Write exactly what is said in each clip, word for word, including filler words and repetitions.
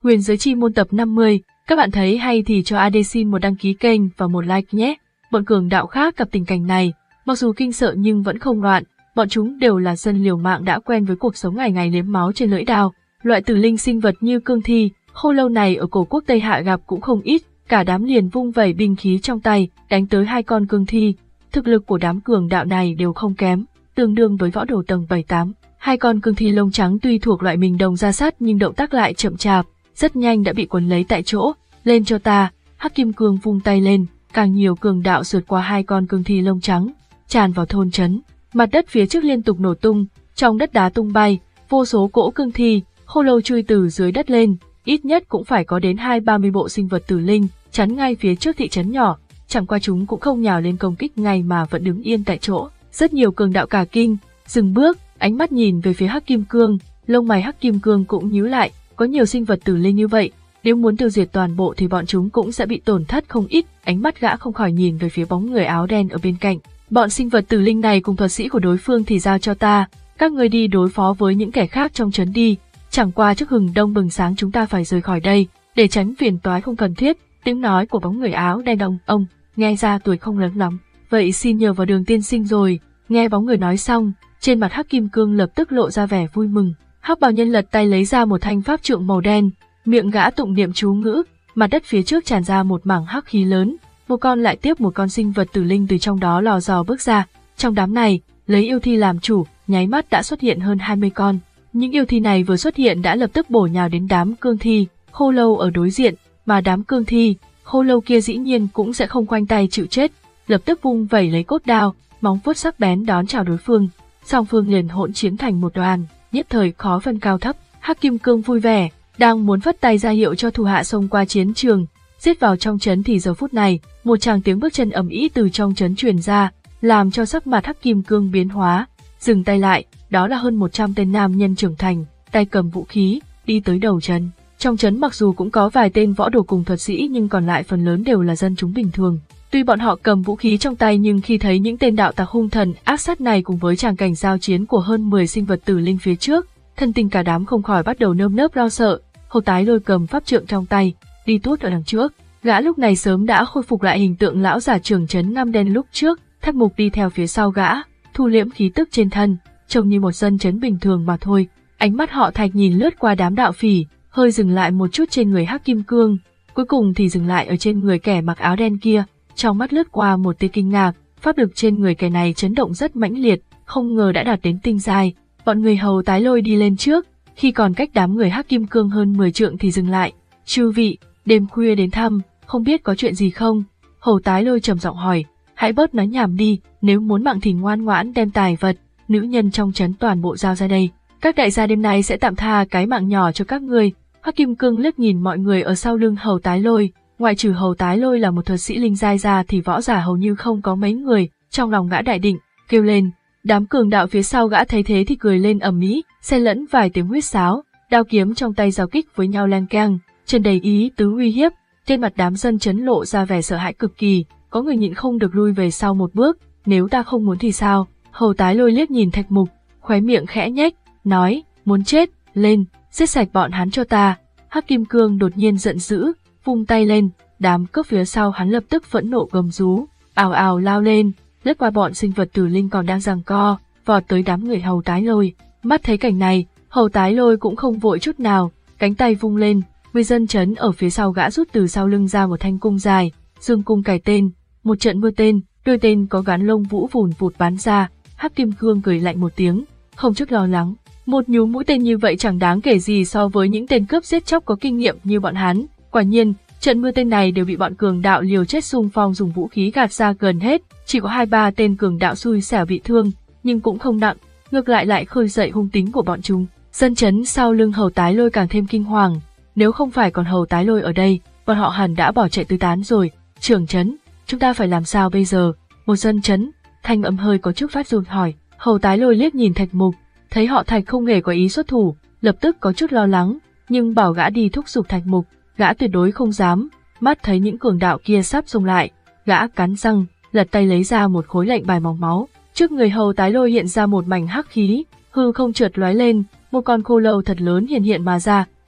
Huyền Giới Chi Môn tập năm mươi, các bạn thấy hay thì cho a đê xin một đăng ký kênh và một like nhé. Bọn cường đạo khác gặp tình cảnh này, mặc dù kinh sợ nhưng vẫn không loạn, bọn chúng đều là dân liều mạng đã quen với cuộc sống ngày ngày nếm máu trên lưỡi đao. Loại tử linh sinh vật như cương thi, khô lâu này ở cổ quốc Tây Hạ gặp cũng không ít, cả đám liền vung vẩy binh khí trong tay, đánh tới hai con cương thi. Thực lực của đám cường đạo này đều không kém, tương đương với võ đồ tầng bảy tám. Hai con cương thi lông trắng tuy thuộc loại mình đồng ra sát nhưng động tác lại chậm chạp, rất nhanh đã bị quấn lấy tại chỗ. Lên cho ta, Hắc Kim Cương vung tay lên, càng nhiều cường đạo sượt qua hai con cương thi lông trắng, tràn vào thôn trấn. Mặt đất phía trước liên tục nổ tung, trong đất đá tung bay, vô số cỗ cương thi, khô lâu chui từ dưới đất lên, ít nhất cũng phải có đến hai ba mươi bộ sinh vật tử linh, chắn ngay phía trước thị trấn nhỏ. Chẳng qua chúng cũng không nhào lên công kích ngay mà vẫn đứng yên tại chỗ. Rất nhiều cường đạo cả kinh, dừng bước, ánh mắt nhìn về phía Hắc Kim Cương, lông mày Hắc Kim Cương cũng nhíu lại, có nhiều sinh vật tử linh như vậy, nếu muốn tiêu diệt toàn bộ thì bọn chúng cũng sẽ bị tổn thất không ít. Ánh mắt gã không khỏi nhìn về phía bóng người áo đen ở bên cạnh. Bọn sinh vật tử linh này cùng thuật sĩ của đối phương thì giao cho ta, các người đi đối phó với những kẻ khác trong trấn đi. Chẳng qua trước hừng đông bừng sáng chúng ta phải rời khỏi đây, để tránh phiền toái không cần thiết. Tiếng nói của bóng người áo đen đồng ông, nghe ra tuổi không lớn lắm. Vậy xin nhờ vào Đường tiên sinh rồi. Nghe bóng người nói xong, trên mặt Hắc Kim Cương lập tức lộ ra vẻ vui mừng. Hắc bào nhân lật tay lấy ra một thanh pháp trượng màu đen, miệng gã tụng niệm chú ngữ, mặt đất phía trước tràn ra một mảng hắc khí lớn, một con lại tiếp một con sinh vật tử linh từ trong đó lò dò bước ra. Trong đám này, lấy yêu thi làm chủ, nháy mắt đã xuất hiện hơn hai mươi con. Những yêu thi này vừa xuất hiện đã lập tức bổ nhào đến đám cương thi, khô lâu ở đối diện, mà đám cương thi, khô lâu kia dĩ nhiên cũng sẽ không khoanh tay chịu chết, lập tức vung vẩy lấy cốt đao, móng vuốt sắc bén đón chào đối phương. Song phương liền hỗn chiến thành một đoàn, nhất thời khó phân cao thấp. Hắc Kim Cương vui vẻ, đang muốn phất tay ra hiệu cho thủ hạ xông qua chiến trường, giết vào trong trấn thì giờ phút này, một tràng tiếng bước chân ầm ĩ từ trong trấn truyền ra, làm cho sắc mặt Hắc Kim Cương biến hóa. Dừng tay lại, đó là hơn một trăm tên nam nhân trưởng thành, tay cầm vũ khí, đi tới đầu trấn. Trong trấn mặc dù cũng có vài tên võ đồ cùng thuật sĩ nhưng còn lại phần lớn đều là dân chúng bình thường. Tuy bọn họ cầm vũ khí trong tay nhưng khi thấy những tên đạo tặc hung thần ác sát này cùng với tràng cảnh giao chiến của hơn mười sinh vật tử linh phía trước, thân tình cả đám không khỏi bắt đầu nơm nớp lo sợ. Hầu Tái Lôi cầm pháp trượng trong tay, đi tuốt ở đằng trước. Gã lúc này sớm đã khôi phục lại hình tượng lão giả trưởng trấn ngăm đen lúc trước. Thác Mục đi theo phía sau gã, thu liễm khí tức trên thân, trông như một dân trấn bình thường mà thôi. Ánh mắt họ Thạch nhìn lướt qua đám đạo phỉ, hơi dừng lại một chút trên người Hắc Kim Cương, cuối cùng thì dừng lại ở trên người kẻ mặc áo đen kia. Trong mắt lướt qua một tia kinh ngạc, pháp lực trên người kẻ này chấn động rất mãnh liệt, không ngờ đã đạt đến tinh giai. Bọn người Hầu Tái Lôi đi lên trước, khi còn cách đám người Hắc Kim Cương hơn mười trượng thì dừng lại. Chư vị, đêm khuya đến thăm, không biết có chuyện gì không? Hầu Tái Lôi trầm giọng hỏi. Hãy bớt nói nhảm đi, nếu muốn mạng thì ngoan ngoãn đem tài vật, nữ nhân trong trấn toàn bộ giao ra đây. Các đại gia đêm nay sẽ tạm tha cái mạng nhỏ cho các ngươi. Hắc Kim Cương liếc nhìn mọi người ở sau lưng Hầu Tái Lôi, ngoại trừ Hầu Tái Lôi là một thuật sĩ linh giai ra thì võ giả hầu như không có mấy người. Trong lòng gã đại định, kêu lên. Đám cường đạo phía sau gã thấy thế thì cười lên ầm ĩ, xen lẫn vài tiếng huýt sáo, đao kiếm trong tay giao kích với nhau leng keng, chân đầy ý tứ uy hiếp. Trên mặt đám dân trấn lộ ra vẻ sợ hãi cực kỳ, có người nhịn không được lui về sau một bước. Nếu ta không muốn thì sao? Hầu Tái Lôi liếc nhìn Thạch Mục, khóe miệng khẽ nhếch, nói, muốn chết, lên, giết sạch bọn hắn cho ta. Hắc Kim Cương đột nhiên giận dữ, vung tay lên, đám cướp phía sau hắn lập tức phẫn nộ gầm rú, ào ào lao lên, lướt qua bọn sinh vật tử linh còn đang giằng co, vọt tới đám người Hầu Tái Lôi. Mắt thấy cảnh này, Hầu Tái Lôi cũng không vội chút nào, cánh tay vung lên, người dân trấn ở phía sau gã rút từ sau lưng ra một thanh cung dài, dương cung cài tên, một trận mưa tên, đôi tên có gắn lông vũ vùn vụt bắn ra. Hắc Kim Cương cười lạnh một tiếng, không chút lo lắng, một nhúm mũi tên như vậy chẳng đáng kể gì so với những tên cướp giết chóc có kinh nghiệm như bọn hắn. Quả nhiên, trận mưa tên này đều bị bọn cường đạo liều chết xung phong dùng vũ khí gạt ra gần hết, chỉ có hai ba tên cường đạo xui xẻo bị thương, nhưng cũng không nặng, ngược lại lại khơi dậy hung tính của bọn chúng. Dân trấn sau lưng Hầu Tái Lôi càng thêm kinh hoàng, nếu không phải còn Hầu Tái Lôi ở đây, bọn họ hẳn đã bỏ chạy tứ tán rồi. Trưởng trấn, chúng ta phải làm sao bây giờ? Một dân trấn, thanh âm hơi có chút phát run hỏi. Hầu Tái Lôi liếc nhìn Thạch Mục, thấy họ Thạch không hề có ý xuất thủ, lập tức có chút lo lắng, nhưng bảo gã đi thúc giục Thạch Mục, gã tuyệt đối không dám. Mắt thấy những cường đạo kia sắp xông lại, gã cắn răng, lật tay lấy ra một khối lệnh bài màu máu. Trước người Hầu Tái Lôi hiện ra một mảnh hắc khí, hư không chợt lóe lên, một con khô lâu thật lớn hiện hiện mà ra.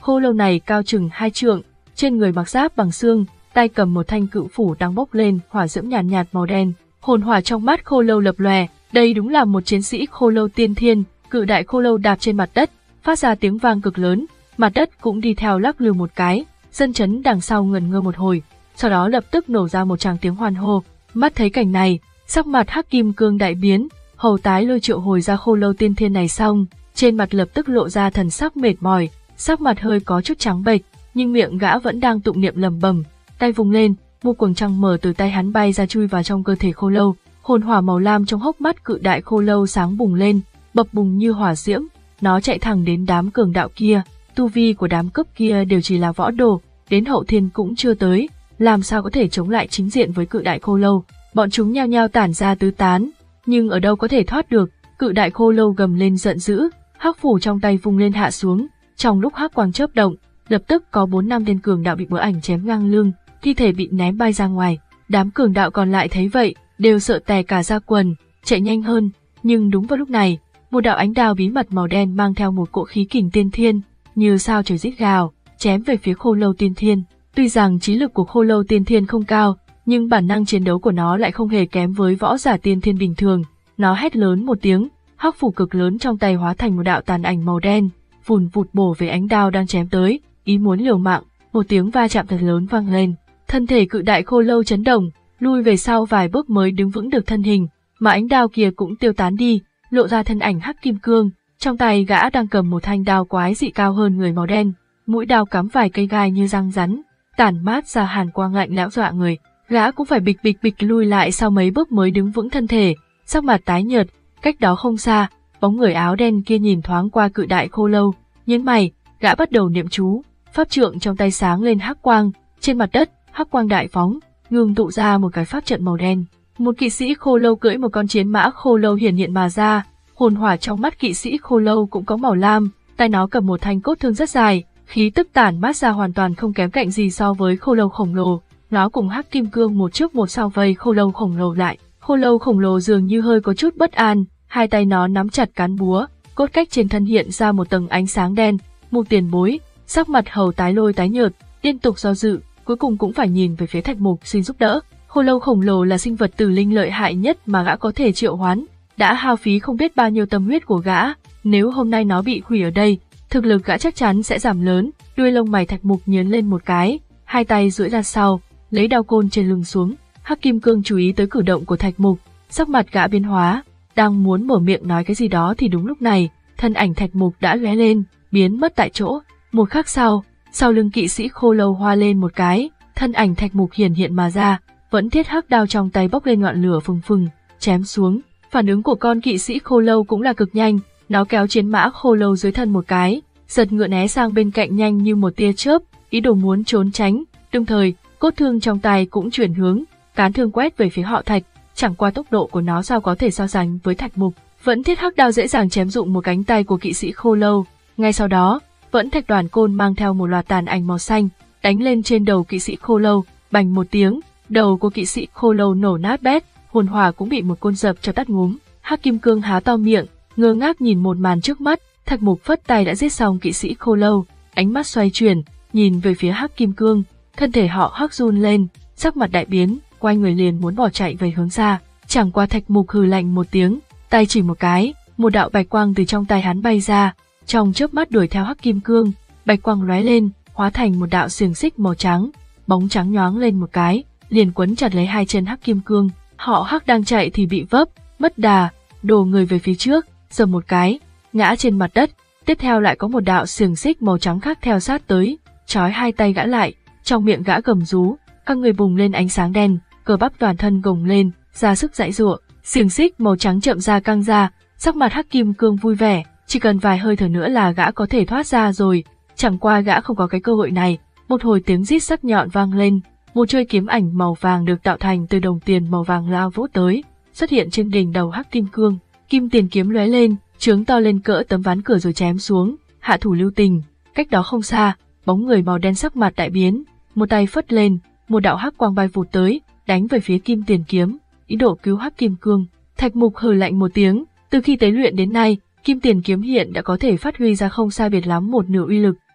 Khô lâu này cao chừng hai trượng, trên người mặc giáp bằng xương, tay cầm một thanh cự phủ đang bốc lên hỏa diễm nhàn nhạt, nhạt màu đen. Hồn hỏa trong mắt khô lâu lập lòe, đây đúng là một chiến sĩ khô lâu tiên thiên. Cự đại khô lâu đạp trên mặt đất, phát ra tiếng vang cực lớn, mặt đất cũng đi theo lắc lư một cái, dân chấn đằng sau ngẩn ngơ một hồi, sau đó lập tức nổ ra một tràng tiếng hoan hô. Mắt thấy cảnh này, sắc mặt Hắc Kim Cương đại biến, hầu tái lôi triệu hồi ra khô lâu tiên thiên này xong, trên mặt lập tức lộ ra thần sắc mệt mỏi, sắc mặt hơi có chút trắng bệch, nhưng miệng gã vẫn đang tụng niệm lẩm bẩm, tay vùng lên, một quầng trăng mờ từ tay hắn bay ra chui vào trong cơ thể khô lâu, hồn hỏa màu lam trong hốc mắt cự đại khô lâu sáng bùng lên, bập bùng như hỏa diễm, nó chạy thẳng đến đám cường đạo kia, tu vi của đám cấp kia đều chỉ là võ đồ, đến hậu thiên cũng chưa tới, làm sao có thể chống lại chính diện với cự đại khô lâu. Bọn chúng nhao nhao tản ra tứ tán, nhưng ở đâu có thể thoát được, cự đại khô lâu gầm lên giận dữ, hắc phủ trong tay vung lên hạ xuống, trong lúc hắc quang chớp động, lập tức có bốn năm tên cường đạo bị búa ảnh chém ngang lưng, thi thể bị ném bay ra ngoài. Đám cường đạo còn lại thấy vậy, đều sợ tè cả da quần, chạy nhanh hơn, nhưng đúng vào lúc này, một đạo ánh đao bí mật màu đen mang theo một cỗ khí kình tiên thiên, như sao trời rít gào, chém về phía khô lâu tiên thiên. Tuy rằng trí lực của khô lâu tiên thiên không cao, nhưng bản năng chiến đấu của nó lại không hề kém với võ giả tiên thiên bình thường. Nó hét lớn một tiếng, hắc phủ cực lớn trong tay hóa thành một đạo tàn ảnh màu đen, vùn vụt bổ về ánh đao đang chém tới, ý muốn liều mạng. Một tiếng va chạm thật lớn vang lên, thân thể cự đại khô lâu chấn động, lui về sau vài bước mới đứng vững được thân hình, mà ánh đao kia cũng tiêu tán đi, lộ ra thân ảnh Hắc Kim Cương. Trong tay gã đang cầm một thanh đao quái dị cao hơn người màu đen, mũi đao cắm vài cây gai như răng rắn, tản mát ra hàn quang lạnh lẽo dọa người. Gã cũng phải bịch bịch bịch lui lại sau mấy bước mới đứng vững thân thể, sắc mặt tái nhợt. Cách đó không xa, bóng người áo đen kia nhìn thoáng qua cự đại khô lâu, nhếch mày, gã bắt đầu niệm chú, pháp trượng trong tay sáng lên hắc quang, trên mặt đất, hắc quang đại phóng, ngưng tụ ra một cái pháp trận màu đen. Một kỵ sĩ khô lâu cưỡi một con chiến mã khô lâu hiển hiện mà ra, hồn hỏa trong mắt kỵ sĩ khô lâu cũng có màu lam, tay nó cầm một thanh cốt thương rất dài, khí tức tản mát ra hoàn toàn không kém cạnh gì so với khô lâu khổng lồ. Nó cùng Hắc Kim Cương một trước một sau vây khô lâu khổng lồ lại. Khô lâu khổng lồ dường như hơi có chút bất an, hai tay nó nắm chặt cán búa, cốt cách trên thân hiện ra một tầng ánh sáng đen. Một tiền bối, sắc mặt hầu tái lôi tái nhợt, liên tục do dự, cuối cùng cũng phải nhìn về phía Thạch Mục xin giúp đỡ. Khô lâu khổng lồ là sinh vật tử linh lợi hại nhất mà gã có thể triệu hoán, đã hao phí không biết bao nhiêu tâm huyết của gã, nếu hôm nay nó bị hủy ở đây, thực lực gã chắc chắn sẽ giảm lớn. Đuôi lông mày Thạch Mục nhướng lên một cái, hai tay duỗi ra sau, lấy đao côn trên lưng xuống. Hắc Kim Cương chú ý tới cử động của Thạch Mục, sắc mặt gã biến hóa, đang muốn mở miệng nói cái gì đó thì đúng lúc này, thân ảnh Thạch Mục đã lóe lên, biến mất tại chỗ. Một khắc sau, sau lưng kỵ sĩ khô lâu hoa lên một cái, thân ảnh Thạch Mục hiển hiện mà ra, vẫn thiết hắc đao trong tay bốc lên ngọn lửa phừng phừng, chém xuống. Phản ứng của con kỵ sĩ khô lâu cũng là cực nhanh, nó kéo chiến mã khô lâu dưới thân một cái, giật ngựa né sang bên cạnh nhanh như một tia chớp, ý đồ muốn trốn tránh. Đồng thời, cốt thương trong tay cũng chuyển hướng, cán thương quét về phía họ Thạch, chẳng qua tốc độ của nó sao có thể so sánh với Thạch Mục. Vẫn thiết hắc đao dễ dàng chém rụng một cánh tay của kỵ sĩ khô lâu. Ngay sau đó, vẫn thạch đoàn côn mang theo một loạt tàn ảnh màu xanh, đánh lên trên đầu kỵ sĩ khô lâu, bành một tiếng, đầu của kỵ sĩ khô lâu nổ nát bét, hồn hỏa cũng bị một côn dập cho tắt ngúm. Hắc Kim Cương há to miệng, ngơ ngác nhìn một màn trước mắt. Thạch Mục phất tay đã giết xong kỵ sĩ khô lâu, ánh mắt xoay chuyển, nhìn về phía Hắc Kim Cương, thân thể họ Hắc run lên, sắc mặt đại biến, quay người liền muốn bỏ chạy về hướng xa. Chẳng qua Thạch Mục hừ lạnh một tiếng, tay chỉ một cái, một đạo bạch quang từ trong tay hắn bay ra, trong chớp mắt đuổi theo Hắc Kim Cương, bạch quang lóe lên, hóa thành một đạo xiềng xích màu trắng, bóng trắng nhoáng lên một cái, liền quấn chặt lấy hai chân Hắc Kim Cương. Họ Hắc đang chạy thì bị vấp, mất đà, đổ người về phía trước, giầm một cái, ngã trên mặt đất. Tiếp theo lại có một đạo xiềng xích màu trắng khác theo sát tới, trói hai tay gã lại, trong miệng gã gầm rú, các người bùng lên ánh sáng đen, cơ bắp toàn thân gồng lên, ra sức giãy giụa. Xiềng xích màu trắng chậm ra căng ra, sắc mặt Hắc Kim Cương vui vẻ, chỉ cần vài hơi thở nữa là gã có thể thoát ra rồi. Chẳng qua gã không có cái cơ hội này. Một hồi tiếng rít sắc nhọn vang lên, một chuôi kiếm ảnh màu vàng được tạo thành từ đồng tiền màu vàng lao vút tới, xuất hiện trên đỉnh đầu Hắc Kim Cương. Kim tiền kiếm lóe lên, trướng to lên cỡ tấm ván cửa rồi chém xuống, hạ thủ lưu tình. Cách đó không xa, bóng người màu đen sắc mặt đại biến, một tay phất lên, một đạo hắc quang bay vụt tới, đánh về phía kim tiền kiếm, ý đồ cứu Hắc Kim Cương. Thạch Mục hừ lạnh một tiếng, từ khi tế luyện đến nay, kim tiền kiếm hiện đã có thể phát huy ra không sai biệt lắm một nửa uy lực.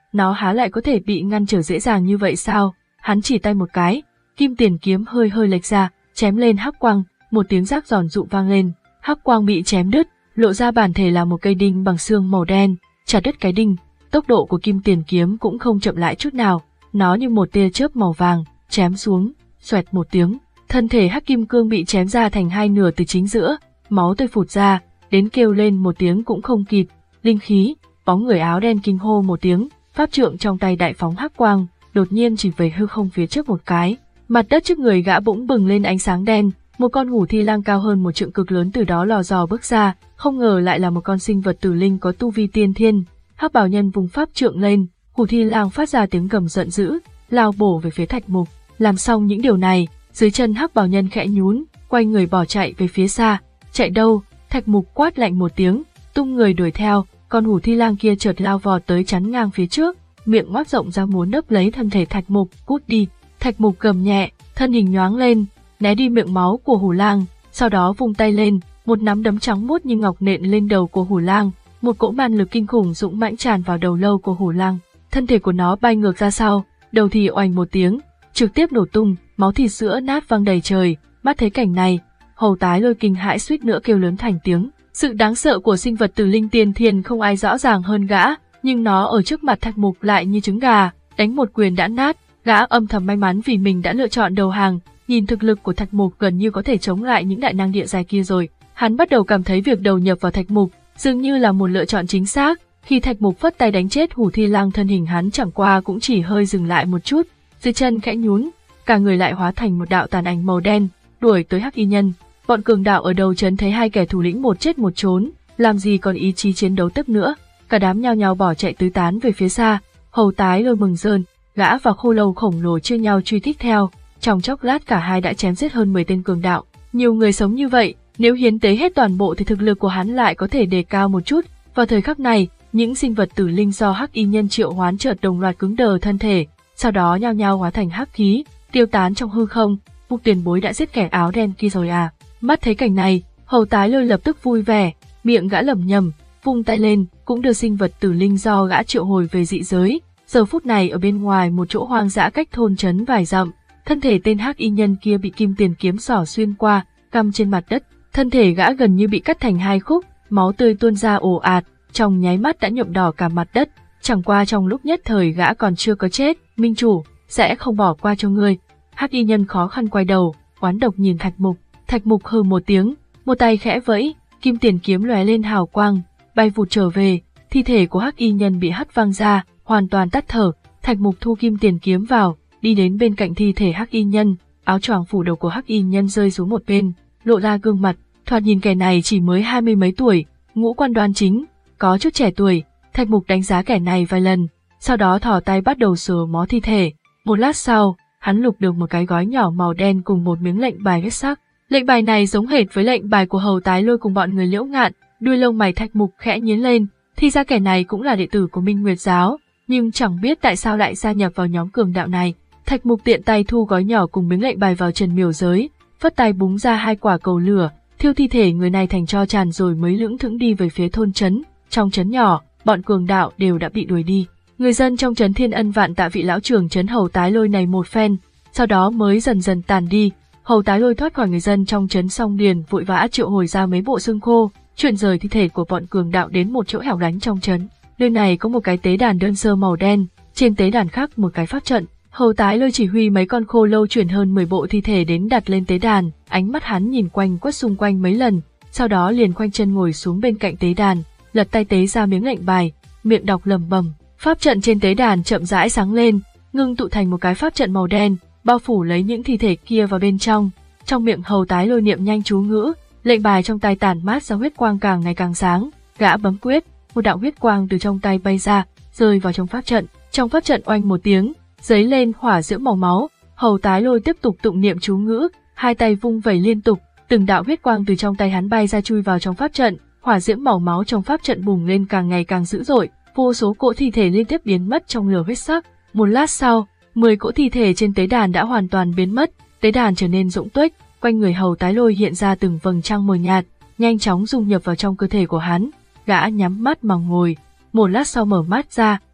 nó há lại có thể bị ngăn trở dễ dàng như vậy sao? Hắn chỉ tay một cái, kim tiền kiếm hơi hơi lệch ra, chém lên hắc quang, một tiếng rác giòn rụng vang lên, hắc quang bị chém đứt, lộ ra bản thể là một cây đinh bằng xương màu đen, chặt đứt cái đinh, tốc độ của kim tiền kiếm cũng không chậm lại chút nào, nó như một tia chớp màu vàng, chém xuống, xoẹt một tiếng, thân thể hắc kim cương bị chém ra thành hai nửa từ chính giữa, máu tươi phụt ra, đến kêu lên một tiếng cũng không kịp, linh khí, bóng người áo đen kinh hô một tiếng, pháp trượng trong tay đại phóng hắc quang, đột nhiên chỉ về hư không phía trước một cái, mặt đất trước người gã bỗng bừng lên ánh sáng đen, một con hủ thi lang cao hơn một trượng cực lớn từ đó lò dò bước ra, không ngờ lại là một con sinh vật tử linh có tu vi tiên thiên. Hắc bào nhân vùng pháp trượng lên, hủ thi lang phát ra tiếng gầm giận dữ, lao bổ về phía Thạch Mục. Làm xong những điều này, dưới chân hắc bào nhân khẽ nhún, quay người bỏ chạy về phía xa. Chạy đâu? Thạch Mục quát lạnh một tiếng, tung người đuổi theo. Con hủ thi lang kia chợt lao vọt tới chắn ngang phía trước, miệng ngoác rộng ra muốn nấp lấy thân thể Thạch Mục, cút đi. Thạch Mục gầm nhẹ, thân hình nhoáng lên, né đi miệng máu của hủ lang, sau đó vung tay lên, một nắm đấm trắng muốt như ngọc nện lên đầu của hủ lang, một cỗ man lực kinh khủng dũng mãnh tràn vào đầu lâu của hủ lang, thân thể của nó bay ngược ra sau, đầu thì oành một tiếng, trực tiếp nổ tung, máu thịt sữa nát văng đầy trời. Mắt thấy cảnh này, Hầu Tái Lôi kinh hãi suýt nữa kêu lớn thành tiếng. Sự đáng sợ của sinh vật tử linh tiên thiên không ai rõ ràng hơn gã, nhưng nó ở trước mặt Thạch Mục lại như trứng gà, đánh một quyền đã nát. Gã âm thầm may mắn vì mình đã lựa chọn đầu hàng, nhìn thực lực của Thạch Mục gần như có thể chống lại những đại năng địa giai kia rồi. Hắn bắt đầu cảm thấy việc đầu nhập vào Thạch Mục dường như là một lựa chọn chính xác. Khi Thạch Mục phất tay đánh chết hủ thi lang, thân hình hắn chẳng qua cũng chỉ hơi dừng lại một chút, dưới chân khẽ nhún, cả người lại hóa thành một đạo tàn ảnh màu đen, đuổi tới Hắc Y Nhân. Bọn cường đạo ở đầu trấn thấy hai kẻ thủ lĩnh một chết một trốn, làm gì còn ý chí chiến đấu tiếp nữa, cả đám nhao nhao bỏ chạy tứ tán về phía xa. Hầu Tái Lôi mừng rơn, gã và khô lâu khổng lồ chia nhau truy kích theo, trong chốc lát cả hai đã chém giết hơn mười tên cường đạo. Nhiều người sống như vậy, nếu hiến tế hết toàn bộ thì thực lực của hắn lại có thể đề cao một chút. Vào thời khắc này, những sinh vật tử linh do Hắc Y Nhân triệu hoán chợt đồng loạt cứng đờ thân thể, sau đó nhao nhao hóa thành hắc khí, tiêu tán trong hư không. Mục tiền bối đã giết kẻ áo đen kia rồi à? Mắt thấy cảnh này, Hầu Tái Lôi lập tức vui vẻ, miệng gã lẩm nhẩm, vung tay lên, cũng đưa sinh vật tử linh do gã triệu hồi về dị giới. Giờ phút này ở bên ngoài một chỗ hoang dã cách thôn trấn vài dặm, thân thể tên Hắc Y Nhân kia bị kim tiền kiếm xỏ xuyên qua, cắm trên mặt đất, thân thể gã gần như bị cắt thành hai khúc, máu tươi tuôn ra ồ ạt, trong nháy mắt đã nhuộm đỏ cả mặt đất. Chẳng qua trong lúc nhất thời gã còn chưa có chết, minh chủ sẽ không bỏ qua cho ngươi. Hắc Y Nhân khó khăn quay đầu, oán độc nhìn Thạch Mục. Thạch Mục hừ một tiếng, một tay khẽ vẫy, kim tiền kiếm lóe lên hào quang, bay vụt trở về. Thi thể của Hắc Y Nhân bị hất văng ra, hoàn toàn tắt thở. Thạch Mục thu kim tiền kiếm vào, đi đến bên cạnh thi thể Hắc Y Nhân, áo choàng phủ đầu của Hắc Y Nhân rơi xuống một bên, lộ ra gương mặt. Thoạt nhìn kẻ này chỉ mới hai mươi mấy tuổi, ngũ quan đoan chính, có chút trẻ tuổi. Thạch Mục đánh giá kẻ này vài lần, sau đó thò tay bắt đầu sờ mó thi thể. Một lát sau, hắn lục được một cái gói nhỏ màu đen cùng một miếng lệnh bài huyết sắc. Lệnh bài này giống hệt với lệnh bài của Hầu Tái Lôi cùng bọn người Liễu Ngạn. Đuôi lông mày Thạch Mục khẽ nhướng lên, thì ra kẻ này cũng là đệ tử của Minh Nguyệt giáo, nhưng chẳng biết tại sao lại gia nhập vào nhóm cường đạo này. Thạch Mục tiện tay thu gói nhỏ cùng miếng lệnh bài vào trần miểu giới, phất tay búng ra hai quả cầu lửa, thiêu thi thể người này thành tro tàn rồi mới lững thững đi về phía thôn trấn. Trong trấn nhỏ, bọn cường đạo đều đã bị đuổi đi. Người dân trong trấn Thiên Ân vạn tạ vị lão trưởng trấn Hầu Tái Lôi này một phen, sau đó mới dần dần tàn đi. Hầu Tái Lôi thoát khỏi người dân trong trấn xong liền vội vã triệu hồi ra mấy bộ xương khô, chuyển rời thi thể của bọn cường đạo đến một chỗ hẻo lánh trong trấn. Nơi này có một cái tế đàn đơn sơ màu đen, trên tế đàn khắc một cái pháp trận. Hầu Tái Lôi chỉ huy mấy con khô lâu chuyển hơn mười bộ thi thể đến đặt lên tế đàn, ánh mắt hắn nhìn quanh quất xung quanh mấy lần, sau đó liền khoanh chân ngồi xuống bên cạnh tế đàn, lật tay tế ra miếng lệnh bài, miệng đọc lẩm bẩm. Pháp trận trên tế đàn chậm rãi sáng lên, ngưng tụ thành một cái pháp trận màu đen, bao phủ lấy những thi thể kia vào bên trong. Trong miệng Hầu Tái Lôi niệm nhanh chú ngữ, lệnh bài trong tay tản mát ra huyết quang càng ngày càng sáng. Gã bấm quyết, một đạo huyết quang từ trong tay bay ra, rơi vào trong pháp trận. Trong pháp trận oanh một tiếng, giấy lên hỏa diễm màu máu. Hầu Tái Lôi tiếp tục tụng niệm chú ngữ, hai tay vung vẩy liên tục, từng đạo huyết quang từ trong tay hắn bay ra chui vào trong pháp trận. Hỏa diễm màu máu trong pháp trận bùng lên càng ngày càng dữ dội, vô số cỗ thi thể liên tiếp biến mất trong lửa huyết sắc. Một lát sau, mười cỗ thi thể trên tế đàn đã hoàn toàn biến mất, tế đàn trở nên rỗng tuếch, quanh người Hầu Tái Lôi hiện ra từng vầng trăng mờ nhạt, nhanh chóng dung nhập vào trong cơ thể của hắn. Gã nhắm mắt mà ngồi, một lát sau mở mắt ra,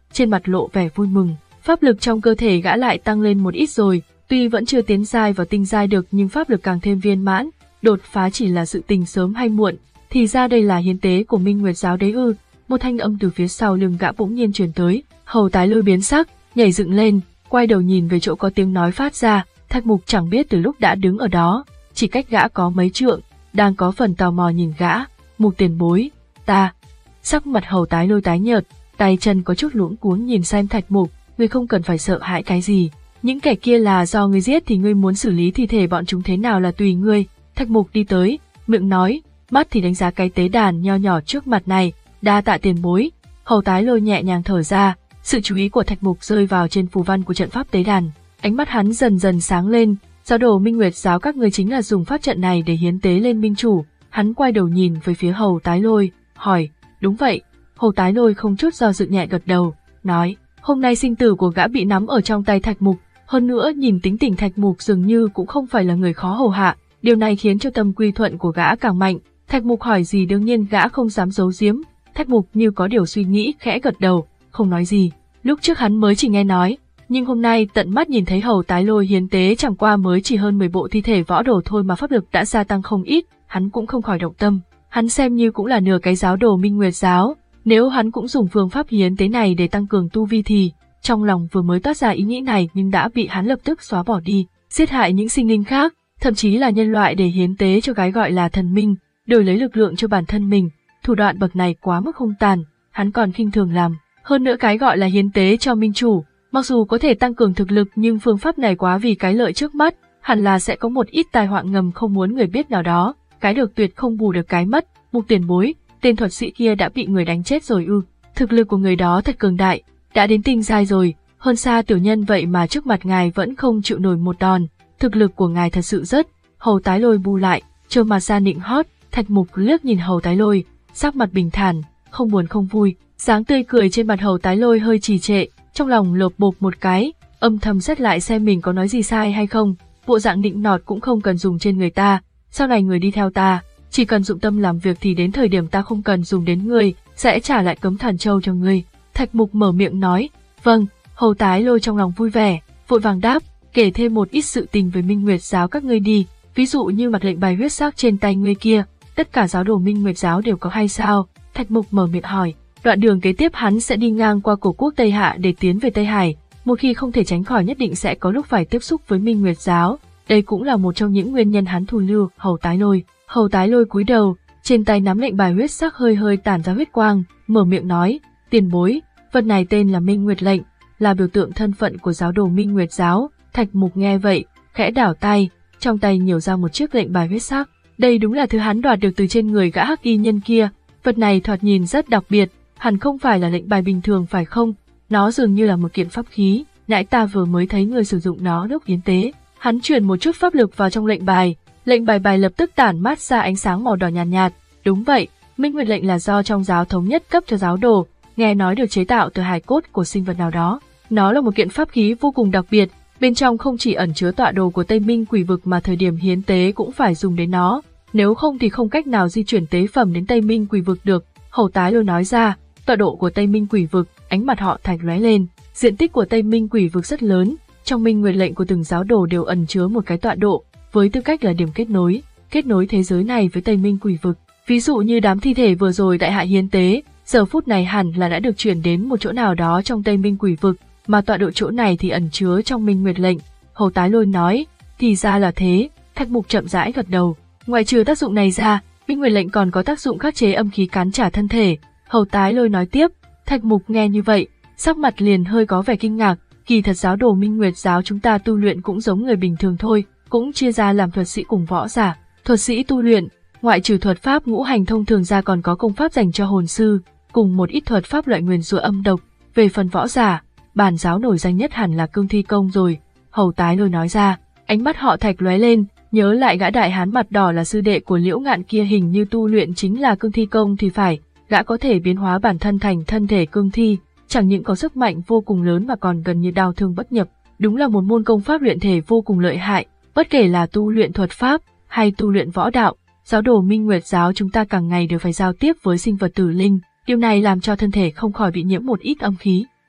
trên mặt lộ vẻ vui mừng. Pháp lực trong cơ thể gã lại tăng lên một ít rồi, tuy vẫn chưa tiến giai vào tinh giai được nhưng pháp lực càng thêm viên mãn, đột phá chỉ là sự tình sớm hay muộn. Thì ra đây là hiến tế của Minh Nguyệt giáo đấy ư? Một thanh âm từ phía sau lưng gã bỗng nhiên truyền tới. Hầu Tái Lôi biến sắc, nhảy dựng lên, quay đầu nhìn về chỗ có tiếng nói phát ra. Thạch Mục chẳng biết từ lúc đã đứng ở đó, chỉ cách gã có mấy trượng, đang có phần tò mò nhìn gã. Mục tiền bối, ta. Sắc mặt Hầu Tái Lôi tái nhợt, tay chân có chút luống cuống nhìn xem Thạch Mục. Ngươi không cần phải sợ hãi cái gì, những kẻ kia là do ngươi giết thì ngươi muốn xử lý thi thể bọn chúng thế nào là tùy ngươi. Thạch Mục đi tới, miệng nói, mắt thì đánh giá cái tế đàn nho nhỏ trước mặt này. Đa tạ tiền bối. Hầu Tái Lôi nhẹ nhàng thở ra, sự chú ý của Thạch Mục rơi vào trên phù văn của trận pháp tế đàn. Ánh mắt hắn dần dần sáng lên, giáo đồ Minh Nguyệt giáo các ngươi chính là dùng pháp trận này để hiến tế lên minh chủ. Hắn quay đầu nhìn về phía Hầu Tái Lôi, hỏi, đúng vậy. Hầu Tái Lôi không chút do dự nhẹ gật đầu, nói, hôm nay sinh tử của gã bị nắm ở trong tay Thạch Mục, hơn nữa nhìn tính tình Thạch Mục dường như cũng không phải là người khó hầu hạ, điều này khiến cho tâm quy thuận của gã càng mạnh. Thạch Mục hỏi gì đương nhiên gã không dám giấu giếm. Thạch Mục như có điều suy nghĩ khẽ gật đầu, không nói gì. Lúc trước hắn mới chỉ nghe nói, nhưng hôm nay tận mắt nhìn thấy Hầu Tái Lôi hiến tế chẳng qua mới chỉ hơn mười bộ thi thể võ đồ thôi mà pháp lực đã gia tăng không ít, hắn cũng không khỏi động tâm. Hắn xem như cũng là nửa cái giáo đồ Minh Nguyệt giáo, nếu hắn cũng dùng phương pháp hiến tế này để tăng cường tu vi thì, trong lòng vừa mới toát ra ý nghĩ này nhưng đã bị hắn lập tức xóa bỏ đi. Giết hại những sinh linh khác, thậm chí là nhân loại để hiến tế cho cái gọi là thần minh, đổi lấy lực lượng cho bản thân mình, thủ đoạn bậc này quá mức hung tàn, hắn còn khinh thường làm. Hơn nữa cái gọi là hiến tế cho minh chủ, mặc dù có thể tăng cường thực lực nhưng phương pháp này quá vì cái lợi trước mắt, hẳn là sẽ có một ít tai họa ngầm không muốn người biết nào đó, cái được tuyệt không bù được cái mất. Mục tiền bối, tên thuật sĩ kia đã bị người đánh chết rồi ư? Thực lực của người đó thật cường đại, đã đến tinh giai rồi, hơn xa tiểu nhân vậy mà trước mặt ngài vẫn không chịu nổi một đòn, thực lực của ngài thật sự rất. Hầu Tái Lôi bu lại, trơ mặt ra nịnh hót. Thạch Mục liếc nhìn Hầu Tái Lôi, sắc mặt bình thản, không buồn không vui, dáng tươi cười trên mặt Hầu Tái Lôi hơi trì trệ, trong lòng lột bột một cái, âm thầm xét lại xem mình có nói gì sai hay không. Bộ dạng nịnh nọt cũng không cần dùng trên người ta, sau này người đi theo ta, chỉ cần dụng tâm làm việc thì đến thời điểm ta không cần dùng đến người, sẽ trả lại cấm Thần Châu cho ngươi. Thạch Mục mở miệng nói, vâng. Hầu Tái Lôi trong lòng vui vẻ, vội vàng đáp, kể thêm một ít sự tình về Minh Nguyệt giáo các ngươi đi, ví dụ như mặt lệnh bài huyết sắc trên tay ngươi kia, tất cả giáo đồ Minh Nguyệt giáo đều có hay sao? Thạch Mục mở miệng hỏi. Đoạn đường kế tiếp hắn sẽ đi ngang qua cổ quốc Tây Hạ để tiến về Tây Hải, một khi không thể tránh khỏi nhất định sẽ có lúc phải tiếp xúc với Minh Nguyệt giáo, đây cũng là một trong những nguyên nhân hắn thu lưu Hầu Tái Lôi. Hầu Tái Lôi cúi đầu, trên tay nắm lệnh bài huyết sắc hơi hơi tản ra huyết quang, mở miệng nói, tiền bối, vật này tên là Minh Nguyệt lệnh, là biểu tượng thân phận của giáo đồ Minh Nguyệt giáo. Thạch Mục nghe vậy, khẽ đảo tay, trong tay nhiều ra một chiếc lệnh bài huyết sắc. Đây đúng là thứ hắn đoạt được từ trên người gã hắc y nhân kia, vật này thoạt nhìn rất đặc biệt, hẳn không phải là lệnh bài bình thường phải không? Nó dường như là một kiện pháp khí, nãy ta vừa mới thấy người sử dụng nó lúc hiến tế. Hắn truyền một chút pháp lực vào trong lệnh bài, lệnh bài bài lập tức tản mát ra ánh sáng màu đỏ nhàn nhạt, nhạt. Đúng vậy, Minh Nguyệt lệnh là do trong giáo thống nhất cấp cho giáo đồ, nghe nói được chế tạo từ hài cốt của sinh vật nào đó. Nó là một kiện pháp khí vô cùng đặc biệt, bên trong không chỉ ẩn chứa tọa đồ của Tây Minh Quỷ Vực mà thời điểm hiến tế cũng phải dùng đến nó, nếu không thì không cách nào di chuyển tế phẩm đến Tây Minh Quỷ Vực được. Hầu Tái Lôi nói ra, tọa độ của Tây Minh Quỷ Vực, ánh mặt họ Thạch lóe lên, diện tích của Tây Minh Quỷ Vực rất lớn, trong Minh Nguyệt lệnh của từng giáo đồ đều ẩn chứa một cái tọa độ, với tư cách là điểm kết nối, kết nối thế giới này với Tây Minh Quỷ Vực. Ví dụ như đám thi thể vừa rồi đại hạ hiến tế, giờ phút này hẳn là đã được chuyển đến một chỗ nào đó trong Tây Minh Quỷ Vực, mà tọa độ chỗ này thì ẩn chứa trong Minh Nguyệt lệnh. Hầu Tái Lôi nói, thì ra là thế. Thạch Mục chậm rãi gật đầu. Ngoài trừ tác dụng này ra, Minh Nguyệt lệnh còn có tác dụng khắc chế âm khí cắn trả thân thể. Hầu Tái Lôi nói tiếp. Thạch Mục nghe như vậy, sắc mặt liền hơi có vẻ kinh ngạc. Kỳ thật giáo đồ Minh Nguyệt giáo chúng ta tu luyện cũng giống người bình thường thôi, cũng chia ra làm thuật sĩ cùng võ giả. Thuật sĩ tu luyện, ngoại trừ thuật pháp ngũ hành thông thường ra còn có công pháp dành cho hồn sư, cùng một ít thuật pháp loại nguyền rủa âm độc. Về phần võ giả, bản giáo nổi danh nhất hẳn là Cương Thi Công rồi. Hầu Tái Lôi nói ra, ánh mắt họ Thạch lóe lên, nhớ lại gã đại hán mặt đỏ là sư đệ của Liễu Ngạn kia hình như tu luyện chính là Cương Thi Công thì phải, gã có thể biến hóa bản thân thành thân thể cương thi, chẳng những có sức mạnh vô cùng lớn mà còn gần như đao thương bất nhập, đúng là một môn công pháp luyện thể vô cùng lợi hại, bất kể là tu luyện thuật pháp hay tu luyện võ đạo, giáo đồ Minh Nguyệt giáo chúng ta càng ngày đều phải giao tiếp với sinh vật tử linh, điều này làm cho thân thể không khỏi bị nhiễm một ít âm khí.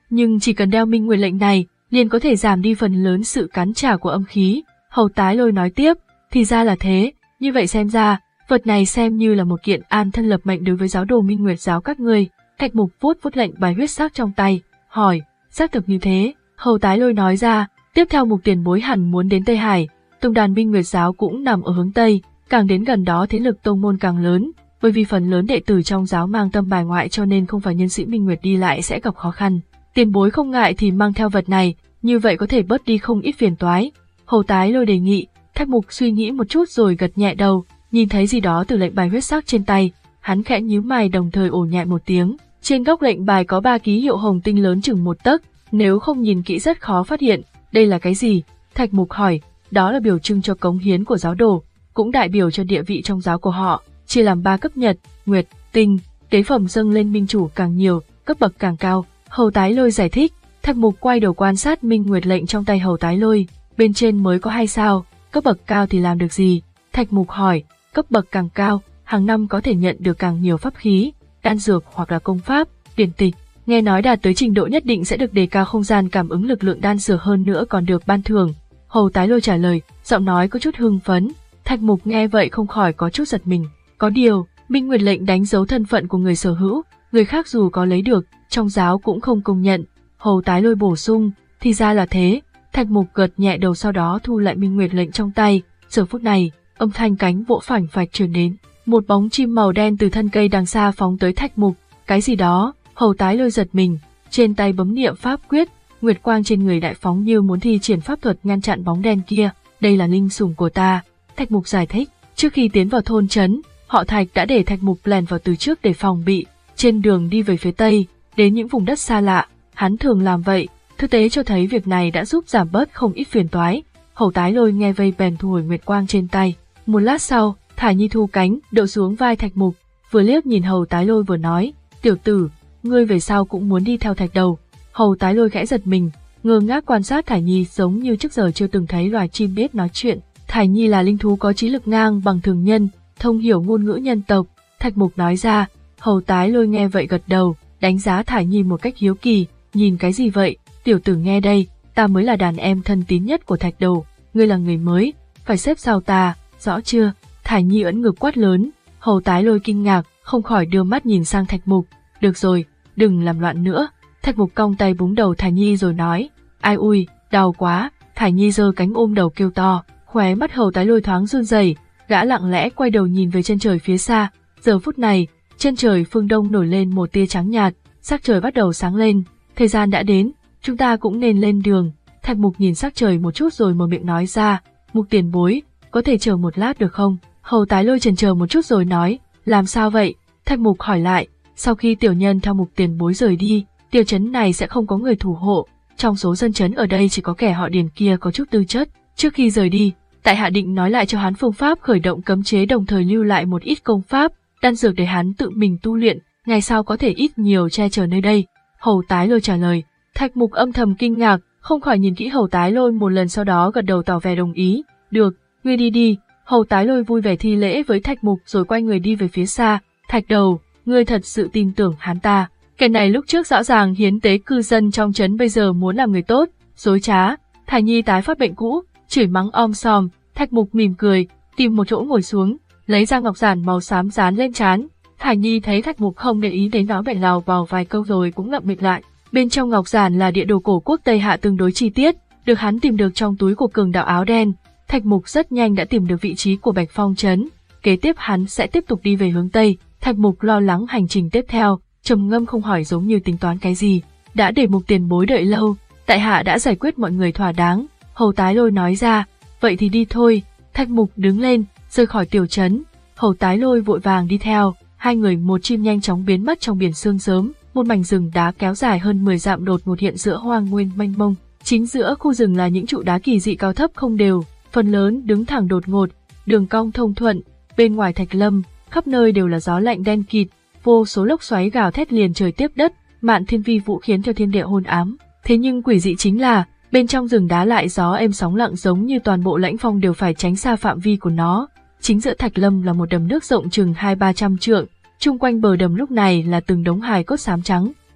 nhưng chỉ cần đeo Minh Nguyệt lệnh này, liền có thể giảm đi phần lớn sự cắn trả của âm khí. Hầu Tái Lôi nói tiếp, thì ra là thế, như vậy xem ra, vật này xem như là một kiện an thân lập mệnh đối với giáo đồ Minh Nguyệt giáo các ngươi. Thạch Mục vuốt vuốt lệnh bài huyết sắc trong tay, hỏi, xác thực như thế. Hầu Tái Lôi nói ra, tiếp theo Mục tiền bối hẳn muốn đến Tây Hải, tông đàn Minh Nguyệt giáo cũng nằm ở hướng Tây, càng đến gần đó thế lực tông môn càng lớn, bởi vì phần lớn đệ tử trong giáo mang tâm bài ngoại cho nên không phải nhân sĩ Minh Nguyệt đi lại sẽ gặp khó khăn. Tiền bối không ngại thì mang theo vật này, như vậy có thể bớt đi không ít phiền toái. Hầu Tái Lôi đề nghị. Thạch Mục suy nghĩ một chút rồi gật nhẹ đầu, nhìn thấy gì đó từ lệnh bài huyết sắc trên tay, hắn khẽ nhíu mày đồng thời ồ nhẹ một tiếng. Trên góc lệnh bài có ba ký hiệu hồng tinh lớn chừng một tấc, nếu không nhìn kỹ rất khó phát hiện, đây là cái gì? Thạch Mục hỏi, đó là biểu trưng cho cống hiến của giáo đồ, cũng đại biểu cho địa vị trong giáo của họ, chia làm ba cấp nhật, nguyệt, tinh, tế phẩm dâng lên minh chủ càng nhiều, cấp bậc càng cao. Hầu Tái Lôi giải thích. Thạch Mục quay đầu quan sát Minh Nguyệt lệnh trong tay Hầu Tái Lôi, bên trên mới có hai sao, cấp bậc cao thì làm được gì? Thạch Mục hỏi, cấp bậc càng cao, hàng năm có thể nhận được càng nhiều pháp khí, đan dược hoặc là công pháp, điển tịch. Nghe nói đạt tới trình độ nhất định sẽ được đề cao không gian cảm ứng lực lượng đan dược hơn nữa còn được ban thưởng. Hầu Tái Lôi trả lời, giọng nói có chút hưng phấn. Thạch Mục nghe vậy không khỏi có chút giật mình. Có điều, Minh Nguyệt lệnh đánh dấu thân phận của người sở hữu, người khác dù có lấy được, trong giáo cũng không công nhận. Hầu Tái Lôi bổ sung, thì ra là thế. Thạch Mục gật nhẹ đầu sau đó thu lại Minh Nguyệt lệnh trong tay. Giờ phút này, âm thanh cánh vỗ phành phạch truyền đến, một bóng chim màu đen từ thân cây đằng xa phóng tới Thạch Mục. Cái gì đó? Hầu Tái Lôi giật mình, trên tay bấm niệm pháp quyết, nguyệt quang trên người đại phóng như muốn thi triển pháp thuật ngăn chặn bóng đen kia. Đây là linh sủng của ta. Thạch Mục giải thích. Trước khi tiến vào thôn trấn, họ Thạch đã để Thạch Mục lèn vào từ trước để phòng bị. Trên đường đi về phía tây, đến những vùng đất xa lạ, hắn thường làm vậy. Thực tế cho thấy việc này đã giúp giảm bớt không ít phiền toái. Hầu Tái Lôi nghe vây bèn thu hồi nguyệt quang trên tay. Một lát sau, Thải Nhi thu cánh, đậu xuống vai Thạch Mục, vừa liếc nhìn Hầu Tái Lôi vừa nói, tiểu tử, ngươi về sau cũng muốn đi theo Thạch Đầu. Hầu Tái Lôi khẽ giật mình, ngơ ngác quan sát Thải Nhi giống như trước giờ chưa từng thấy loài chim biết nói chuyện. Thải Nhi là linh thú có trí lực ngang bằng thường nhân, thông hiểu ngôn ngữ nhân tộc. Thạch Mục nói ra. Hầu Tái Lôi nghe vậy gật đầu, đánh giá Thải Nhi một cách hiếu kỳ, nhìn cái gì vậy? Tiểu tử nghe đây, ta mới là đàn em thân tín nhất của Thạch Đầu, ngươi là người mới, phải xếp sau ta, rõ chưa? Thải Nhi ưỡn ngực quát lớn. Hầu Tái Lôi kinh ngạc, không khỏi đưa mắt nhìn sang Thạch Mục. Được rồi, đừng làm loạn nữa. Thạch Mục cong tay búng đầu Thải Nhi rồi nói, ai ui, đau quá. Thải Nhi giơ cánh ôm đầu kêu to, khóe mắt Hầu Tái Lôi thoáng run rẩy, gã lặng lẽ quay đầu nhìn về chân trời phía xa. Giờ phút này, chân trời phương đông nổi lên một tia trắng nhạt, sắc trời bắt đầu sáng lên. Thời gian đã đến, chúng ta cũng nên lên đường. Thạch Mục nhìn sắc trời một chút rồi mở miệng nói ra, Mục tiền bối, có thể chờ một lát được không? Hầu Tái Lôi chần chờ một chút rồi nói, làm sao vậy? Thạch Mục hỏi lại. Sau khi tiểu nhân theo Mục tiền bối rời đi, tiểu trấn này sẽ không có người thủ hộ. Trong số dân trấn ở đây chỉ có kẻ họ Điền kia có chút tư chất. Trước khi rời đi, tại hạ định nói lại cho hắn phương pháp khởi động cấm chế, đồng thời lưu lại một ít công pháp, đan dược để hắn tự mình tu luyện, ngày sau có thể ít nhiều che chở nơi đây. Hầu Tái Lôi trả lời. Thạch Mục âm thầm kinh ngạc, không khỏi nhìn kỹ Hầu Tái Lôi một lần sau đó gật đầu tỏ vẻ đồng ý. Được, ngươi đi đi. Hầu Tái Lôi vui vẻ thi lễ với Thạch Mục rồi quay người đi về phía xa. Thạch Đầu, ngươi thật sự tin tưởng hắn ta? Kẻ này lúc trước rõ ràng hiến tế cư dân trong trấn, bây giờ muốn làm người tốt, dối trá. Thải Nhi tái phát bệnh cũ, chửi mắng om sòm. Thạch Mục mỉm cười, tìm một chỗ ngồi xuống, lấy ra ngọc giản màu xám dán lên trán. Thải Nhi thấy Thạch Mục không để ý đến nó bèn lào vào vài câu rồi cũng ngậm miệng lại. Bên trong ngọc giản là địa đồ cổ quốc Tây Hạ tương đối chi tiết, được hắn tìm được trong túi của cường đạo áo đen. Thạch Mục rất nhanh đã tìm được vị trí của Bạch Phong trấn. Kế tiếp hắn sẽ tiếp tục đi về hướng Tây. Thạch Mục lo lắng hành trình tiếp theo, trầm ngâm không hỏi giống như tính toán cái gì. Đã để Mục tiền bối đợi lâu, tại hạ đã giải quyết mọi người thỏa đáng. Hầu Tái Lôi nói ra. Vậy thì đi thôi. Thạch Mục đứng lên, rời khỏi tiểu trấn. Hầu Tái Lôi vội vàng đi theo. Hai người một chim nhanh chóng biến mất trong biển sương sớm. Một mảnh rừng đá kéo dài hơn mười dặm đột ngột hiện giữa hoang nguyên mênh mông. Chính giữa khu rừng là những trụ đá kỳ dị cao thấp không đều, phần lớn đứng thẳng đột ngột, đường cong thông thuận. Bên ngoài thạch lâm, khắp nơi đều là gió lạnh đen kịt, vô số lốc xoáy gào thét liền trời tiếp đất, mạn thiên vi vụ khiến cho thiên địa hôn ám. Thế nhưng quỷ dị chính là, bên trong rừng đá lại gió êm sóng lặng, giống như toàn bộ lãnh phong đều phải tránh xa phạm vi của nó. Chính giữa thạch lâm là một đầm nước rộng chừng hai ba trăm trượng. Chung quanh bờ đầm lúc này là từng đống hài cốt xám trắng,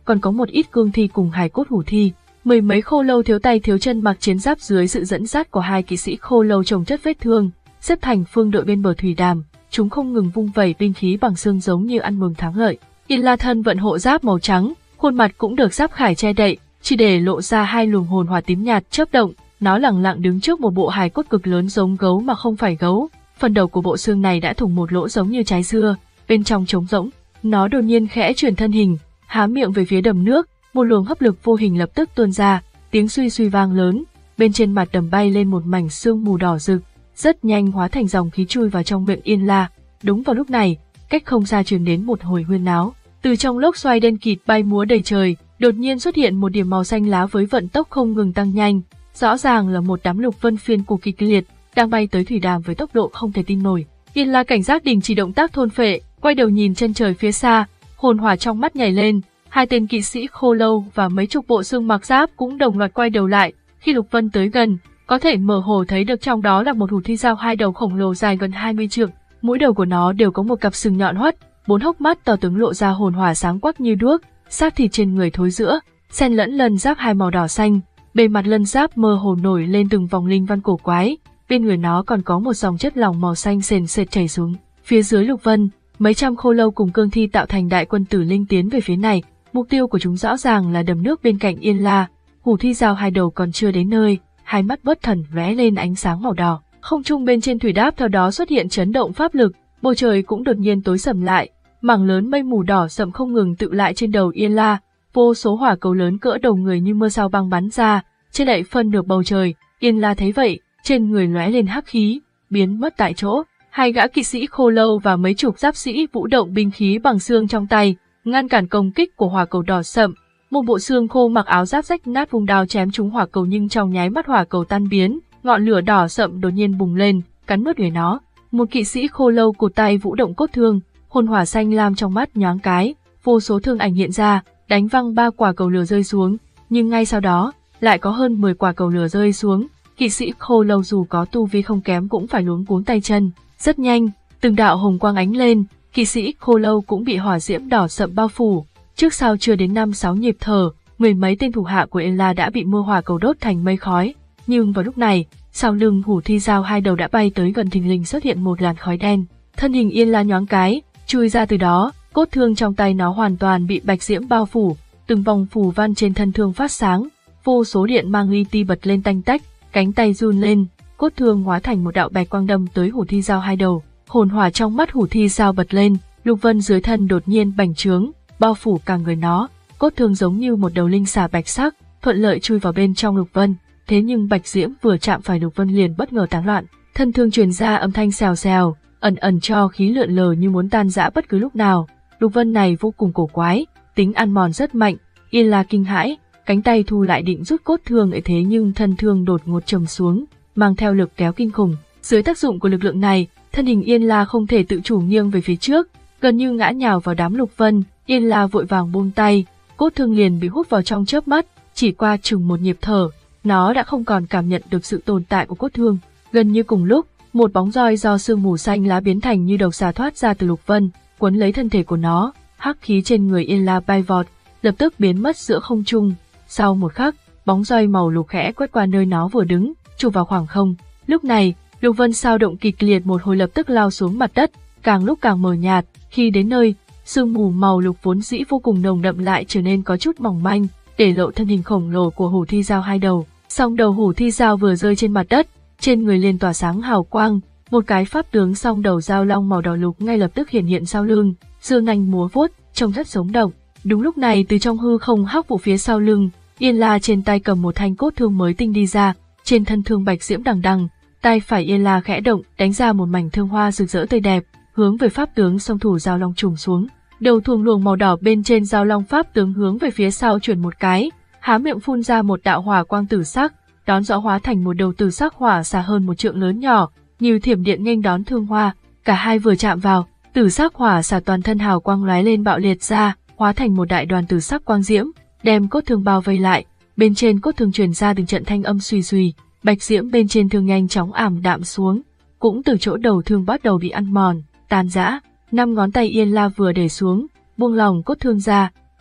còn có một ít cương thi cùng hài cốt hủ thi. Mười mấy khô lâu thiếu tay thiếu chân mặc chiến giáp dưới sự dẫn dắt của hai kỵ sĩ khô lâu chồng chất vết thương, xếp thành phương đội bên bờ thủy đàm, chúng không ngừng vung vẩy binh khí bằng xương giống như ăn mừng thắng lợi. Yên La thân vận hộ giáp màu trắng, khuôn mặt cũng được giáp khải che đậy, chỉ để lộ ra hai luồng hồn hỏa tím nhạt chớp động. Nó lẳng lặng đứng trước một bộ hài cốt cực lớn giống gấu mà không phải gấu. Phần đầu của bộ xương này đã thủng một lỗ giống như trái dưa, bên trong trống rỗng. Nó đột nhiên khẽ chuyển thân hình, há miệng về phía đầm nước, một luồng hấp lực vô hình lập tức tuôn ra, tiếng suy suy vang lớn. Bên trên mặt đầm bay lên một mảnh sương mù đỏ rực, rất nhanh hóa thành dòng khí chui vào trong miệng Yên La. Đúng vào lúc này, cách không xa truyền đến một hồi huyên náo. Từ trong lốc xoáy đen kịt bay múa đầy trời, đột nhiên xuất hiện một điểm màu xanh lá với vận tốc không ngừng tăng nhanh. Rõ ràng là một đám lục vân phiên cù kịch liệt, đang bay tới thủy đàm với tốc độ không thể tin nổi. Yên La cảnh giác đình chỉ động tác thôn phệ, quay đầu nhìn chân trời phía xa, hồn hỏa trong mắt nhảy lên. Hai tên kỵ sĩ khô lâu và mấy chục bộ xương mặc giáp cũng đồng loạt quay đầu lại. Khi lục vân tới gần, có thể mơ hồ thấy được trong đó là một hủ thi dao hai đầu khổng lồ dài gần hai mươi trượng. Mỗi đầu của nó đều có một cặp sừng nhọn hoắt, bốn hốc mắt to tướng lộ ra hồn hỏa sáng quắc như đuốc, xác thịt trên người thối rữa, xen lẫn lân giáp hai màu đỏ xanh. Bề mặt lân giáp mơ hồ nổi lên từng vòng linh văn cổ quái, bên người nó còn có một dòng chất lỏng màu xanh sền sệt chảy xuống. Phía dưới lục vân, mấy trăm khô lâu cùng cương thi tạo thành đại quân tử linh tiến về phía này. Mục tiêu của chúng rõ ràng là đầm nước bên cạnh Yên La. Hủ thi dao hai đầu còn chưa đến nơi, hai mắt bất thần lóe lên ánh sáng màu đỏ. Không trung bên trên thủy đáp theo đó xuất hiện chấn động pháp lực, bầu trời cũng đột nhiên tối sầm lại, mảng lớn mây mù đỏ sậm không ngừng tụ lại trên đầu Yên La. Vô số hỏa cầu lớn cỡ đầu người như mưa sao băng bắn ra, che đậy phân nửa bầu trời. Yên La thấy vậy, trên người lóe lên hắc khí, biến mất tại chỗ. Hai gã kỵ sĩ khô lâu và mấy chục giáp sĩ vũ động binh khí bằng xương trong tay, ngăn cản công kích của hỏa cầu đỏ sậm. Một bộ xương khô mặc áo giáp rách nát vùng đao chém trúng hỏa cầu, nhưng trong nháy mắt hỏa cầu tan biến, ngọn lửa đỏ sậm đột nhiên bùng lên, cắn nuốt người nó. Một kỵ sĩ khô lâu cụt tay vũ động cốt thương, hồn hỏa xanh lam trong mắt nhoáng cái, vô số thương ảnh hiện ra, đánh văng ba quả cầu lửa rơi xuống, nhưng ngay sau đó, lại có hơn mười quả cầu lửa rơi xuống. Kỵ sĩ khô lâu dù có tu vi không kém cũng phải luống cuống tay chân. Rất nhanh, từng đạo hồng quang ánh lên, kỵ sĩ khô lâu cũng bị hỏa diễm đỏ sậm bao phủ. Trước sau chưa đến năm sáu nhịp thở, mười mấy tên thủ hạ của Yên La đã bị mưa hỏa cầu đốt thành mây khói. Nhưng vào lúc này, sau lưng hủ thi dao hai đầu đã bay tới gần, thình lình xuất hiện một làn khói đen. Thân hình Yên La nhoáng cái, chui ra từ đó, cốt thương trong tay nó hoàn toàn bị bạch diễm bao phủ, từng vòng phù văn trên thân thương phát sáng, vô số điện mang li ti bật lên tanh tách, cánh tay run lên, cốt thương hóa thành một đạo bạch quang đâm tới hủ thi dao hai đầu. Hồn hỏa trong mắt hủ thi dao bật lên, lục vân dưới thân đột nhiên bành trướng, bao phủ cả người nó, cốt thương giống như một đầu linh xà bạch sắc, thuận lợi chui vào bên trong lục vân. Thế nhưng bạch diễm vừa chạm phải lục vân liền bất ngờ tán loạn, thân thương truyền ra âm thanh xèo xèo, ẩn ẩn cho khí lượn lờ như muốn tan rã bất cứ lúc nào. Lục vân này vô cùng cổ quái, tính ăn mòn rất mạnh. Yên La kinh hãi, cánh tay thu lại định rút cốt thương ấy, thế nhưng thân thương đột ngột trầm xuống, mang theo lực kéo kinh khủng. Dưới tác dụng của lực lượng này, thân hình Yên La không thể tự chủ nghiêng về phía trước, gần như ngã nhào vào đám lục vân. Yên La vội vàng buông tay, cốt thương liền bị hút vào trong chớp mắt, chỉ qua chừng một nhịp thở, nó đã không còn cảm nhận được sự tồn tại của cốt thương. Gần như cùng lúc, một bóng roi do sương mù xanh lá biến thành như độc xà thoát ra từ lục vân, quấn lấy thân thể của nó, hắc khí trên người Yên La bay vọt, lập tức biến mất giữa không trung. Sau một khắc, bóng roi màu lục khẽ quét qua nơi nó vừa đứng, chụp vào khoảng không. Lúc này, lục vân sao động kịch liệt một hồi lập tức lao xuống mặt đất, càng lúc càng mờ nhạt. Khi đến nơi, sương mù màu lục vốn dĩ vô cùng nồng đậm lại trở nên có chút mỏng manh, để lộ thân hình khổng lồ của hủ thi dao hai đầu. Song đầu hủ thi dao vừa rơi trên mặt đất, trên người liền tỏa sáng hào quang, một cái pháp tướng song đầu dao long màu đỏ lục ngay lập tức hiện hiện sau lưng, dương nanh múa vuốt, trông rất sống động. Đúng lúc này, từ trong hư không hắc vụ phía sau lưng, Yên La trên tay cầm một thanh cốt thương mới tinh đi ra, trên thân thương bạch diễm đằng đằng, tay phải Yên La khẽ động, đánh ra một mảnh thương hoa rực rỡ tươi đẹp, hướng về pháp tướng song thủ dao long trùm xuống. Đầu thuồng luồng màu đỏ bên trên dao long pháp tướng hướng về phía sau chuyển một cái, há miệng phun ra một đạo hỏa quang tử sắc, đón rõ hóa thành một đầu tử sắc hỏa xà hơn một trượng lớn nhỏ, như thiểm điện nghênh đón thương hoa. Cả hai vừa chạm vào, tử sắc hỏa xà toàn thân hào quang lóe lên bạo liệt ra, hóa thành một đại đoàn tử sắc quang diễm, đem cốt thương bao vây lại. Bên trên cốt thương truyền ra từng trận thanh âm suy suy, bạch diễm bên trên thương nhanh chóng ảm đạm xuống, cũng từ chỗ đầu thương bắt đầu bị ăn mòn, tan rã. Năm ngón tay Yên La vừa để xuống, buông lòng cốt thương ra,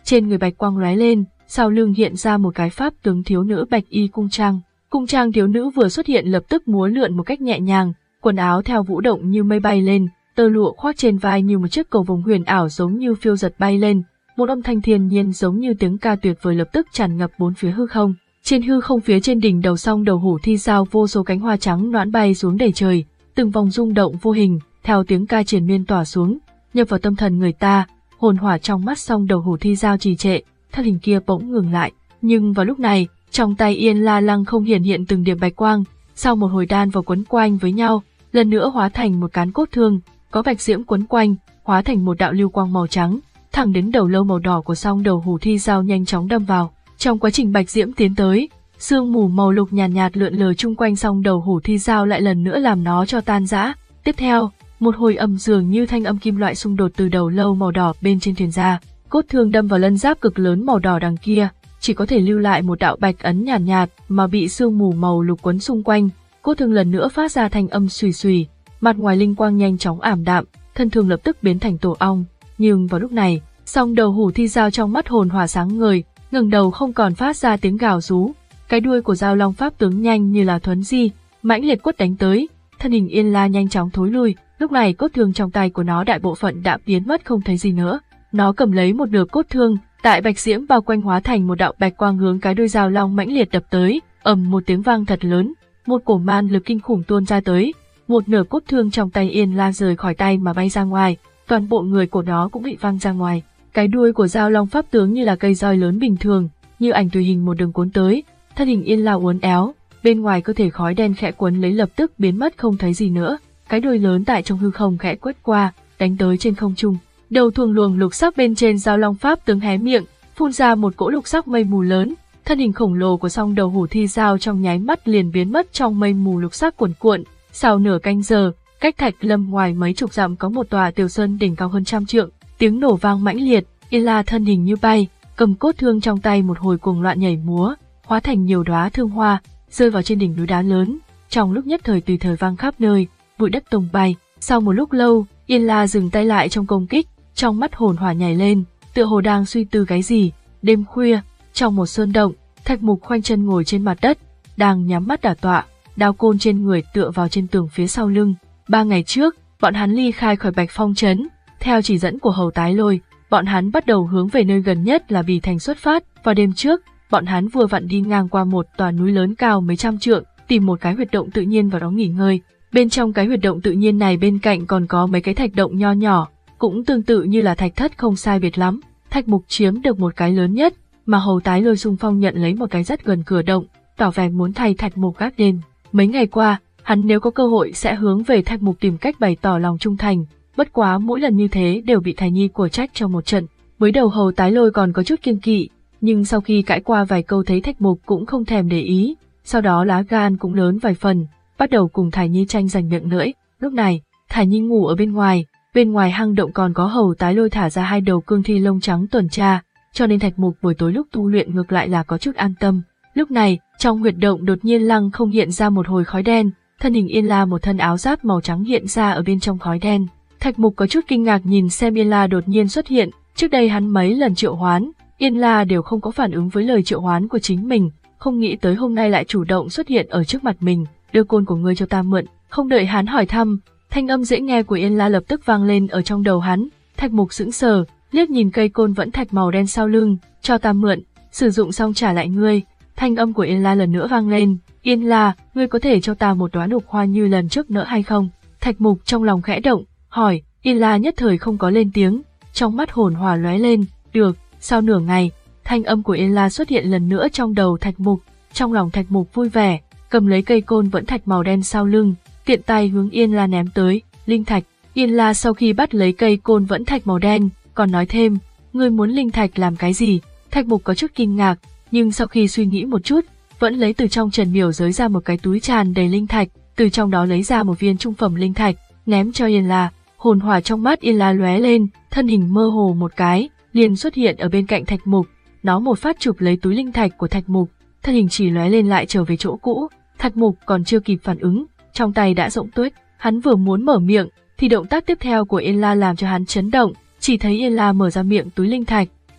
trên người bạch quang lóe lên, sau lưng hiện ra một cái pháp tướng thiếu nữ bạch y cung trang. Cung trang thiếu nữ vừa xuất hiện lập tức múa lượn một cách nhẹ nhàng, quần áo theo vũ động như mây bay lên, tơ lụa khoác trên vai như một chiếc cầu vồng huyền ảo giống như phiêu giật bay lên, một âm thanh thiên nhiên giống như tiếng ca tuyệt vời lập tức tràn ngập bốn phía hư không. Trên hư không phía trên đỉnh đầu song đầu hổ thi dao vô số cánh hoa trắng noãn bay xuống đầy trời, từng vòng rung động vô hình, theo tiếng ca triền miên tỏa xuống, nhập vào tâm thần người ta, hồn hỏa trong mắt song đầu hổ thi dao trì trệ, thân hình kia bỗng ngừng lại. Nhưng vào lúc này, trong tay Yên La Lăng không hiển hiện từng điểm bạch quang, sau một hồi đan vào quấn quanh với nhau, lần nữa hóa thành một cán cốt thương, có bạch diễm quấn quanh, hóa thành một đạo lưu quang màu trắng, thẳng đến đầu lâu màu đỏ của song đầu hổ thi dao nhanh chóng đâm vào. Trong quá trình bạch diễm tiến tới, sương mù màu lục nhàn nhạt, nhạt lượn lờ chung quanh song đầu hổ thi dao lại lần nữa làm nó cho tan rã. Tiếp theo, một hồi âm dường như thanh âm kim loại xung đột từ đầu lâu màu đỏ bên trên thuyền ra, cốt thương đâm vào lân giáp cực lớn màu đỏ đằng kia, chỉ có thể lưu lại một đạo bạch ấn nhàn nhạt, nhạt mà bị sương mù màu lục quấn xung quanh. Cốt thương lần nữa phát ra thanh âm xùy xùy, mặt ngoài linh quang nhanh chóng ảm đạm, thân thương lập tức biến thành tổ ong. Nhưng vào lúc này, song đầu hổ thi dao trong mắt hồn hỏa sáng ngời, ngẩng đầu không còn phát ra tiếng gào rú, cái đuôi của Giao Long pháp tướng nhanh như là thuấn di, mãnh liệt quất đánh tới, thân hình Yên La nhanh chóng thối lui. Lúc này cốt thương trong tay của nó đại bộ phận đã biến mất không thấy gì nữa. Nó cầm lấy một nửa cốt thương, tại bạch diễm bao quanh hóa thành một đạo bạch quang hướng cái đuôi Giao Long mãnh liệt đập tới, ầm một tiếng vang thật lớn, một cổ man lực kinh khủng tuôn ra tới, một nửa cốt thương trong tay Yên La rời khỏi tay mà bay ra ngoài, toàn bộ người của nó cũng bị văng ra ngoài. Cái đuôi của Giao Long pháp tướng như là cây roi lớn bình thường, như ảnh tùy hình một đường cuốn tới, thân hình Yên La uốn éo, bên ngoài cơ thể khói đen khẽ cuốn lấy lập tức biến mất không thấy gì nữa. Cái đuôi lớn tại trong hư không khẽ quét qua, đánh tới trên không trung. Đầu thuồng luồng lục sắc bên trên Giao Long pháp tướng hé miệng, phun ra một cỗ lục sắc mây mù lớn, thân hình khổng lồ của song đầu hổ thi dao trong nháy mắt liền biến mất trong mây mù lục sắc cuồn cuộn. Sau nửa canh giờ, cách Thạch Lâm ngoài mấy chục dặm có một tòa tiểu sơn đỉnh cao hơn trăm trượng, tiếng nổ vang mãnh liệt, Yên La thân hình như bay, cầm cốt thương trong tay một hồi cuồng loạn nhảy múa, hóa thành nhiều đóa thương hoa, rơi vào trên đỉnh núi đá lớn. Trong lúc nhất thời tùy thời vang khắp nơi, bụi đất tung bay. Sau một lúc lâu, Yên La dừng tay lại trong công kích, trong mắt hồn hỏa nhảy lên, tựa hồ đang suy tư cái gì. Đêm khuya, trong một sơn động, Thạch Mục khoanh chân ngồi trên mặt đất, đang nhắm mắt đả tọa, đao côn trên người tựa vào trên tường phía sau lưng. Ba ngày trước, bọn hắn ly khai khỏi Bạch Phong trấn, theo chỉ dẫn của Hầu Tái Lôi, bọn hắn bắt đầu hướng về nơi gần nhất là Bì Thành xuất phát. Vào đêm trước, bọn hắn vừa vặn đi ngang qua một tòa núi lớn cao mấy trăm trượng, tìm một cái huyệt động tự nhiên vào đó nghỉ ngơi. Bên trong cái huyệt động tự nhiên này bên cạnh còn có mấy cái thạch động nho nhỏ, cũng tương tự như là thạch thất không sai biệt lắm. Thạch Mục chiếm được một cái lớn nhất, mà Hầu Tái Lôi xung phong nhận lấy một cái rất gần cửa động, tỏ vẻ muốn thay Thạch Mục gác đêm. Mấy ngày qua, hắn nếu có cơ hội sẽ hướng về Thạch Mục tìm cách bày tỏ lòng trung thành, bất quá mỗi lần như thế đều bị Thái Nhi của trách cho một trận. Mới đầu Hầu Tái Lôi còn có chút kiêng kỵ, nhưng sau khi cãi qua vài câu thấy Thạch Mục cũng không thèm để ý, sau đó lá gan cũng lớn vài phần, bắt đầu cùng Thái Nhi tranh giành miệng lưỡi. Lúc này, Thái Nhi ngủ ở bên ngoài, bên ngoài hang động còn có Hầu Tái Lôi thả ra hai đầu cương thi lông trắng tuần tra, cho nên Thạch Mục buổi tối lúc tu luyện ngược lại là có chút an tâm. Lúc này, trong huyệt động đột nhiên lăng không hiện ra một hồi khói đen, thân hình Yên La một thân áo giáp màu trắng hiện ra ở bên trong khói đen. Thạch Mục có chút kinh ngạc nhìn xem Yên La đột nhiên xuất hiện, trước đây hắn mấy lần triệu hoán, Yên La đều không có phản ứng với lời triệu hoán của chính mình, không nghĩ tới hôm nay lại chủ động xuất hiện ở trước mặt mình, đưa côn của ngươi cho ta mượn. Không đợi hắn hỏi thăm, thanh âm dễ nghe của Yên La lập tức vang lên ở trong đầu hắn. Thạch Mục sững sờ, liếc nhìn cây côn vẫn thạch màu đen sau lưng, cho ta mượn, sử dụng xong trả lại ngươi. Thanh âm của Yên La lần nữa vang lên, Yên La, ngươi có thể cho ta một đóa lục hoa như lần trước nữa hay không? Thạch Mục trong lòng khẽ động, hỏi. Yên La nhất thời không có lên tiếng, trong mắt hồn hỏa lóe lên, được. Sau nửa ngày, thanh âm của Yên La xuất hiện lần nữa trong đầu Thạch Mục, trong lòng Thạch Mục vui vẻ, cầm lấy cây côn vẫn thạch màu đen sau lưng, tiện tay hướng Yên La ném tới. Linh thạch. Yên La sau khi bắt lấy cây côn vẫn thạch màu đen, còn nói thêm, ngươi muốn linh thạch làm cái gì? Thạch Mục có chút kinh ngạc, nhưng sau khi suy nghĩ một chút, vẫn lấy từ trong trần miểu giới ra một cái túi tràn đầy linh thạch, từ trong đó lấy ra một viên trung phẩm linh thạch, ném cho Yên La. Hồn hỏa trong mắt Yên La lóe lên, thân hình mơ hồ một cái, liền xuất hiện ở bên cạnh Thạch Mục, nó một phát chụp lấy túi linh thạch của Thạch Mục, thân hình chỉ lóe lên lại trở về chỗ cũ. Thạch Mục còn chưa kịp phản ứng, trong tay đã rộng tuếch, hắn vừa muốn mở miệng, thì động tác tiếp theo của Yên La làm cho hắn chấn động, chỉ thấy Yên La mở ra miệng túi linh thạch,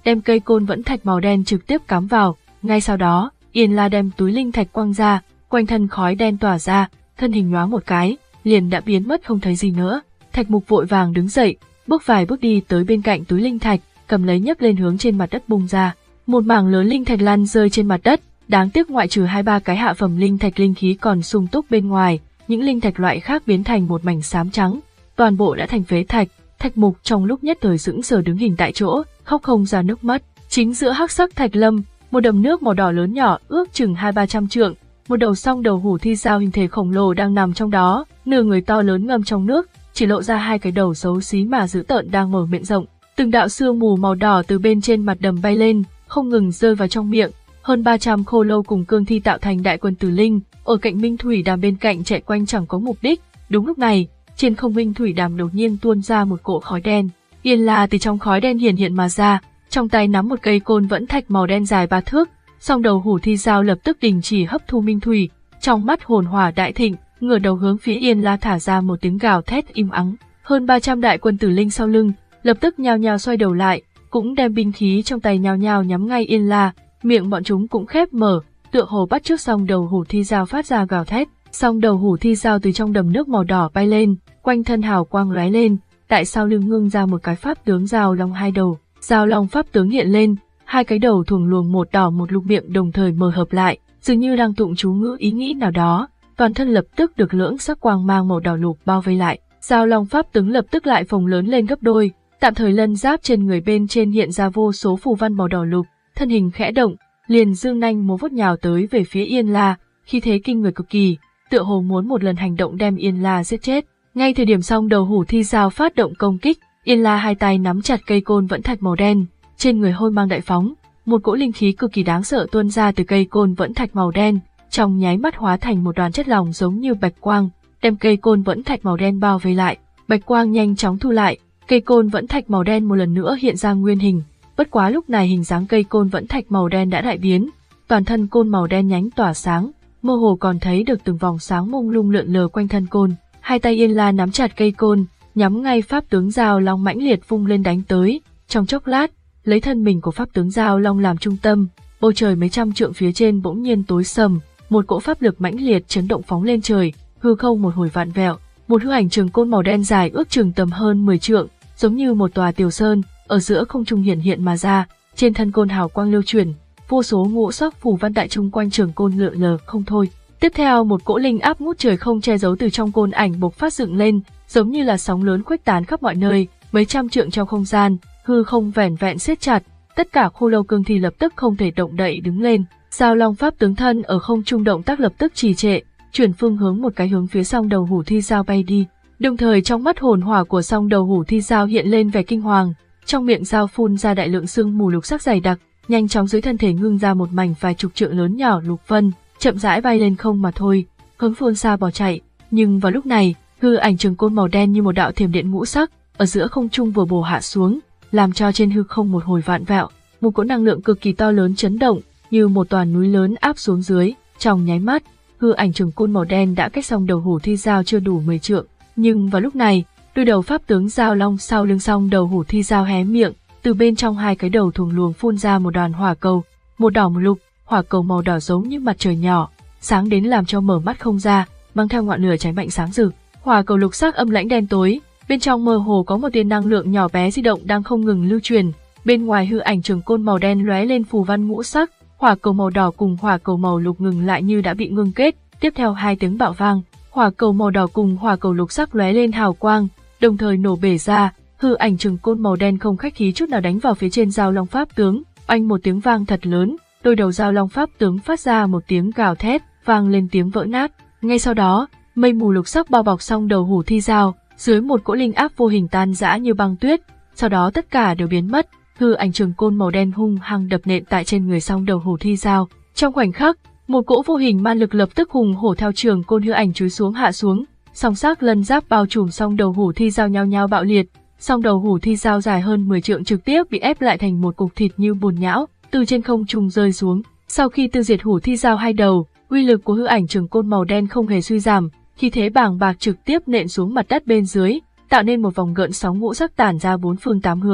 đem cây côn vẫn thạch màu đen trực tiếp cắm vào. Ngay sau đó, Yên La đem túi linh thạch quăng ra, quanh thân khói đen tỏa ra, thân hình nhoáng một cái, liền đã biến mất không thấy gì nữa. Thạch Mục vội vàng đứng dậy, bước vài bước đi tới bên cạnh túi linh thạch, cầm lấy nhấc lên hướng trên mặt đất bung ra. Một mảng lớn linh thạch lăn rơi trên mặt đất, đáng tiếc ngoại trừ hai ba cái hạ phẩm linh thạch linh khí còn sung túc bên ngoài, những linh thạch loại khác biến thành một mảnh xám trắng, toàn bộ đã thành phế thạch. Thạch Mục trong lúc nhất thời sững sờ đứng hình tại chỗ, khóc không ra nước mắt. Chính giữa hắc sắc thạch lâm, một đầm nước màu đỏ lớn nhỏ ước chừng hai ba trăm trượng, một đầu song đầu hủ thi dao hình thể khổng lồ đang nằm trong đó, nửa người to lớn ngâm trong nước, chỉ lộ ra hai cái đầu xấu xí mà dữ tợn đang mở miệng rộng. Từng đạo sương mù màu đỏ từ bên trên mặt đầm bay lên, không ngừng rơi vào trong miệng. Hơn ba trăm khô lâu cùng cương thi tạo thành đại quân tử linh, ở cạnh Minh Thủy Đàm bên cạnh chạy quanh chẳng có mục đích. Đúng lúc này, trên không Minh Thủy Đàm đột nhiên tuôn ra một cỗ khói đen. Yên La từ trong khói đen hiển hiện mà ra, trong tay nắm một cây côn vẫn thạch màu đen dài ba thước. Song đầu hủ thi dao lập tức đình chỉ hấp thu minh thủy, trong mắt hồn hỏa đại thịnh, ngửa đầu hướng phía Yên La thả ra một tiếng gào thét im ắng. Hơn ba trăm đại quân tử linh sau lưng, lập tức nhao nhao xoay đầu lại, cũng đem binh khí trong tay nhao nhao nhắm ngay Yên La, miệng bọn chúng cũng khép mở, tựa hồ bắt chước song đầu hủ thi dao phát ra gào thét. Song đầu hủ thi dao từ trong đầm nước màu đỏ bay lên, quanh thân hào quang lóe lên, tại sau lưng ngưng ra một cái pháp tướng dao long hai đầu. Dao long pháp tướng hiện lên, hai cái đầu thuồng luồng một đỏ một lục miệng đồng thời mở hợp lại, dường như đang tụng chú ngữ ý nghĩ nào đó, toàn thân lập tức được lưỡng sắc quang mang màu đỏ lục bao vây lại. Dao long pháp tướng lập tức lại phồng lớn lên gấp đôi, tạm thời lân giáp trên người bên trên hiện ra vô số phù văn màu đỏ lục, thân hình khẽ động, liền dương nanh múa vuốt nhào tới về phía Yên La, khí thế kinh người cực kỳ, tựa hồ muốn một lần hành động đem Yên La giết chết. Ngay thời điểm song đầu hủ thi dao phát động công kích, Yên La hai tay nắm chặt cây côn vẫn thạch màu đen, trên người hôi mang đại phóng, một cỗ linh khí cực kỳ đáng sợ tuôn ra từ cây côn vẫn thạch màu đen, trong nháy mắt hóa thành một đoàn chất lỏng giống như bạch quang, đem cây côn vẫn thạch màu đen bao vây lại. Bạch quang nhanh chóng thu lại, cây côn vẫn thạch màu đen một lần nữa hiện ra nguyên hình, bất quá lúc này hình dáng cây côn vẫn thạch màu đen đã đại biến, toàn thân côn màu đen nhánh tỏa sáng, mơ hồ còn thấy được từng vòng sáng mông lung lượn lờ quanh thân côn. Hai tay Yên La nắm chặt cây côn, nhắm ngay pháp tướng dao long mãnh liệt vung lên đánh tới. Trong chốc lát, lấy thân mình của pháp tướng dao long làm trung tâm, bầu trời mấy trăm trượng phía trên bỗng nhiên tối sầm, một cỗ pháp lực mãnh liệt chấn động phóng lên trời, hư không một hồi vạn vẹo, một hư ảnh trường côn màu đen dài ước chừng tầm hơn mười trượng, giống như một tòa tiểu sơn, ở giữa không trung hiển hiện mà ra, trên thân côn hào quang lưu chuyển, vô số ngũ sắc phù văn tại chung quanh trường côn lượn lờ không thôi. Tiếp theo một cỗ linh áp ngút trời không che giấu từ trong côn ảnh bộc phát dựng lên, giống như là sóng lớn khuếch tán khắp mọi nơi, mấy trăm trượng trong không gian, hư không vẻn vẹn siết chặt, tất cả khô lâu cương thi lập tức không thể động đậy đứng lên. Dao long pháp tướng thân ở không trung động tác lập tức trì trệ, chuyển phương hướng một cái hướng phía song đầu hủ thi dao bay đi. Đồng thời trong mắt hồn hỏa của song đầu hủ thi dao hiện lên vẻ kinh hoàng, trong miệng dao phun ra đại lượng sương mù lục sắc dày đặc, nhanh chóng dưới thân thể ngưng ra một mảnh vài chục trượng lớn nhỏ lục vân, chậm rãi bay lên không mà thôi, hướng phương xa bỏ chạy. Nhưng vào lúc này, hư ảnh trường côn màu đen như một đạo thiểm điện ngũ sắc, ở giữa không trung vừa bổ hạ xuống, làm cho trên hư không một hồi vạn vẹo, một cỗ năng lượng cực kỳ to lớn chấn động, như một tòa núi lớn áp xuống dưới. Trong nháy mắt, hư ảnh trường côn màu đen đã cách song đầu hủ thi dao chưa đủ mười trượng, nhưng vào lúc này, đôi đầu pháp tướng dao long sau lưng song đầu hủ thi dao hé miệng, từ bên trong hai cái đầu thuồng luồng phun ra một đoàn hỏa cầu, một đỏ một lục, hỏa cầu màu đỏ giống như mặt trời nhỏ, sáng đến làm cho mở mắt không ra, mang theo ngọn lửa cháy mạnh sáng rực. Hỏa cầu lục sắc âm lãnh đen tối, bên trong mơ hồ có một tia năng lượng nhỏ bé di động đang không ngừng lưu truyền. Bên ngoài hư ảnh trường côn màu đen lóe lên phù văn ngũ sắc, hỏa cầu màu đỏ cùng hỏa cầu màu lục ngừng lại như đã bị ngưng kết. Tiếp theo hai tiếng bạo vang, hỏa cầu màu đỏ cùng hỏa cầu lục sắc lóe lên hào quang, đồng thời nổ bể ra. Hư ảnh trường côn màu đen không khách khí chút nào đánh vào phía trên dao long pháp tướng, oanh một tiếng vang thật lớn, đôi đầu dao long pháp tướng phát ra một tiếng gào thét, vang lên tiếng vỡ nát. Ngay sau đó, mây mù lục sắc bao bọc xong đầu hủ thi dao, dưới một cỗ linh áp vô hình tan rã như băng tuyết, sau đó tất cả đều biến mất. Hư ảnh trường côn màu đen hung hăng đập nện tại trên người song đầu hủ thi dao. Trong khoảnh khắc, một cỗ vô hình man lực lập tức hùng hổ theo trường côn hư ảnh chúi xuống hạ xuống, song sắc lân giáp bao trùm song đầu hủ thi dao nhao nhao bạo liệt, song đầu hủ thi dao dài hơn mười trượng trực tiếp bị ép lại thành một cục thịt như bùn nhão, từ trên không trung rơi xuống. Sau khi tiêu diệt hủ thi dao hai đầu, uy lực của hư ảnh trường côn màu đen không hề suy giảm, khí thế bàng bạc trực tiếp nện xuống mặt đất bên dưới, tạo nên một vòng gợn sóng ngũ sắc tản ra bốn phương tám hướng.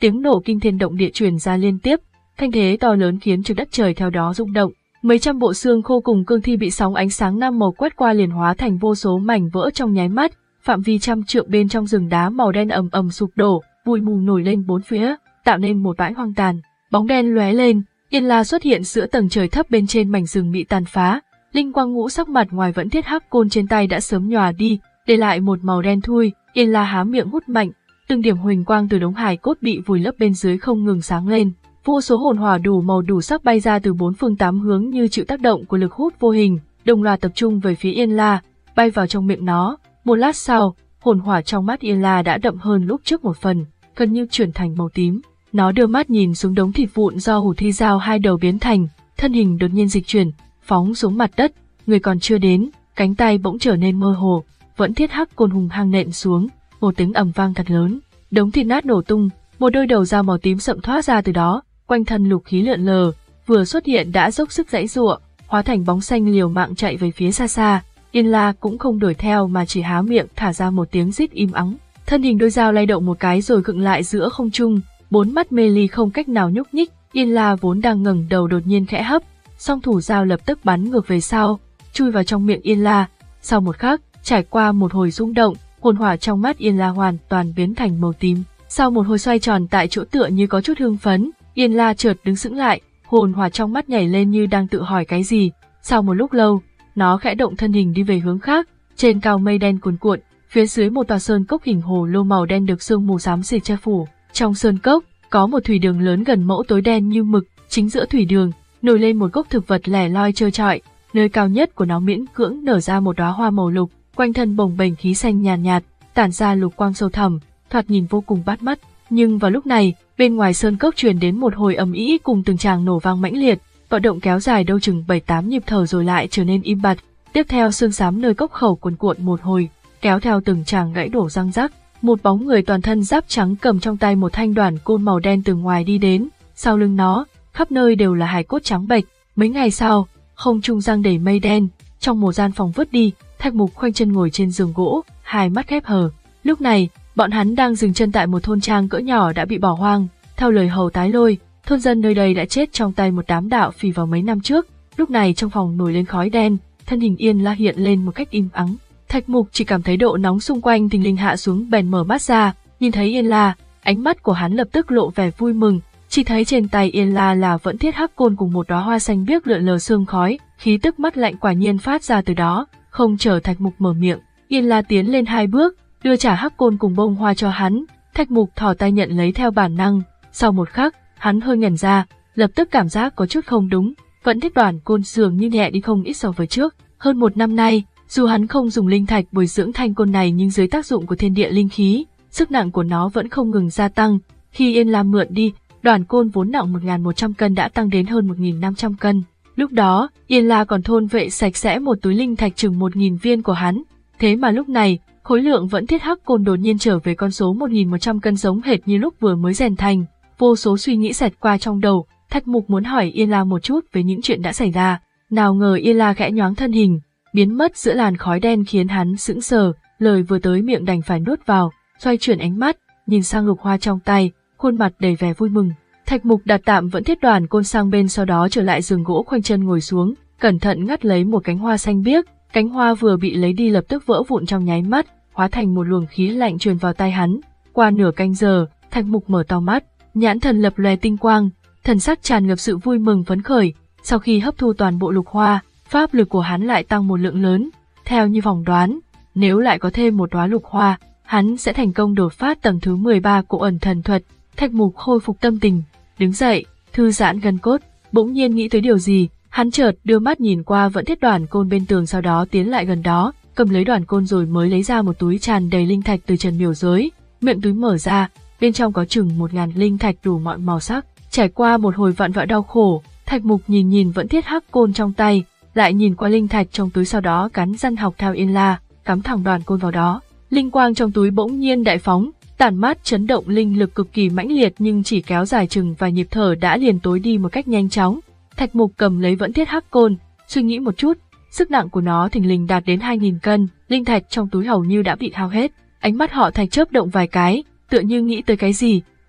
tiếng nổ kinh thiên động địa truyền ra liên tiếp, thanh thế to lớn khiến cho đất trời theo đó rung động. Mấy trăm bộ xương khô cùng cương thi bị sóng ánh sáng năm màu quét qua liền hóa thành vô số mảnh vỡ trong nháy mắt, phạm vi trăm trượng bên trong rừng đá màu đen ầm ầm sụp đổ, bụi mù nổi lên bốn phía, tạo nên một bãi hoang tàn. Bóng đen lóe lên, Yên La xuất hiện giữa tầng trời thấp bên trên mảnh rừng bị tàn phá, linh quang ngũ sắc mặt ngoài vẫn thiết hắc côn trên tay đã sớm nhòa đi, để lại một màu đen thui. Yên La há miệng hút mạnh, từng điểm huỳnh quang từ đống hài cốt bị vùi lấp bên dưới không ngừng sáng lên. Vô số hồn hỏa đủ màu đủ sắc bay ra từ bốn phương tám hướng như chịu tác động của lực hút vô hình, đồng loạt tập trung về phía Yên La, bay vào trong miệng nó. Một lát sau, hồn hỏa trong mắt Yên La đã đậm hơn lúc trước một phần, gần như chuyển thành màu tím. Nó đưa mắt nhìn xuống đống thịt vụn do Hủ Thi Dao hai đầu biến thành, thân hình đột nhiên dịch chuyển, phóng xuống mặt đất, người còn chưa đến, cánh tay bỗng trở nên mơ hồ, vẫn thiết hắc côn hùng hăng nện xuống, một tiếng ầm vang thật lớn, đống thịt nát nổ tung, một đôi đầu dao màu tím sậm thoát ra từ đó, quanh thân lục khí lượn lờ, vừa xuất hiện đã dốc sức giãy giụa, hóa thành bóng xanh liều mạng chạy về phía xa xa. Yên La cũng không đuổi theo mà chỉ há miệng thả ra một tiếng rít im ắng, thân hình đôi dao lay động một cái rồi khựng lại giữa không trung, bốn mắt mê ly không cách nào nhúc nhích. Yên La vốn đang ngẩng đầu đột nhiên khẽ hấp, song thủ dao lập tức bắn ngược về sau, chui vào trong miệng Yên La. Sau một khắc, trải qua một hồi rung động, hồn hỏa trong mắt Yên La hoàn toàn biến thành màu tím. Sau một hồi xoay tròn tại chỗ tựa như có chút hưng phấn, Yên La chợt đứng sững lại, hồn hỏa trong mắt nhảy lên như đang tự hỏi cái gì. Sau một lúc lâu, nó khẽ động thân hình đi về hướng khác. Trên cao mây đen cuồn cuộn, phía dưới một tòa sơn cốc hình hồ lô màu đen được sương mù xám xịt che phủ. Trong sơn cốc có một thủy đường lớn gần mẫu tối đen như mực, chính giữa thủy đường nổi lên một gốc thực vật lẻ loi trơ trọi, nơi cao nhất của nó miễn cưỡng nở ra một đóa hoa màu lục, quanh thân bồng bềnh khí xanh nhàn nhạt, nhạt, tản ra lục quang sâu thẳm, thoạt nhìn vô cùng bắt mắt. Nhưng vào lúc này, bên ngoài sơn cốc truyền đến một hồi ầm ĩ cùng từng tràng nổ vang mãnh liệt, vận động kéo dài đâu chừng bảy tám nhịp thở rồi lại trở nên im bặt. Tiếp theo sương xám nơi cốc khẩu cuồn cuộn một hồi, kéo theo từng tràng gãy đổ răng rắc. Một bóng người toàn thân giáp trắng cầm trong tay một thanh đoản côn màu đen từ ngoài đi đến, sau lưng nó, khắp nơi đều là hài cốt trắng bệch. Mấy ngày sau, không trung giăng đầy mây đen, trong một gian phòng vứt đi, Thạch Mục khoanh chân ngồi trên giường gỗ, hai mắt khép hờ. Lúc này, bọn hắn đang dừng chân tại một thôn trang cỡ nhỏ đã bị bỏ hoang. Theo lời hầu Tái Lôi, thôn dân nơi đây đã chết trong tay một đám đạo phỉ vào mấy năm trước. Lúc này trong phòng nổi lên khói đen, thân hình Yên La hiện lên một cách im ắng. Thạch Mục chỉ cảm thấy độ nóng xung quanh thình lình hạ xuống, bèn mở mắt ra, nhìn thấy Yên La, ánh mắt của hắn lập tức lộ vẻ vui mừng. Chỉ thấy trên tay Yên La là vẫn thiết hắc côn cùng một đóa hoa xanh biếc lượn lờ sương khói, khí tức mắt lạnh quả nhiên phát ra từ đó. Không chờ Thạch Mục mở miệng, Yên La tiến lên hai bước, đưa trả hắc côn cùng bông hoa cho hắn. Thạch Mục thò tay nhận lấy theo bản năng. Sau một khắc, hắn hơi ngẩn ra, lập tức cảm giác có chút không đúng. Vẫn thiết đoản côn dường như nhẹ đi không ít so với trước. Hơn một năm nay, dù hắn không dùng linh thạch bồi dưỡng thanh côn này, nhưng dưới tác dụng của thiên địa linh khí, sức nặng của nó vẫn không ngừng gia tăng. Khi Yên La mượn đi, đoản côn vốn nặng một nghìn một trăm cân đã tăng đến hơn một nghìn năm trăm cân. Lúc đó, Yên La còn thôn vệ sạch sẽ một túi linh thạch chừng một nghìn viên của hắn. Thế mà lúc này, khối lượng vẫn thiết hắc côn đột nhiên trở về con số một nghìn một trăm cân, giống hệt như lúc vừa mới rèn thành. Vô số suy nghĩ xẹt qua trong đầu, Thạch Mục muốn hỏi Yên La một chút về những chuyện đã xảy ra. Nào ngờ Yên La khẽ nhoáng thân hình, biến mất giữa làn khói đen khiến hắn sững sờ, lời vừa tới miệng đành phải nuốt vào, xoay chuyển ánh mắt, nhìn sang lục hoa trong tay, khuôn mặt đầy vẻ vui mừng. Thạch Mục đặt tạm vẫn thiết đoàn côn sang bên, sau đó trở lại giường gỗ khoanh chân ngồi xuống, cẩn thận ngắt lấy một cánh hoa xanh biếc. Cánh hoa vừa bị lấy đi lập tức vỡ vụn trong nháy mắt, hóa thành một luồng khí lạnh truyền vào tay hắn. Qua nửa canh giờ, Thạch Mục mở to mắt, nhãn thần lập lòe tinh quang, thần sắc tràn ngập sự vui mừng phấn khởi. Sau khi hấp thu toàn bộ lục hoa, pháp lực của hắn lại tăng một lượng lớn. Theo như phỏng đoán, nếu lại có thêm một đóa lục hoa, hắn sẽ thành công đột phá tầng thứ mười ba của ẩn thần thuật. Thạch Mục khôi phục tâm tình, đứng dậy, thư giãn gân cốt, bỗng nhiên nghĩ tới điều gì, hắn chợt đưa mắt nhìn qua vẫn thiết đoàn côn bên tường, sau đó tiến lại gần đó, cầm lấy đoàn côn rồi mới lấy ra một túi tràn đầy linh thạch từ trần miểu giới. Miệng túi mở ra, bên trong có chừng một ngàn linh thạch đủ mọi màu sắc. Trải qua một hồi vạn vẹo đau khổ, Thạch Mục nhìn nhìn vẫn thiết hắc côn trong tay, lại nhìn qua linh thạch trong túi, sau đó cắn răng học theo Yên La, cắm thẳng đoàn côn vào đó. Linh quang trong túi bỗng nhiên đại phóng, tản mát chấn động linh lực cực kỳ mãnh liệt, nhưng chỉ kéo dài chừng vài nhịp thở đã liền tối đi một cách nhanh chóng. Thạch Mục cầm lấy vẫn thiết hắc côn, suy nghĩ một chút, sức nặng của nó thình lình đạt đến hai nghìn cân, linh thạch trong túi hầu như đã bị hao hết. Ánh mắt họ Thạch chớp động vài cái, tựa như nghĩ tới cái gì,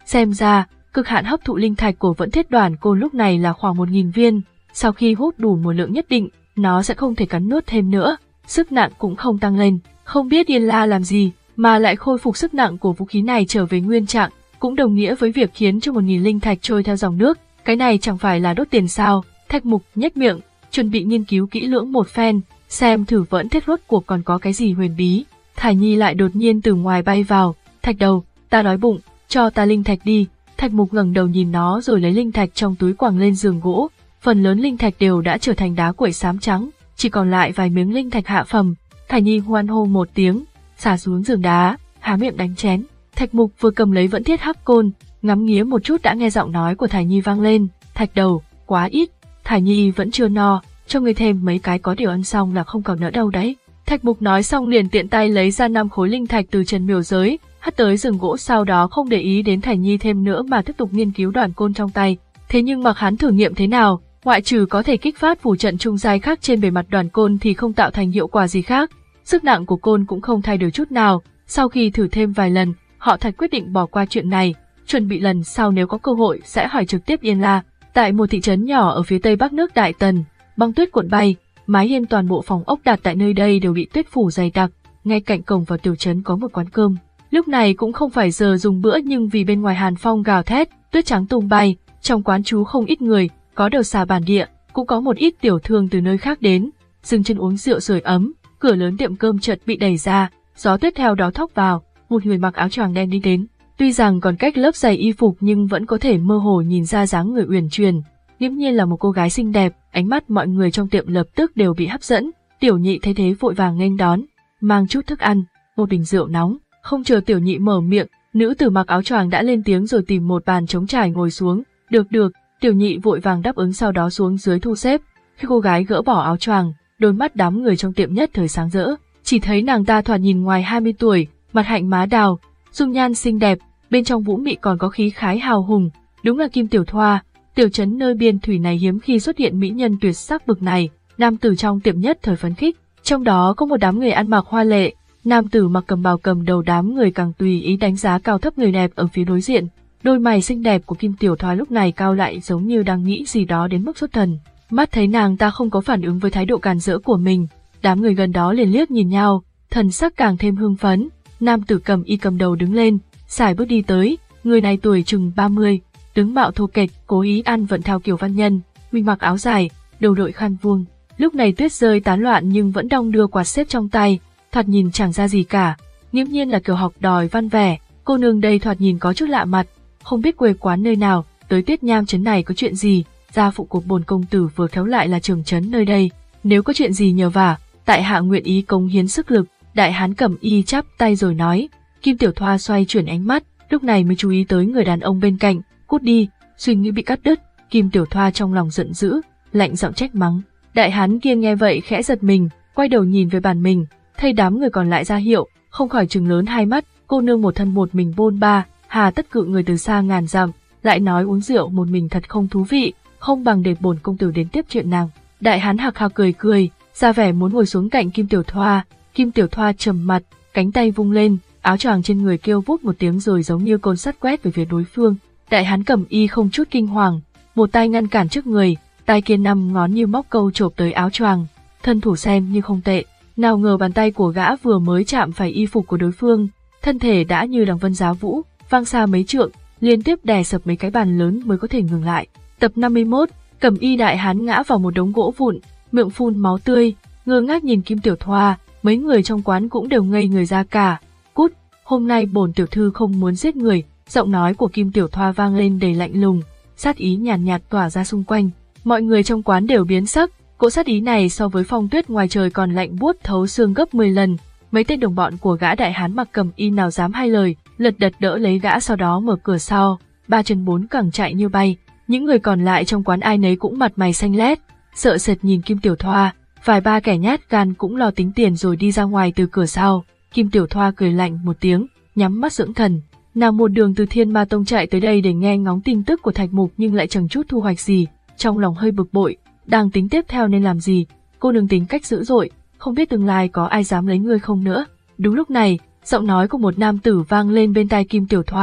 Xem ra, cực hạn hấp thụ linh thạch của Vẫn Thiết Đoản Côn lúc này là khoảng một nghìn viên, sau khi hút đủ một lượng nhất định, nó sẽ không thể cắn nuốt thêm nữa, sức nặng cũng không tăng lên, không biết Yên La làm gì mà lại khôi phục sức nặng của vũ khí này trở về nguyên trạng, cũng đồng nghĩa với việc khiến cho một nghìn linh thạch trôi theo dòng nước, cái này chẳng phải là đốt tiền sao? Thạch Mục nhếch miệng, chuẩn bị nghiên cứu kỹ lưỡng một phen, xem thử Vẫn Thiết rốt cuộc còn có cái gì huyền bí. Thải Nhi lại đột nhiên từ ngoài bay vào, Thạch Đầu, ta đói bụng, cho ta linh thạch đi. Thạch Mục ngẩng đầu nhìn nó rồi lấy linh thạch trong túi quẳng lên giường gỗ, phần lớn linh thạch đều đã trở thành đá quẩy xám trắng, chỉ còn lại vài miếng linh thạch hạ phẩm. Thải Nhi hoan hô một tiếng, xả xuống giường đá, há miệng đánh chén. Thạch Mục vừa cầm lấy Vẫn Thiết hắc côn, ngắm nghía một chút đã nghe giọng nói của Thải Nhi vang lên, Thạch Đầu, quá ít. Thải Nhi vẫn chưa no, cho ngươi thêm mấy cái có điều ăn xong là không còn nữa đâu đấy. Thạch Mục nói xong liền tiện tay lấy ra năm khối linh thạch từ Trần Miểu Giới, hất tới giường gỗ, sau đó không để ý đến Thải Nhi thêm nữa mà tiếp tục nghiên cứu đoạn côn trong tay. Thế nhưng mặc hắn thử nghiệm thế nào, ngoại trừ có thể kích phát phù trận trung giai khác trên bề mặt đoàn côn thì không tạo thành hiệu quả gì khác. Sức nặng của côn cũng không thay đổi chút nào. Sau khi thử thêm vài lần, họ Thạch quyết định bỏ qua chuyện này, chuẩn bị lần sau nếu có cơ hội sẽ hỏi trực tiếp Yên La. Tại một thị trấn nhỏ ở phía tây bắc nước Đại Tần, băng tuyết cuộn bay, mái hiên toàn bộ phòng ốc đặt tại nơi đây đều bị tuyết phủ dày đặc. Ngay cạnh cổng vào tiểu trấn có một quán cơm. Lúc này cũng không phải giờ dùng bữa nhưng vì bên ngoài hàn phong gào thét, tuyết trắng tung bay, trong quán trú không ít người, có đầu xà bản địa, cũng có một ít tiểu thương từ nơi khác đến, dừng chân uống rượu sưởi ấm. Cửa lớn tiệm cơm chợt bị đẩy ra, gió tuyết theo đó thốc vào, một người mặc áo choàng đen đi đến. Tuy rằng còn cách lớp dày y phục nhưng vẫn có thể mơ hồ nhìn ra dáng người uyển chuyển, nghiễm nhiên là một cô gái xinh đẹp. Ánh mắt mọi người trong tiệm lập tức đều bị hấp dẫn. Tiểu Nhị thấy thế vội vàng nghênh đón, mang chút thức ăn, một bình rượu nóng. Không chờ Tiểu Nhị mở miệng, nữ tử mặc áo choàng đã lên tiếng rồi tìm một bàn trống trải ngồi xuống. Được được, Tiểu Nhị vội vàng đáp ứng, sau đó xuống dưới thu xếp. Khi cô gái gỡ bỏ áo choàng, đôi mắt đám người trong tiệm nhất thời sáng rỡ. Chỉ thấy nàng ta thoạt nhìn ngoài hai mươi tuổi, mặt hạnh má đào, dung nhan xinh đẹp, bên trong vũ mị còn có khí khái hào hùng, đúng là Kim Tiểu Thoa. Tiểu trấn nơi biên thủy này hiếm khi xuất hiện mỹ nhân tuyệt sắc bực này, nam tử trong tiệm nhất thời phấn khích. Trong đó có một đám người ăn mặc hoa lệ, nam tử mặc cầm bào cầm đầu, đám người càng tùy ý đánh giá cao thấp người đẹp ở phía đối diện. Đôi mày xinh đẹp của Kim Tiểu Thoa lúc này cao lại giống như đang nghĩ gì đó đến mức xuất thần. Mắt thấy nàng ta không có phản ứng với thái độ càn rỡ của mình, đám người gần đó liền liếc nhìn nhau, thần sắc càng thêm hưng phấn. Nam tử cầm y cầm đầu đứng lên, sải bước đi tới, người này tuổi chừng ba mươi, tướng mạo thô kệch, cố ý ăn vận theo kiểu văn nhân, mình mặc áo dài, đầu đội khăn vuông. Lúc này tuyết rơi tán loạn nhưng vẫn đong đưa quạt xếp trong tay, thoạt nhìn chẳng ra gì cả, nghiễm nhiên là kiểu học đòi văn vẻ. Cô nương đây thoạt nhìn có chút lạ mặt, không biết quê quán nơi nào, tới Tuyết Nham trấn này có chuyện gì? Gia phụ của bổn công tử vừa khéo lại là trưởng trấn nơi đây, nếu có chuyện gì nhờ vả, tại hạ nguyện ý cống hiến sức lực. Đại hán cầm y chắp tay rồi nói. Kim Tiểu Thoa xoay chuyển ánh mắt, lúc này mới chú ý tới người đàn ông bên cạnh. Cút đi, suy nghĩ bị cắt đứt. Kim Tiểu Thoa trong lòng giận dữ, lạnh giọng trách mắng. Đại hán kia nghe vậy khẽ giật mình, quay đầu nhìn về bàn mình, thấy đám người còn lại ra hiệu, không khỏi trừng lớn hai mắt. Cô nương một thân một mình bôn ba, hà tất cự người từ xa ngàn dặm, lại nói uống rượu một mình thật không thú vị, không bằng để bổn công tử đến tiếp chuyện nàng. Đại hán hạc hạc cười cười, ra vẻ muốn ngồi xuống cạnh Kim Tiểu Thoa. Kim Tiểu Thoa trầm mặt, cánh tay vung lên, áo choàng trên người kêu vút một tiếng rồi giống như côn sắt quét về phía đối phương. Đại hán cầm y không chút kinh hoàng, một tay ngăn cản trước người, tay kia năm ngón như móc câu chộp tới áo choàng, thân thủ xem như không tệ. Nào ngờ bàn tay của gã vừa mới chạm phải y phục của đối phương, thân thể đã như đằng vân giá vũ, vang xa mấy trượng, liên tiếp đè sập mấy cái bàn lớn mới có thể ngừng lại. Tập năm mươi mốt, cầm y đại hán ngã vào một đống gỗ vụn, miệng phun máu tươi, ngơ ngác nhìn Kim Tiểu Thoa. Mấy người trong quán cũng đều ngây người ra cả. Cút, hôm nay bổn tiểu thư không muốn giết người. Giọng nói của Kim Tiểu Thoa vang lên đầy lạnh lùng, sát ý nhàn nhạt, nhạt tỏa ra xung quanh. Mọi người trong quán đều biến sắc, cỗ sát ý này so với phong tuyết ngoài trời còn lạnh buốt thấu xương gấp mười lần. Mấy tên đồng bọn của gã đại hán mặc cầm y nào dám hai lời, lật đật đỡ lấy gã, sau đó mở cửa sau, ba chân bốn cẳng chạy như bay. Những người còn lại trong quán ai nấy cũng mặt mày xanh lét, sợ sệt nhìn Kim Tiểu Thoa. Vài ba kẻ nhát gan cũng lo tính tiền rồi đi ra ngoài từ cửa sau. Kim Tiểu Thoa cười lạnh một tiếng, nhắm mắt dưỡng thần. Nàng một đường từ Thiên Ma Tông chạy tới đây để nghe ngóng tin tức của Thạch Mục nhưng lại chẳng chút thu hoạch gì, trong lòng hơi bực bội, đang tính tiếp theo nên làm gì. Cô nương tính cách dữ dội, không biết tương lai có ai dám lấy ngươi không nữa. Đúng lúc này, giọng nói của một nam tử vang lên bên tai Kim Tiểu Thoa.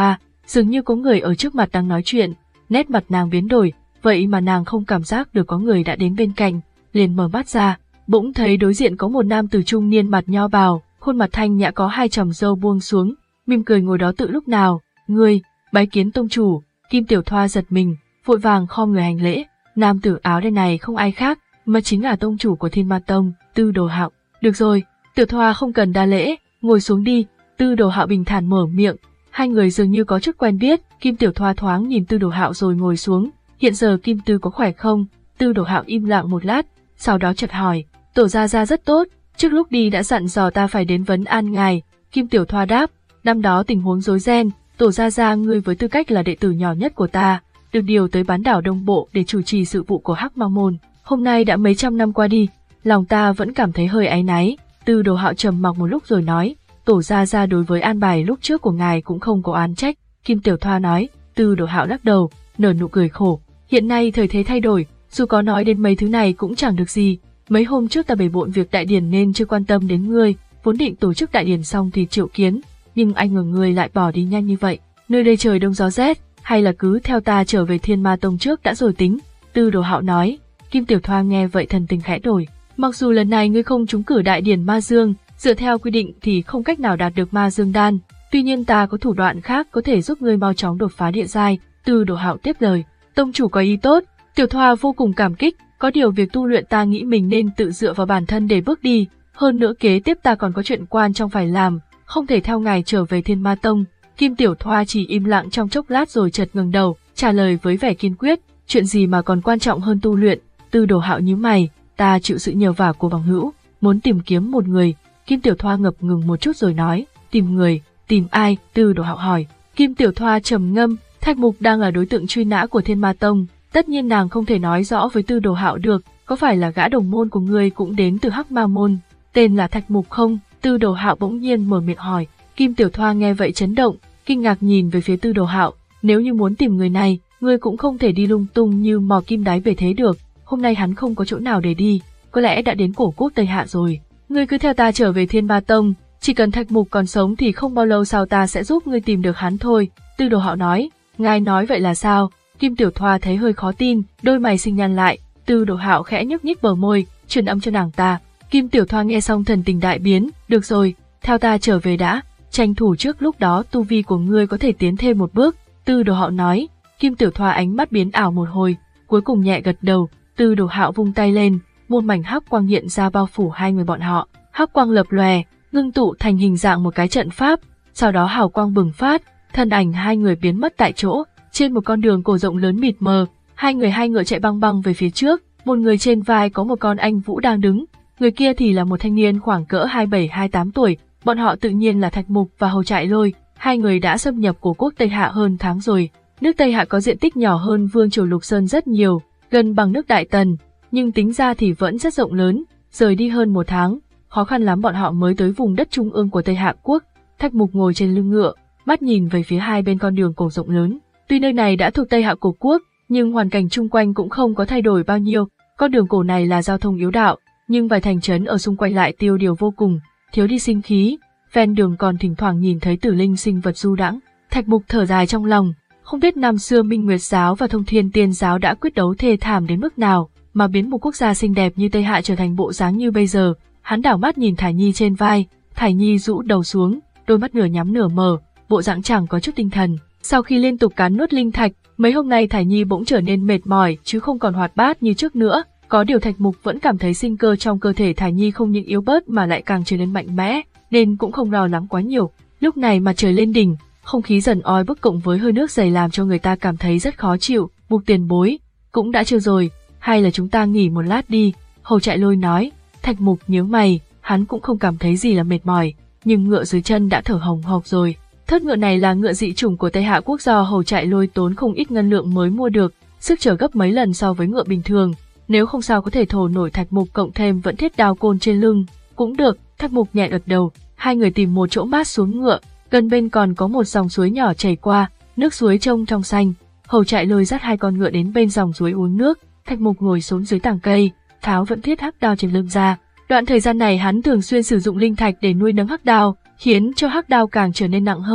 dường như có người ở trước mặt đang nói chuyện, nét mặt nàng biến đổi, vậy mà nàng không cảm giác được có người đã đến bên cạnh, liền mở mắt ra, bỗng thấy đối diện có một nam tử trung niên mặt nho bào, khuôn mặt thanh nhã có hai chòm râu buông xuống, mỉm cười ngồi đó tự lúc nào. Ngươi, bái kiến tông chủ. Kim Tiểu Thoa giật mình, vội vàng khom người hành lễ. Nam tử áo đen này không ai khác, mà chính là tông chủ của Thiên Ma Tông, Tư Đồ Hạo. Được rồi, Tiểu Thoa không cần đa lễ, ngồi xuống đi. Tư Đồ Hạo bình thản mở miệng. Hai người dường như có chút quen biết. Kim Tiểu Thoa thoáng nhìn Tư Đồ Hạo rồi ngồi xuống. Hiện giờ Kim Tư có khỏe không? Tư Đồ Hạo im lặng một lát, sau đó chợt hỏi. Tổ gia gia rất tốt, trước lúc đi đã dặn dò ta phải đến vấn an ngài. Kim Tiểu Thoa đáp. Năm đó tình huống rối ren, Tổ gia gia ngươi với tư cách là đệ tử nhỏ nhất của ta, được điều tới bán đảo Đông Bộ để chủ trì sự vụ của Hắc Ma Môn. Hôm nay đã mấy trăm năm qua đi, lòng ta vẫn cảm thấy hơi áy náy. Tư Đồ Hạo trầm mặc một lúc rồi nói, Tổ gia gia đối với an bài lúc trước của ngài cũng không có oán trách. Kim Tiểu Thoa nói. Tư Đồ Hạo lắc đầu, nở nụ cười khổ. Hiện nay thời thế thay đổi, dù có nói đến mấy thứ này cũng chẳng được gì. Mấy hôm trước ta bề bộn việc đại điển nên chưa quan tâm đến ngươi, vốn định tổ chức đại điển xong thì triệu kiến, nhưng anh ngờ ngươi lại bỏ đi nhanh như vậy. Nơi đây trời đông gió rét, hay là cứ theo ta trở về Thiên Ma Tông trước đã rồi tính. Tư Đồ Hạo nói. Kim Tiểu Thoa nghe vậy thần tình khẽ đổi. Mặc dù lần này ngươi không trúng cử đại điển Ma Dương, dựa theo quy định thì không cách nào đạt được Ma Dương đan, tuy nhiên ta có thủ đoạn khác có thể giúp ngươi mau chóng đột phá địa giai. Tư Đồ Hạo tiếp lời. Tông chủ có ý tốt, Tiểu Thoa vô cùng cảm kích, có điều việc tu luyện ta nghĩ mình nên tự dựa vào bản thân để bước đi, hơn nữa kế tiếp ta còn có chuyện quan trọng phải làm, không thể theo ngài trở về Thiên Ma Tông. Kim Tiểu Thoa chỉ im lặng trong chốc lát rồi chợt ngẩng đầu, trả lời với vẻ kiên quyết, chuyện gì mà còn quan trọng hơn tu luyện. Tư Đồ Hạo nhíu mày, ta chịu sự nhờ vả của bằng hữu, muốn tìm kiếm một người. Kim Tiểu Thoa ngập ngừng một chút rồi nói, tìm người, tìm ai? Tư Đồ Hạo hỏi. Kim Tiểu Thoa trầm ngâm, Thạch Mục đang là đối tượng truy nã của Thiên Ma Tông, tất nhiên nàng không thể nói rõ với Tư Đồ Hạo được, có phải là gã đồng môn của ngươi cũng đến từ Hắc Ma Môn, tên là Thạch Mục không? Tư Đồ Hạo bỗng nhiên mở miệng hỏi. Kim Tiểu Thoa nghe vậy chấn động, kinh ngạc nhìn về phía Tư Đồ Hạo, nếu như muốn tìm người này, ngươi cũng không thể đi lung tung như mò kim đáy bể thế được, hôm nay hắn không có chỗ nào để đi, có lẽ đã đến cổ quốc Tây Hạ rồi. Ngươi cứ theo ta trở về Thiên Ma Tông, chỉ cần Thạch Mục còn sống thì không bao lâu sau ta sẽ giúp ngươi tìm được hắn thôi. Tư Đồ Hạo nói. Ngài nói vậy là sao? Kim Tiểu Thoa thấy hơi khó tin, đôi mày xinh nhăn lại. Tư Đồ Hạo khẽ nhếch nhích bờ môi, truyền âm cho nàng ta. Kim Tiểu Thoa nghe xong thần tình đại biến, được rồi, theo ta trở về đã, tranh thủ trước lúc đó tu vi của ngươi có thể tiến thêm một bước. Tư Đồ Hạo nói. Kim Tiểu Thoa ánh mắt biến ảo một hồi, cuối cùng nhẹ gật đầu. Tư Đồ Hạo vung tay lên, một mảnh hắc quang hiện ra bao phủ hai người bọn họ, hắc quang lập lòe, ngưng tụ thành hình dạng một cái trận pháp, sau đó hào quang bừng phát, thân ảnh hai người biến mất tại chỗ. Trên một con đường cổ rộng lớn mịt mờ, hai người hai ngựa chạy băng băng về phía trước, một người trên vai có một con anh vũ đang đứng, người kia thì là một thanh niên khoảng cỡ hai mươi bảy hai mươi tám tuổi, bọn họ tự nhiên là Thạch Mục và Hầu Trại Lôi, hai người đã xâm nhập cổ quốc Tây Hạ hơn tháng rồi. Nước Tây Hạ có diện tích nhỏ hơn Vương triều Lục Sơn rất nhiều, gần bằng nước Đại Tần, nhưng tính ra thì vẫn rất rộng lớn, rời đi hơn một tháng, khó khăn lắm bọn họ mới tới vùng đất trung ương của Tây Hạ quốc. Thạch Mục ngồi trên lưng ngựa, mắt nhìn về phía hai bên con đường cổ rộng lớn. Tuy nơi này đã thuộc Tây Hạ cổ quốc, nhưng hoàn cảnh chung quanh cũng không có thay đổi bao nhiêu. Con đường cổ này là giao thông yếu đạo, nhưng vài thành trấn ở xung quanh lại tiêu điều vô cùng, thiếu đi sinh khí. Ven đường còn thỉnh thoảng nhìn thấy tử linh sinh vật du đãng. Thạch Mục thở dài trong lòng, không biết năm xưa Minh Nguyệt giáo và Thông Thiên Tiên giáo đã quyết đấu thê thảm đến mức nào, mà biến một quốc gia xinh đẹp như Tây Hạ trở thành bộ dáng như bây giờ. Hắn đảo mắt nhìn Thải Nhi trên vai, Thải Nhi rũ đầu xuống, đôi mắt nửa nhắm nửa mở, bộ dạng chẳng có chút tinh thần. Sau khi liên tục cắn nuốt linh thạch, mấy hôm nay Thải Nhi bỗng trở nên mệt mỏi chứ không còn hoạt bát như trước nữa. Có điều Thạch Mục vẫn cảm thấy sinh cơ trong cơ thể Thải Nhi không những yếu bớt mà lại càng trở nên mạnh mẽ, nên cũng không lo lắng quá nhiều. Lúc này mặt trời lên đỉnh, không khí dần oi bức cộng với hơi nước dày làm cho người ta cảm thấy rất khó chịu. Mục tiền bối, cũng đã trưa rồi, hay là chúng ta nghỉ một lát đi? Hầu Trại Lôi nói. Thạch Mục nhíu mày, hắn cũng không cảm thấy gì là mệt mỏi, nhưng ngựa dưới chân đã thở hồng hộc rồi. Thớt ngựa này là ngựa dị chủng của Tây Hạ quốc do Hầu Trại Lôi tốn không ít ngân lượng mới mua được, sức chở gấp mấy lần so với ngựa bình thường. Nếu không sao có thể thổ nổi Thạch Mục, cộng thêm vẫn thiết đao côn trên lưng, cũng được. Thạch Mục nhẹ gật đầu, hai người tìm một chỗ mát xuống ngựa, gần bên còn có một dòng suối nhỏ chảy qua, nước suối trông trong xanh. Hầu Trại Lôi dắt hai con ngựa đến bên dòng suối uống nước, Thạch Mục ngồi xuống dưới tàng cây, tháo vẫn thiết hắc đao trên lưng ra. Đoạn thời gian này hắn thường xuyên sử dụng linh thạch để nuôi nấng hắc đao, khiến cho hắc đao càng trở nên nặng hơn,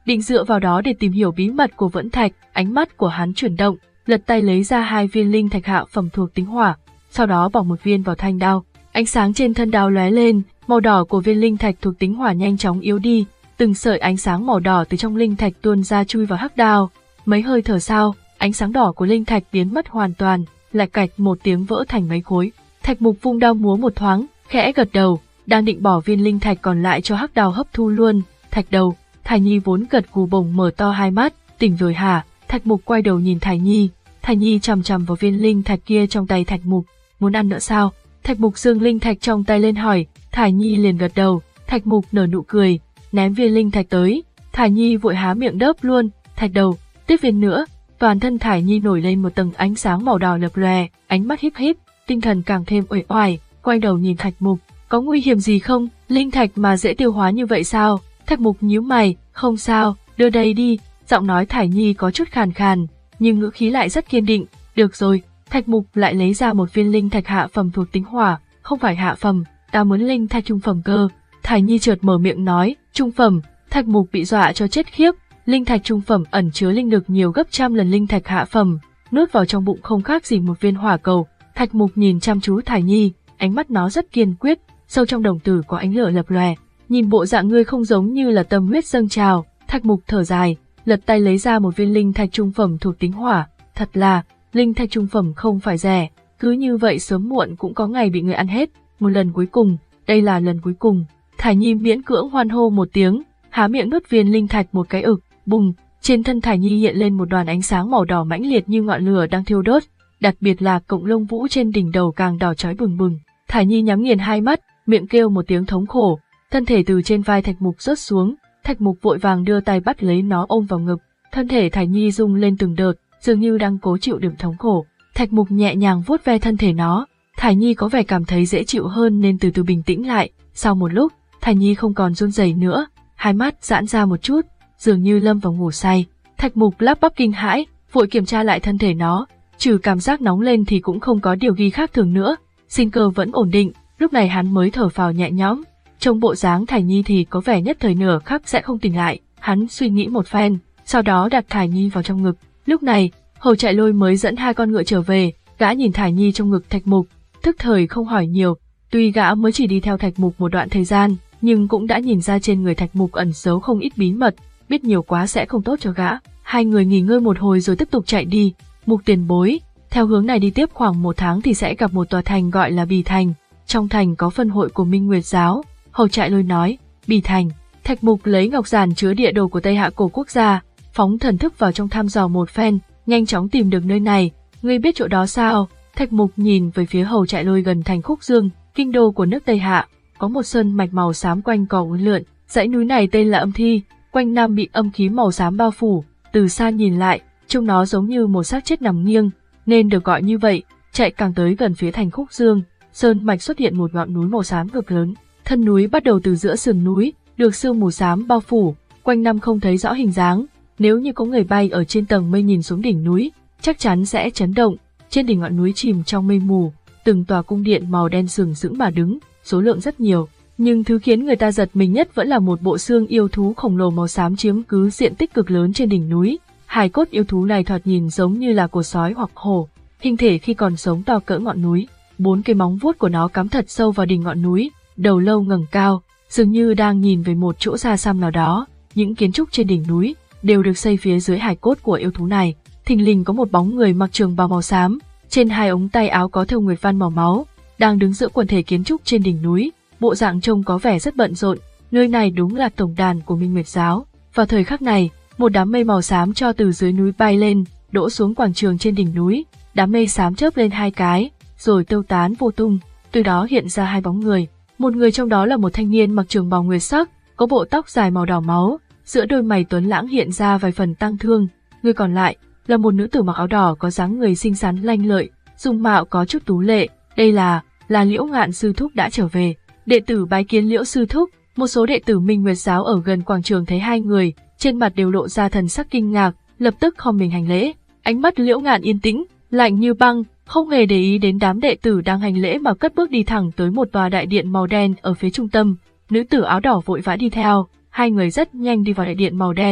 định dựa vào đó để tìm hiểu bí mật của Vẫn Thạch. Ánh mắt của hắn chuyển động, lật tay lấy ra hai viên linh thạch hạ phẩm thuộc tính hỏa, sau đó bỏ một viên vào thanh đao. Ánh sáng trên thân đao lóe lên, màu đỏ của viên linh thạch thuộc tính hỏa nhanh chóng yếu đi, từng sợi ánh sáng màu đỏ từ trong linh thạch tuôn ra chui vào hắc đao. Mấy hơi thở sau, ánh sáng đỏ của linh thạch biến mất hoàn toàn, lại cạch một tiếng vỡ thành mấy khối. Thạch Mục vung đao múa một thoáng, khẽ gật đầu, đang định bỏ viên linh thạch còn lại cho hắc đao hấp thu luôn. Thạch Đầu, Thải Nhi vốn gật gù bỗng mở to hai mắt, tỉnh rồi hả? Thạch Mục quay đầu nhìn Thải Nhi, Thải Nhi chằm chằm vào viên linh thạch kia trong tay Thạch Mục, muốn ăn nữa sao? Thạch Mục giương linh thạch trong tay lên hỏi, Thải Nhi liền gật đầu. Thạch Mục nở nụ cười, ném viên linh thạch tới, Thải Nhi vội há miệng đớp luôn. Thạch Đầu, tiếp viên nữa. Toàn thân Thải Nhi nổi lên một tầng ánh sáng màu đỏ lập lòe, ánh mắt híp híp, tinh thần càng thêm uể oải, quay đầu nhìn Thạch Mục, có nguy hiểm gì không? Linh thạch mà dễ tiêu hóa như vậy sao? Thạch Mục nhíu mày, không sao, đưa đây đi. Giọng nói Thải Nhi có chút khàn khàn, nhưng ngữ khí lại rất kiên định. Được rồi. Thạch Mục lại lấy ra một viên linh thạch hạ phẩm thuộc tính hỏa, không phải hạ phẩm, ta muốn linh thạch trung phẩm cơ. Thải Nhi chợt mở miệng nói, trung phẩm. Thạch Mục bị dọa cho chết khiếp. Linh thạch trung phẩm ẩn chứa linh lực nhiều gấp trăm lần linh thạch hạ phẩm, nuốt vào trong bụng không khác gì một viên hỏa cầu. Thạch Mục nhìn chăm chú Thải Nhi, ánh mắt nó rất kiên quyết, sâu trong đồng tử có ánh lửa lập lòe. Nhìn bộ dạng ngươi không giống như là tâm huyết dâng trào. Thạch Mục thở dài, lật tay lấy ra một viên linh thạch trung phẩm thuộc tính hỏa. Thật là, linh thạch trung phẩm không phải rẻ, cứ như vậy sớm muộn cũng có ngày bị người ăn hết. Một lần cuối cùng, đây là lần cuối cùng. Thải Nhi miễn cưỡng hoan hô một tiếng, há miệng nuốt viên linh thạch một cái ực, bùng, trên thân Thải Nhi hiện lên một đoàn ánh sáng màu đỏ mãnh liệt như ngọn lửa đang thiêu đốt, đặc biệt là cọng lông vũ trên đỉnh đầu càng đỏ chói bừng bừng. Thải Nhi nhắm nghiền hai mắt, miệng kêu một tiếng thống khổ, thân thể từ trên vai Thạch Mục rớt xuống. Thạch Mục vội vàng đưa tay bắt lấy nó ôm vào ngực, thân thể Thải Nhi rung lên từng đợt, dường như đang cố chịu đựng thống khổ. Thạch Mục nhẹ nhàng vuốt ve thân thể nó, Thải Nhi có vẻ cảm thấy dễ chịu hơn nên từ từ bình tĩnh lại. Sau một lúc, Thải Nhi không còn run rẩy nữa, hai mắt giãn ra một chút, dường như lâm vào ngủ say. Thạch Mục lắp bắp kinh hãi, vội kiểm tra lại thân thể nó, trừ cảm giác nóng lên thì cũng không có điều gì khác thường nữa, sinh cơ vẫn ổn định. Lúc này hắn mới thở phào nhẹ nhõm. Trông bộ dáng Thải Nhi thì có vẻ nhất thời nửa khắc sẽ không tỉnh lại, hắn suy nghĩ một phen, sau đó đặt Thải Nhi vào trong ngực. Lúc này, Hầu Chạy Lôi mới dẫn hai con ngựa trở về, gã nhìn Thải Nhi trong ngực Thạch Mục, thức thời không hỏi nhiều. Tuy gã mới chỉ đi theo Thạch Mục một đoạn thời gian, nhưng cũng đã nhìn ra trên người Thạch Mục ẩn giấu không ít bí mật, biết nhiều quá sẽ không tốt cho gã. Hai người nghỉ ngơi một hồi rồi tiếp tục chạy đi. Mục tiền bối, theo hướng này đi tiếp khoảng một tháng thì sẽ gặp một tòa thành gọi là Bì Thành. Trong thành có phân hội của Minh Nguyệt Giáo. Hầu Chạy Lôi nói, Bì Thành. Thạch Mục lấy ngọc giản chứa địa đồ của Tây Hạ cổ quốc ra, phóng thần thức vào trong thăm dò một phen, nhanh chóng tìm được nơi này. Ngươi biết chỗ đó sao? Thạch Mục nhìn về phía Hầu Chạy Lôi. Gần thành Khúc Dương, kinh đô của nước Tây Hạ, có một sơn mạch màu xám quanh co uốn lượn. Dãy núi này tên là Âm Thi, quanh năm bị âm khí màu xám bao phủ. Từ xa nhìn lại, trông nó giống như một xác chết nằm nghiêng, nên được gọi như vậy. Chạy càng tới gần phía thành Khúc Dương, sơn mạch xuất hiện một ngọn núi màu xám cực lớn. Thân núi bắt đầu từ giữa sườn núi, được sương mù xám bao phủ, quanh năm không thấy rõ hình dáng. Nếu như có người bay ở trên tầng mây nhìn xuống đỉnh núi, chắc chắn sẽ chấn động. Trên đỉnh ngọn núi chìm trong mây mù, từng tòa cung điện màu đen sừng sững mà đứng, số lượng rất nhiều. Nhưng thứ khiến người ta giật mình nhất vẫn là một bộ xương yêu thú khổng lồ màu xám chiếm cứ diện tích cực lớn trên đỉnh núi. Hài cốt yêu thú này thoạt nhìn giống như là của sói hoặc hổ, hình thể khi còn sống to cỡ ngọn núi. Bốn cái móng vuốt của nó cắm thật sâu vào đỉnh ngọn núi, đầu lâu ngẩng cao, dường như đang nhìn về một chỗ xa xăm nào đó. Những kiến trúc trên đỉnh núi đều được xây phía dưới hài cốt của yêu thú này. Thình lình có một bóng người mặc trường bào màu xám, trên hai ống tay áo có thêu nguyệt văn màu máu, đang đứng giữa quần thể kiến trúc trên đỉnh núi, bộ dạng trông có vẻ rất bận rộn. Nơi này đúng là tổng đàn của Minh Nguyệt Giáo. Vào thời khắc này, một đám mây màu xám cho từ dưới núi bay lên, đổ xuống quảng trường trên đỉnh núi. Đám mây xám chớp lên hai cái, rồi tiêu tán vô tung. Từ đó hiện ra hai bóng người. Một người trong đó là một thanh niên mặc trường bào nguyệt sắc, có bộ tóc dài màu đỏ máu, giữa đôi mày tuấn lãng hiện ra vài phần tang thương. Người còn lại là một nữ tử mặc áo đỏ có dáng người xinh xắn lanh lợi, dung mạo có chút tú lệ. Đây là là Liễu Ngạn sư thúc đã trở về. Đệ tử bái kiến Liễu sư thúc. Một số đệ tử Minh Nguyệt Giáo ở gần quảng trường thấy hai người, trên mặt đều lộ ra thần sắc kinh ngạc, lập tức khom mình hành lễ. Ánh mắt Liễu Ngạn yên tĩnh, lạnh như băng, không hề để ý đến đám đệ tử đang hành lễ mà cất bước đi thẳng tới một tòa đại điện màu đen ở phía trung tâm. Nữ tử áo đỏ vội vã đi theo, hai người rất nhanh đi vào đại điện màu đen.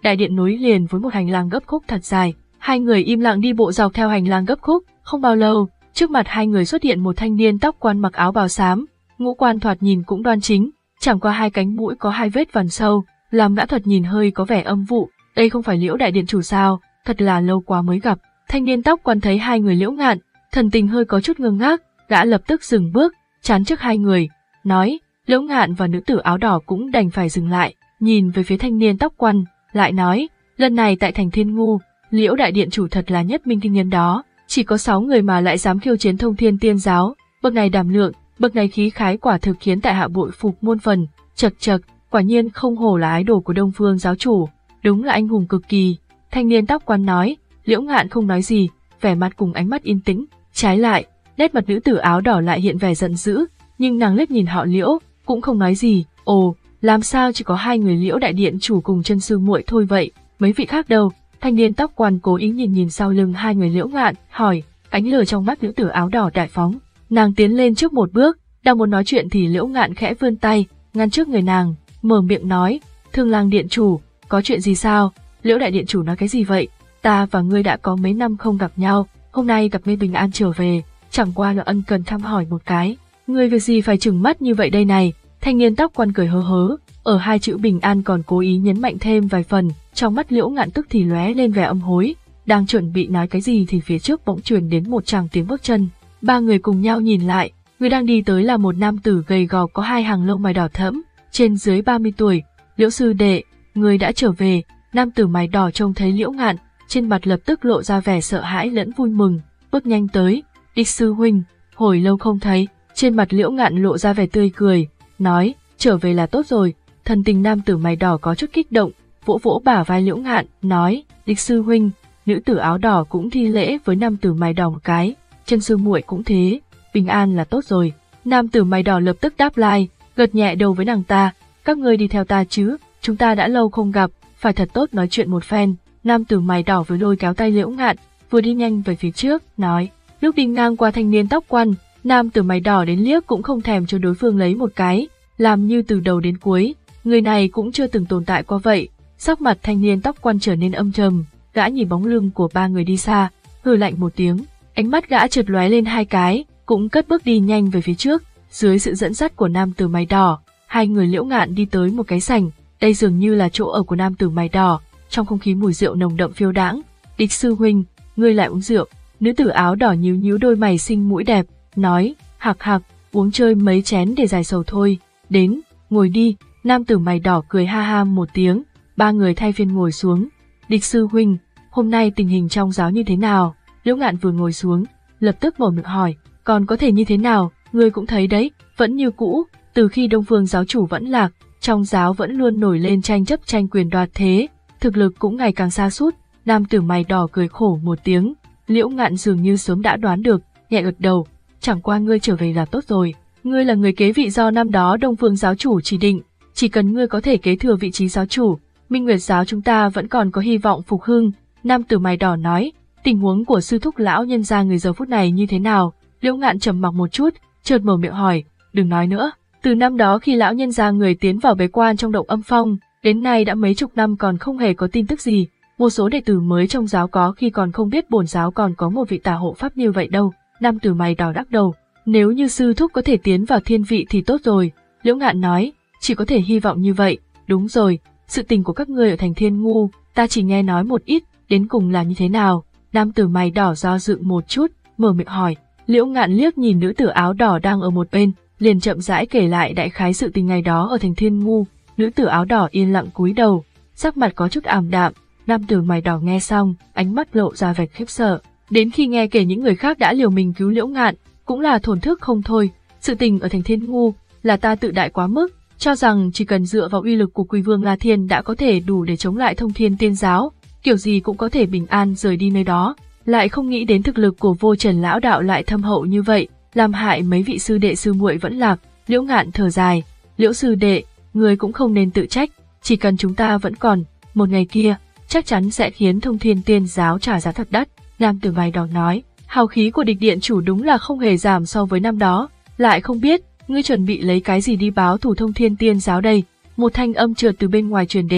đại điện nối liền với một hành lang gấp khúc thật dài. Hai người im lặng đi bộ dọc theo hành lang gấp khúc, không bao lâu, trước mặt hai người xuất hiện một thanh niên tóc quan mặc áo bào xám, ngũ quan thoạt nhìn cũng đoan chính, chẳng qua hai cánh mũi có hai vết vằn sâu, làm gã thoạt nhìn hơi có vẻ âm vụ. Đây không phải Liễu đại điện chủ sao? Thật là lâu quá mới gặp. Thanh niên tóc quan thấy hai người Liễu Ngạn, thần tình hơi có chút ngơ ngác, gã lập tức dừng bước, chắn trước hai người, nói. Liễu Ngạn và nữ tử áo đỏ cũng đành phải dừng lại, nhìn về phía thanh niên tóc quan, lại nói, lần này tại thành Thiên Ngu, Liễu đại điện chủ thật là nhất minh kinh nhân đó, chỉ có sáu người mà lại dám khiêu chiến Thông Thiên Tiên giáo, bậc này đảm lượng, bậc này khí khái quả thực khiến tại hạ bội phục muôn phần. Chật chật, quả nhiên không hổ là ái đồ của Đông Phương giáo chủ, đúng là anh hùng cực kỳ. Thanh niên tóc quan nói. Liễu Ngạn không nói gì, vẻ mặt cùng ánh mắt yên tĩnh, trái lại, nét mặt nữ tử áo đỏ lại hiện vẻ giận dữ, nhưng nàng liếc nhìn họ Liễu, cũng không nói gì. Ồ, làm sao chỉ có hai người Liễu đại điện chủ cùng chân sư muội thôi vậy, mấy vị khác đâu? Thanh niên tóc quan cố ý nhìn nhìn sau lưng hai người Liễu Ngạn, hỏi. Ánh lửa trong mắt nữ tử áo đỏ đại phóng, nàng tiến lên trước một bước, đang muốn nói chuyện thì Liễu Ngạn khẽ vươn tay, ngăn trước người nàng, mở miệng nói, Thương Lang điện chủ, có chuyện gì sao? Liễu đại điện chủ nói cái gì vậy? Ta và ngươi đã có mấy năm không gặp nhau, hôm nay gặp ngươi bình an trở về, chẳng qua là ân cần thăm hỏi một cái. Ngươi việc gì phải trừng mắt như vậy đây này? Thanh niên tóc quan cười hớ hớ, ở hai chữ bình an còn cố ý nhấn mạnh thêm vài phần, trong mắt Liễu Ngạn tức thì lóe lên vẻ âm hối, đang chuẩn bị nói cái gì thì phía trước bỗng truyền đến một tràng tiếng bước chân. Ba người cùng nhau nhìn lại, người đang đi tới là một nam tử gầy gò có hai hàng lông mày đỏ thẫm, trên dưới ba mươi tuổi. Liễu sư đệ, ngươi đã trở về. Nam tử mày đỏ trông thấy Liễu Ngạn, trên mặt lập tức lộ ra vẻ sợ hãi lẫn vui mừng, bước nhanh tới. Địch sư huynh, hồi lâu không thấy. Trên mặt Liễu Ngạn lộ ra vẻ tươi cười, nói, trở về là tốt rồi. Thần tình nam tử mày đỏ có chút kích động, vỗ vỗ bả vai Liễu Ngạn, nói, Địch sư huynh. Nữ tử áo đỏ cũng thi lễ với nam tử mày đỏ một cái, chân sư muội cũng thế, bình an là tốt rồi. Nam tử mày đỏ lập tức đáp lại, gật nhẹ đầu với nàng ta, các ngươi đi theo ta chứ, chúng ta đã lâu không gặp, phải thật tốt nói chuyện một phen. Nam tử mày đỏ vừa lôi kéo tay Liễu Ngạn, vừa đi nhanh về phía trước, nói. Lúc đi ngang qua thanh niên tóc quan, nam tử mày đỏ đến liếc cũng không thèm cho đối phương lấy một cái, làm như từ đầu đến cuối, người này cũng chưa từng tồn tại qua vậy. Sắc mặt thanh niên tóc quan trở nên âm trầm, gã nhìn bóng lưng của ba người đi xa, hừ lạnh một tiếng, ánh mắt gã chợt lóe lên hai cái, cũng cất bước đi nhanh về phía trước. Dưới sự dẫn dắt của nam tử mày đỏ, hai người Liễu Ngạn đi tới một cái sảnh, đây dường như là chỗ ở của nam tử mày đỏ, trong không khí mùi rượu nồng đậm phiêu đãng. Địch sư huynh, ngươi lại uống rượu? Nữ tử áo đỏ nhíu nhíu đôi mày xinh mũi đẹp, nói, hạc hạc, uống chơi mấy chén để giải sầu thôi, đến, ngồi đi. Nam tử mày đỏ cười ha ha một tiếng, ba người thay phiên ngồi xuống. Địch sư huynh, hôm nay tình hình trong giáo như thế nào? Liễu Ngạn vừa ngồi xuống, lập tức mở miệng hỏi, còn có thể như thế nào, ngươi cũng thấy đấy, vẫn như cũ, từ khi Đông Phương giáo chủ vẫn lạc, trong giáo vẫn luôn nổi lên tranh chấp tranh quyền đoạt thế, thực lực cũng ngày càng sa sút. Nam tử mày đỏ cười khổ một tiếng, Liễu Ngạn dường như sớm đã đoán được, nhẹ gật đầu, chẳng qua ngươi trở về là tốt rồi, ngươi là người kế vị do năm đó Đông Phương giáo chủ chỉ định, chỉ cần ngươi có thể kế thừa vị trí giáo chủ, Minh Nguyệt giáo chúng ta vẫn còn có hy vọng phục hưng. Nam tử mày đỏ nói, tình huống của sư thúc lão nhân gia người giờ phút này như thế nào? Liễu Ngạn trầm mặc một chút, chợt mở miệng hỏi, đừng nói nữa, từ năm đó khi lão nhân gia người tiến vào bế quan trong động âm phong, đến nay đã mấy chục năm còn không hề có tin tức gì, một số đệ tử mới trong giáo có khi còn không biết bổn giáo còn có một vị tà hộ pháp như vậy đâu. Nam tử mày đỏ đắc đầu, nếu như sư thúc có thể tiến vào thiên vị thì tốt rồi. Liễu Ngạn nói, chỉ có thể hy vọng như vậy. Đúng rồi, sự tình của các ngươi ở thành Thiên Ngu, ta chỉ nghe nói một ít, đến cùng là như thế nào? Nam tử mày đỏ do dự một chút, mở miệng hỏi. Liễu Ngạn liếc nhìn nữ tử áo đỏ đang ở một bên, liền chậm rãi kể lại đại khái sự tình ngày đó ở thành Thiên Ngu. Nữ tử áo đỏ yên lặng cúi đầu, sắc mặt có chút ảm đạm. Nam tử mày đỏ nghe xong, ánh mắt lộ ra vẻ khiếp sợ. Đến khi nghe kể những người khác đã liều mình cứu Liễu Ngạn, cũng là thổn thức không thôi. Sự tình ở thành Thiên Ngu là ta tự đại quá mức, cho rằng chỉ cần dựa vào uy lực của Quỳ Vương La Thiên đã có thể đủ để chống lại Thông Thiên Tiên giáo, kiểu gì cũng có thể bình an rời đi nơi đó. Lại không nghĩ đến thực lực của Vô Trần lão đạo lại thâm hậu như vậy, làm hại mấy vị sư đệ sư muội vẫn lạc. Liễu Ngạn thở dài, Liễu sư đệ, người cũng không nên tự trách, chỉ cần chúng ta vẫn còn, một ngày kia, chắc chắn sẽ khiến Thông Thiên Tiên giáo trả giá thật đắt. Nam tử mày đỏ nói, hào khí của địch điện chủ đúng là không hề giảm so với năm đó, lại không biết, ngươi chuẩn bị lấy cái gì đi báo thù Thông Thiên Tiên giáo đây? Một thanh âm chợt từ bên ngoài truyền đến,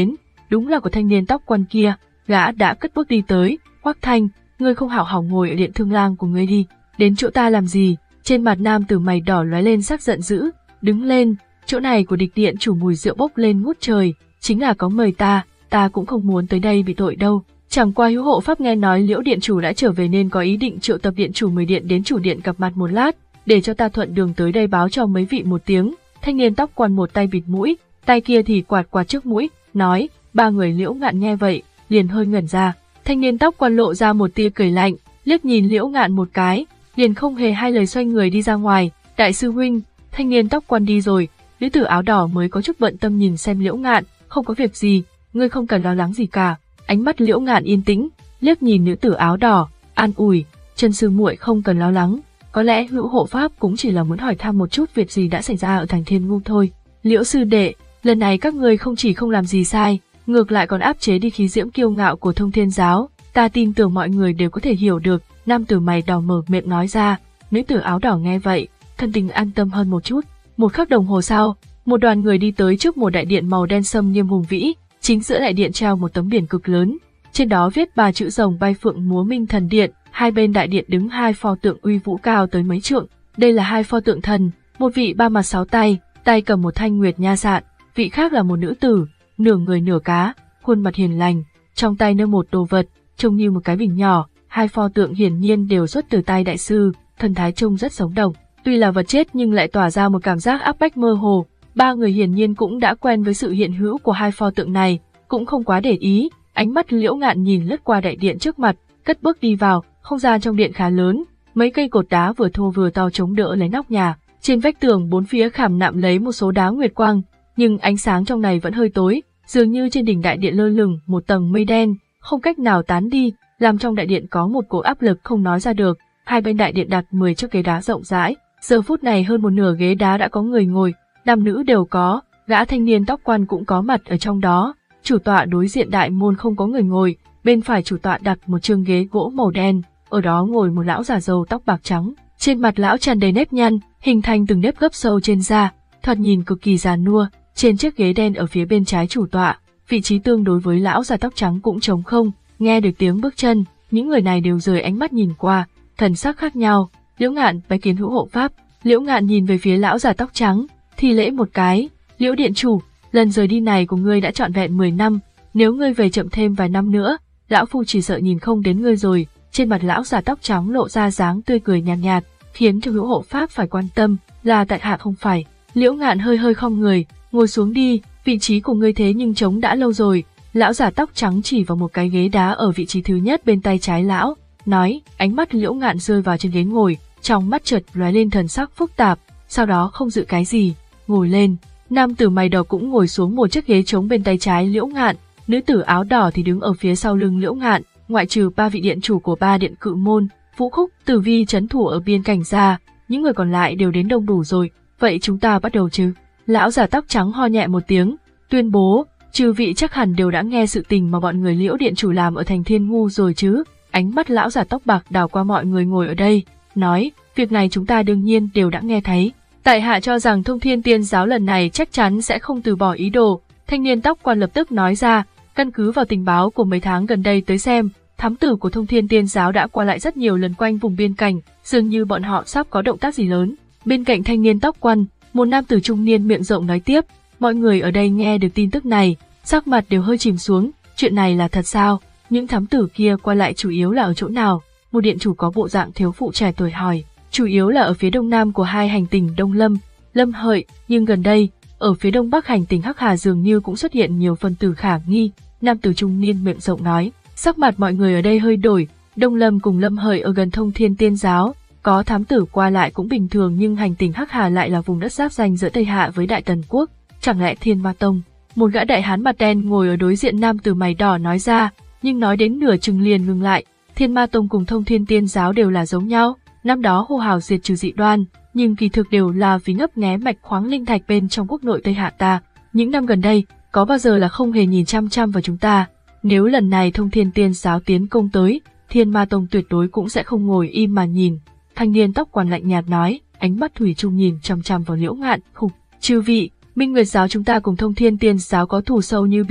đúng là của thanh niên tóc quăn kia. Gã đã cất bước đi tới. Hoắc Thanh, ngươi không hảo hảo ngồi ở điện thương lang của ngươi đi, đến chỗ ta làm gì? Trên mặt nam tử mày đỏ lóe lên sắc giận dữ. Đứng lên, chỗ này của địch điện chủ mùi rượu bốc lên ngút trời, chính là có mời ta, ta cũng không muốn tới đây bị tội đâu. Chẳng qua hữu hộ pháp nghe nói Liễu điện chủ đã trở về nên có ý định triệu tập điện chủ mười điện đến chủ điện gặp mặt một lát, để cho ta thuận đường tới đây báo cho mấy vị một tiếng. Thanh niên tóc quăn một tay bịt mũi, tay kia thì quạt quạt trước mũi, nói. Ba người Liễu Ngạn nghe vậy, liền hơi ngẩn ra. Thanh niên tóc quăn lộ ra một tia cười lạnh, liếc nhìn Liễu Ngạn một cái, liền không hề hai lời xoay người đi ra ngoài. Đại sư huynh, thanh niên tóc quăn đi rồi, nữ tử áo đỏ mới có chút bận tâm nhìn xem Liễu Ngạn. Không có việc gì, ngươi không cần lo lắng gì cả. Ánh mắt Liễu Ngạn yên tĩnh, liếc nhìn nữ tử áo đỏ, an ủi, Trần sư muội không cần lo lắng, có lẽ hữu hộ pháp cũng chỉ là muốn hỏi thăm một chút việc gì đã xảy ra ở thành Thiên Ngu thôi. Liễu sư đệ, lần này các ngươi không chỉ không làm gì sai, ngược lại còn áp chế đi khí diễm kiêu ngạo của Thông Thiên giáo, ta tin tưởng mọi người đều có thể hiểu được. Nam tử mày đỏ mở miệng nói ra. Nữ tử áo đỏ nghe vậy, thân tình an tâm hơn một chút. Một khắc đồng hồ sau, một đoàn người đi tới trước một đại điện màu đen sâm nghiêm hùng vĩ. Chính giữa đại điện treo một tấm biển cực lớn, trên đó viết ba chữ rồng bay phượng múa minh thần điện. Hai bên đại điện đứng hai pho tượng uy vũ cao tới mấy trượng. Đây là hai pho tượng thần, một vị ba mặt sáu tay, tay cầm một thanh nguyệt nha sạn, vị khác là một nữ tử, nửa người nửa cá, khuôn mặt hiền lành, trong tay nâng một đồ vật, trông như một cái bình nhỏ. Hai pho tượng hiển nhiên đều xuất từ tay đại sư, thần thái trông rất sống động. Tuy là vật chết nhưng lại tỏa ra một cảm giác áp bách mơ hồ. Ba người hiển nhiên cũng đã quen với sự hiện hữu của hai pho tượng này, cũng không quá để ý. Ánh mắt Liễu Ngạn nhìn lướt qua đại điện trước mặt, cất bước đi vào. Không gian trong điện khá lớn, mấy cây cột đá vừa thô vừa to chống đỡ lấy nóc nhà. Trên vách tường bốn phía khảm nạm lấy một số đá nguyệt quang, nhưng ánh sáng trong này vẫn hơi tối, dường như trên đỉnh đại điện lơ lửng một tầng mây đen, không cách nào tán đi, làm trong đại điện có một cổ áp lực không nói ra được. Hai bên đại điện đặt mười chiếc ghế đá rộng rãi, giờ phút này hơn một nửa ghế đá đã có người ngồi, nam nữ đều có, gã thanh niên tóc quăn cũng có mặt ở trong đó. Chủ tọa đối diện đại môn không có người ngồi, bên phải chủ tọa đặt một chương ghế gỗ màu đen, ở đó ngồi một lão già râu tóc bạc trắng, trên mặt lão tràn đầy nếp nhăn, hình thành từng nếp gấp sâu trên da, thoạt nhìn cực kỳ già nua. Trên chiếc ghế đen ở phía bên trái chủ tọa, vị trí tương đối với lão già tóc trắng cũng trống không. Nghe được tiếng bước chân, những người này đều rời ánh mắt nhìn qua, thần sắc khác nhau. Liễu Ngạn bái kiến hữu hộ pháp. Liễu Ngạn nhìn về phía lão già tóc trắng, thi lễ một cái. Liễu điện chủ, lần rời đi này của ngươi đã trọn vẹn mười năm, nếu ngươi về chậm thêm vài năm nữa, lão phu chỉ sợ nhìn không đến ngươi rồi. Trên mặt lão già tóc trắng lộ ra dáng tươi cười nhàn nhạt, nhạt, khiến cho hữu hộ pháp phải quan tâm, là tại hạ không phải. Liễu Ngạn hơi hơi khom người, ngồi xuống đi, vị trí của ngươi thế nhưng trống đã lâu rồi. Lão già tóc trắng chỉ vào một cái ghế đá ở vị trí thứ nhất bên tay trái lão, nói. Ánh mắt Liễu Ngạn rơi vào trên ghế ngồi, trong mắt chợt lóe lên thần sắc phức tạp, sau đó không dự cái gì, ngồi lên. Nam tử mày đỏ cũng ngồi xuống một chiếc ghế trống bên tay trái Liễu Ngạn, nữ tử áo đỏ thì đứng ở phía sau lưng Liễu Ngạn. Ngoại trừ ba vị điện chủ của ba điện cự môn, Vũ Khúc, Tử Vi trấn thủ ở biên cảnh ra, những người còn lại đều đến đông đủ rồi. Vậy chúng ta bắt đầu chứ? Lão già tóc trắng ho nhẹ một tiếng, tuyên bố. Chư vị chắc hẳn đều đã nghe sự tình mà bọn người Liễu điện chủ làm ở thành Thiên Ngu rồi chứ? Ánh mắt lão già tóc bạc đảo qua mọi người ngồi ở đây, nói. Việc này chúng ta đương nhiên đều đã nghe thấy. Tại hạ cho rằng Thông Thiên Tiên giáo lần này chắc chắn sẽ không từ bỏ ý đồ. Thanh niên tóc quan lập tức nói ra. Căn cứ vào tình báo của mấy tháng gần đây tới xem, thám tử của Thông Thiên Tiên giáo đã qua lại rất nhiều lần quanh vùng biên cảnh, dường như bọn họ sắp có động tác gì lớn. Bên cạnh thanh niên tóc quăn, một nam tử trung niên miệng rộng nói tiếp. Mọi người ở đây nghe được tin tức này, sắc mặt đều hơi chìm xuống. Chuyện này là thật sao? Những thám tử kia qua lại chủ yếu là ở chỗ nào? Một điện chủ có bộ dạng thiếu phụ trẻ tuổi hỏi. Chủ yếu là ở phía đông nam của hai hành tinh Đông Lâm, Lâm Hợi, nhưng gần đây, ở phía đông bắc hành tinh Hắc Hà dường như cũng xuất hiện nhiều phần tử khả nghi. Nam tử trung niên miệng rộng nói. Sắc mặt mọi người ở đây hơi đổi. Đông Lâm cùng Lâm Hợi ở gần Thông Thiên Tiên giáo, có thám tử qua lại cũng bình thường, nhưng hành tinh Hắc Hà lại là vùng đất giáp ranh giữa Tây Hạ với Đại Tần quốc. Chẳng lẽ Thiên Ma Tông? Một gã đại hán mặt đen ngồi ở đối diện nam tử mày đỏ nói ra, nhưng nói đến nửa chừng liền ngừng lại. Thiên Ma Tông cùng Thông Thiên Tiên giáo đều là giống nhau, năm đó hô hào diệt trừ dị đoan, nhưng kỳ thực đều là vì ngấp nghé mạch khoáng linh thạch bên trong quốc nội Tây Hạ ta. Những năm gần đây, có bao giờ là không hề nhìn chăm chăm vào chúng ta. Nếu lần này Thông Thiên Tiên giáo tiến công tới, Thiên Ma Tông tuyệt đối cũng sẽ không ngồi im mà nhìn. Thanh niên tóc quăn lạnh nhạt nói, ánh mắt thủy chung nhìn chăm chăm vào Liễu Ngạn. Khục, chư vị, Minh Nguyệt giáo chúng ta cùng Thông Thiên Tiên giáo có thù sâu như biển,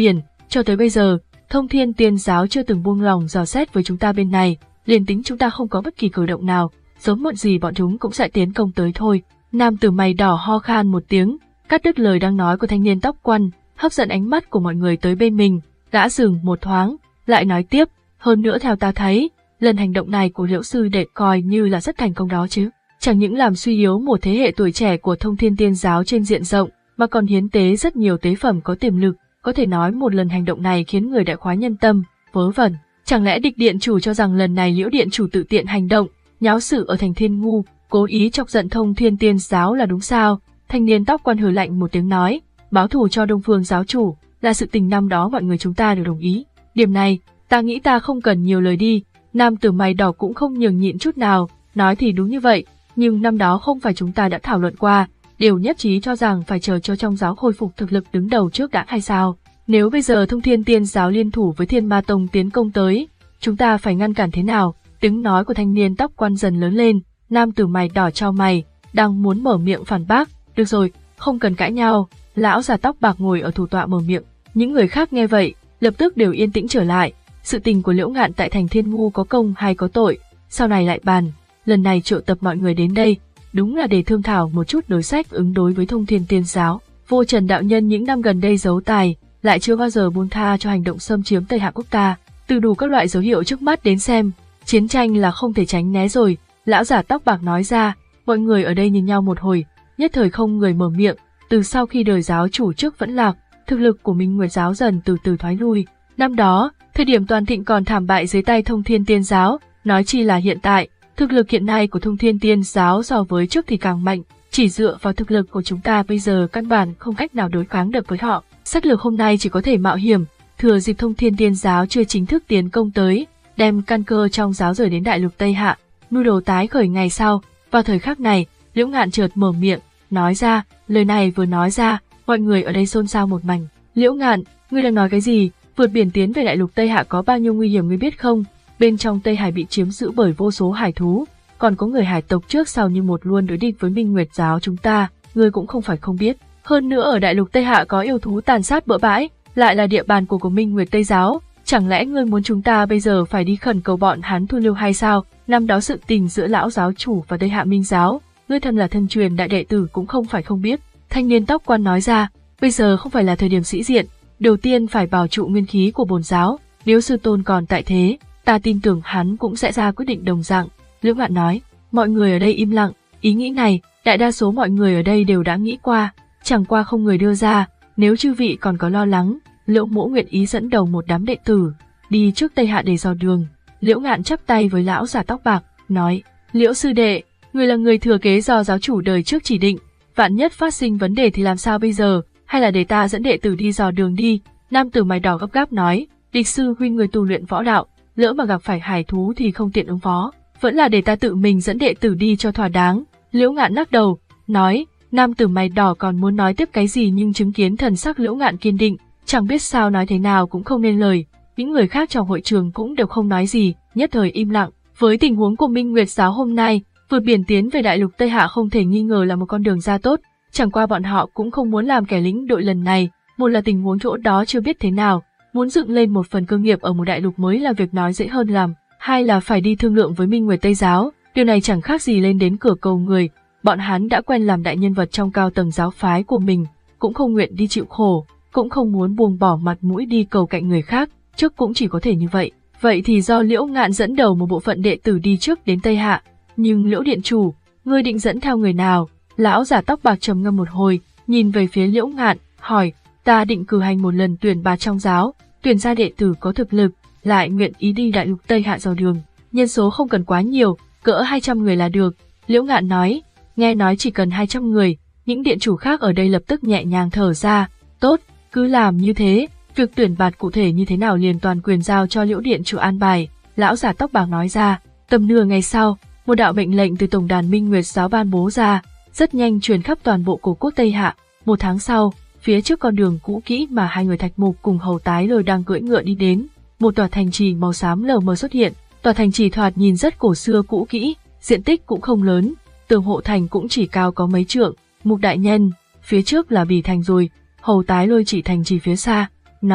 Cho tới bây giờ, Thông Thiên Tiên Giáo chưa từng buông lòng dò xét với chúng ta bên này, liền tính chúng ta không có bất kỳ cử động nào, sớm muộn gì bọn chúng cũng sẽ tiến công tới thôi. Nam tử mày đỏ ho khan một tiếng, cắt đứt lời đang nói của thanh niên tóc quăn, hấp dẫn ánh mắt của mọi người tới bên mình, đã dừng một thoáng, lại nói tiếp, hơn nữa theo ta thấy, lần hành động này của Liễu sư đệ coi như là rất thành công đó chứ. Chẳng những làm suy yếu một thế hệ tuổi trẻ của Thông Thiên Tiên Giáo trên diện rộng, mà còn hiến tế rất nhiều tế phẩm có tiềm lực, có thể nói một lần hành động này khiến người đại khoái nhân tâm, vớ vẩn. Chẳng lẽ địch điện chủ cho rằng lần này Liễu điện chủ tự tiện hành động, nháo sự ở thành Thiên Ngu, cố ý chọc giận Thông Thiên Tiên Giáo là đúng sao? Thanh niên tóc quan hừ lạnh một tiếng nói, báo thù cho Đông Phương giáo chủ, là sự tình năm đó mọi người chúng ta đều đồng ý. Điểm này, ta nghĩ ta không cần nhiều lời đi. Nam tử mày đỏ cũng không nhường nhịn chút nào, nói thì đúng như vậy, nhưng năm đó không phải chúng ta đã thảo luận qua, đều nhất trí cho rằng phải chờ cho trong giáo khôi phục thực lực đứng đầu trước đã hay sao? Nếu bây giờ Thông Thiên Tiên Giáo liên thủ với Thiên Ma Tông tiến công tới, chúng ta phải ngăn cản thế nào? Tiếng nói của thanh niên tóc quan dần lớn lên, nam tử mày đỏ chau mày, đang muốn mở miệng phản bác, được rồi, không cần cãi nhau. Lão già tóc bạc ngồi ở thủ tọa mở miệng, những người khác nghe vậy, lập tức đều yên tĩnh trở lại. Sự tình của Liễu Ngạn tại thành Thiên Ngu có công hay có tội, sau này lại bàn. Lần này triệu tập mọi người đến đây, đúng là để thương thảo một chút đối sách ứng đối với Thông Thiên Tiên Giáo. Vô Trần đạo nhân những năm gần đây giấu tài, lại chưa bao giờ buông tha cho hành động xâm chiếm Tây Hạ quốc ta. Từ đủ các loại dấu hiệu trước mắt đến xem, chiến tranh là không thể tránh né rồi. Lão giả tóc bạc nói ra, mọi người ở đây nhìn nhau một hồi, nhất thời không người mở miệng. Từ sau khi đời giáo chủ trước vẫn lạc, thực lực của Minh Nguyệt giáo dần từ từ thoái lui. Năm đó, thời điểm toàn thịnh còn thảm bại dưới tay Thông Thiên Tiên Giáo, nói chi là hiện tại, thực lực hiện nay của Thông Thiên Tiên Giáo so với trước thì càng mạnh, chỉ dựa vào thực lực của chúng ta bây giờ căn bản không cách nào đối kháng được với họ. Sách lược hôm nay chỉ có thể mạo hiểm, thừa dịp Thông Thiên Tiên Giáo chưa chính thức tiến công tới, đem căn cơ trong giáo rời đến đại lục Tây Hạ, mưu đồ tái khởi ngày sau. Vào thời khắc này, Liễu Ngạn chợt mở miệng, nói ra, lời này vừa nói ra, mọi người ở đây xôn xao một mảnh. Liễu Ngạn, ngươi đang nói cái gì? Vượt biển tiến về đại lục Tây Hạ có bao nhiêu nguy hiểm ngươi biết không? Bên trong Tây Hải bị chiếm giữ bởi vô số hải thú, còn có người hải tộc trước sau như một luôn đối địch với Minh Nguyệt giáo chúng ta, ngươi cũng không phải không biết. Hơn nữa ở đại lục Tây Hạ có yêu thú tàn sát bừa bãi, lại là địa bàn của của Minh Nguyệt Tây giáo, chẳng lẽ ngươi muốn chúng ta bây giờ phải đi khẩn cầu bọn hắn thu lưu hay sao? Năm đó sự tình giữa lão giáo chủ và Tây Hạ Minh giáo, ngươi thân là thân truyền đại đệ tử cũng không phải không biết. Thanh niên tóc quan nói ra, bây giờ không phải là thời điểm sĩ diện, đầu tiên phải bảo trụ nguyên khí của bổn giáo, nếu sư tôn còn tại thế, ta tin tưởng hắn cũng sẽ ra quyết định đồng dạng. Liễu Ngạn nói, mọi người ở đây im lặng, ý nghĩ này, đại đa số mọi người ở đây đều đã nghĩ qua, chẳng qua không người đưa ra. Nếu chư vị còn có lo lắng, Liễu mỗ nguyện ý dẫn đầu một đám đệ tử, đi trước Tây Hạ để dò đường. Liễu Ngạn chắp tay với lão già tóc bạc, nói, Liễu sư đệ, người là người thừa kế do giáo chủ đời trước chỉ định, vạn nhất phát sinh vấn đề thì làm sao bây giờ, hay là để ta dẫn đệ tử đi dò đường đi. Nam tử mày đỏ gấp gáp nói, địch sư huynh người tu luyện võ đạo, lỡ mà gặp phải hải thú thì không tiện ứng phó, vẫn là để ta tự mình dẫn đệ tử đi cho thỏa đáng. Liễu Ngạn lắc đầu, nói, nam tử mày đỏ còn muốn nói tiếp cái gì nhưng chứng kiến thần sắc Liễu Ngạn kiên định, chẳng biết sao nói thế nào cũng không nên lời. Những người khác trong hội trường cũng đều không nói gì, nhất thời im lặng. Với tình huống của Minh Nguyệt giáo hôm nay, vượt biển tiến về đại lục Tây Hạ không thể nghi ngờ là một con đường ra tốt, chẳng qua bọn họ cũng không muốn làm kẻ lĩnh đội lần này, một là tình huống chỗ đó chưa biết thế nào, muốn dựng lên một phần cơ nghiệp ở một đại lục mới là việc nói dễ hơn làm, hai là phải đi thương lượng với Minh Nguyệt Tây giáo, điều này chẳng khác gì lên đến cửa cầu người, bọn hắn đã quen làm đại nhân vật trong cao tầng giáo phái của mình, cũng không nguyện đi chịu khổ, cũng không muốn buông bỏ mặt mũi đi cầu cạnh người khác, trước cũng chỉ có thể như vậy. Vậy thì do Liễu Ngạn dẫn đầu một bộ phận đệ tử đi trước đến Tây Hạ, nhưng Liễu điện chủ, ngươi định dẫn theo người nào? Lão giả tóc bạc trầm ngâm một hồi, nhìn về phía Liễu Ngạn, hỏi, ta định cử hành một lần tuyển bạt trong giáo, tuyển ra đệ tử có thực lực, lại nguyện ý đi đại lục Tây Hạ dò đường, nhân số không cần quá nhiều, cỡ hai trăm người là được. Liễu Ngạn nói, nghe nói chỉ cần hai trăm người, những điện chủ khác ở đây lập tức nhẹ nhàng thở ra, tốt, cứ làm như thế, việc tuyển bạt cụ thể như thế nào liền toàn quyền giao cho Liễu điện chủ an bài. Lão giả tóc bạc nói ra. Tầm nửa ngày sau, một đạo mệnh lệnh từ tổng đàn Minh Nguyệt giáo ban bố ra, rất nhanh truyền khắp toàn bộ cổ quốc Tây Hạ. Một tháng sau, phía trước con đường cũ kỹ mà hai người Thạch Mục cùng Hầu Tái Lôi đang cưỡi ngựa đi đến, một tòa thành trì màu xám lờ mờ xuất hiện. Tòa thành trì thoạt nhìn rất cổ xưa cũ kỹ, diện tích cũng không lớn, tường hộ thành cũng chỉ cao có mấy trượng. Mục đại nhân, phía trước là Bỉ thành rồi. Hầu Tái Lôi chỉ thành trì phía xa, nói,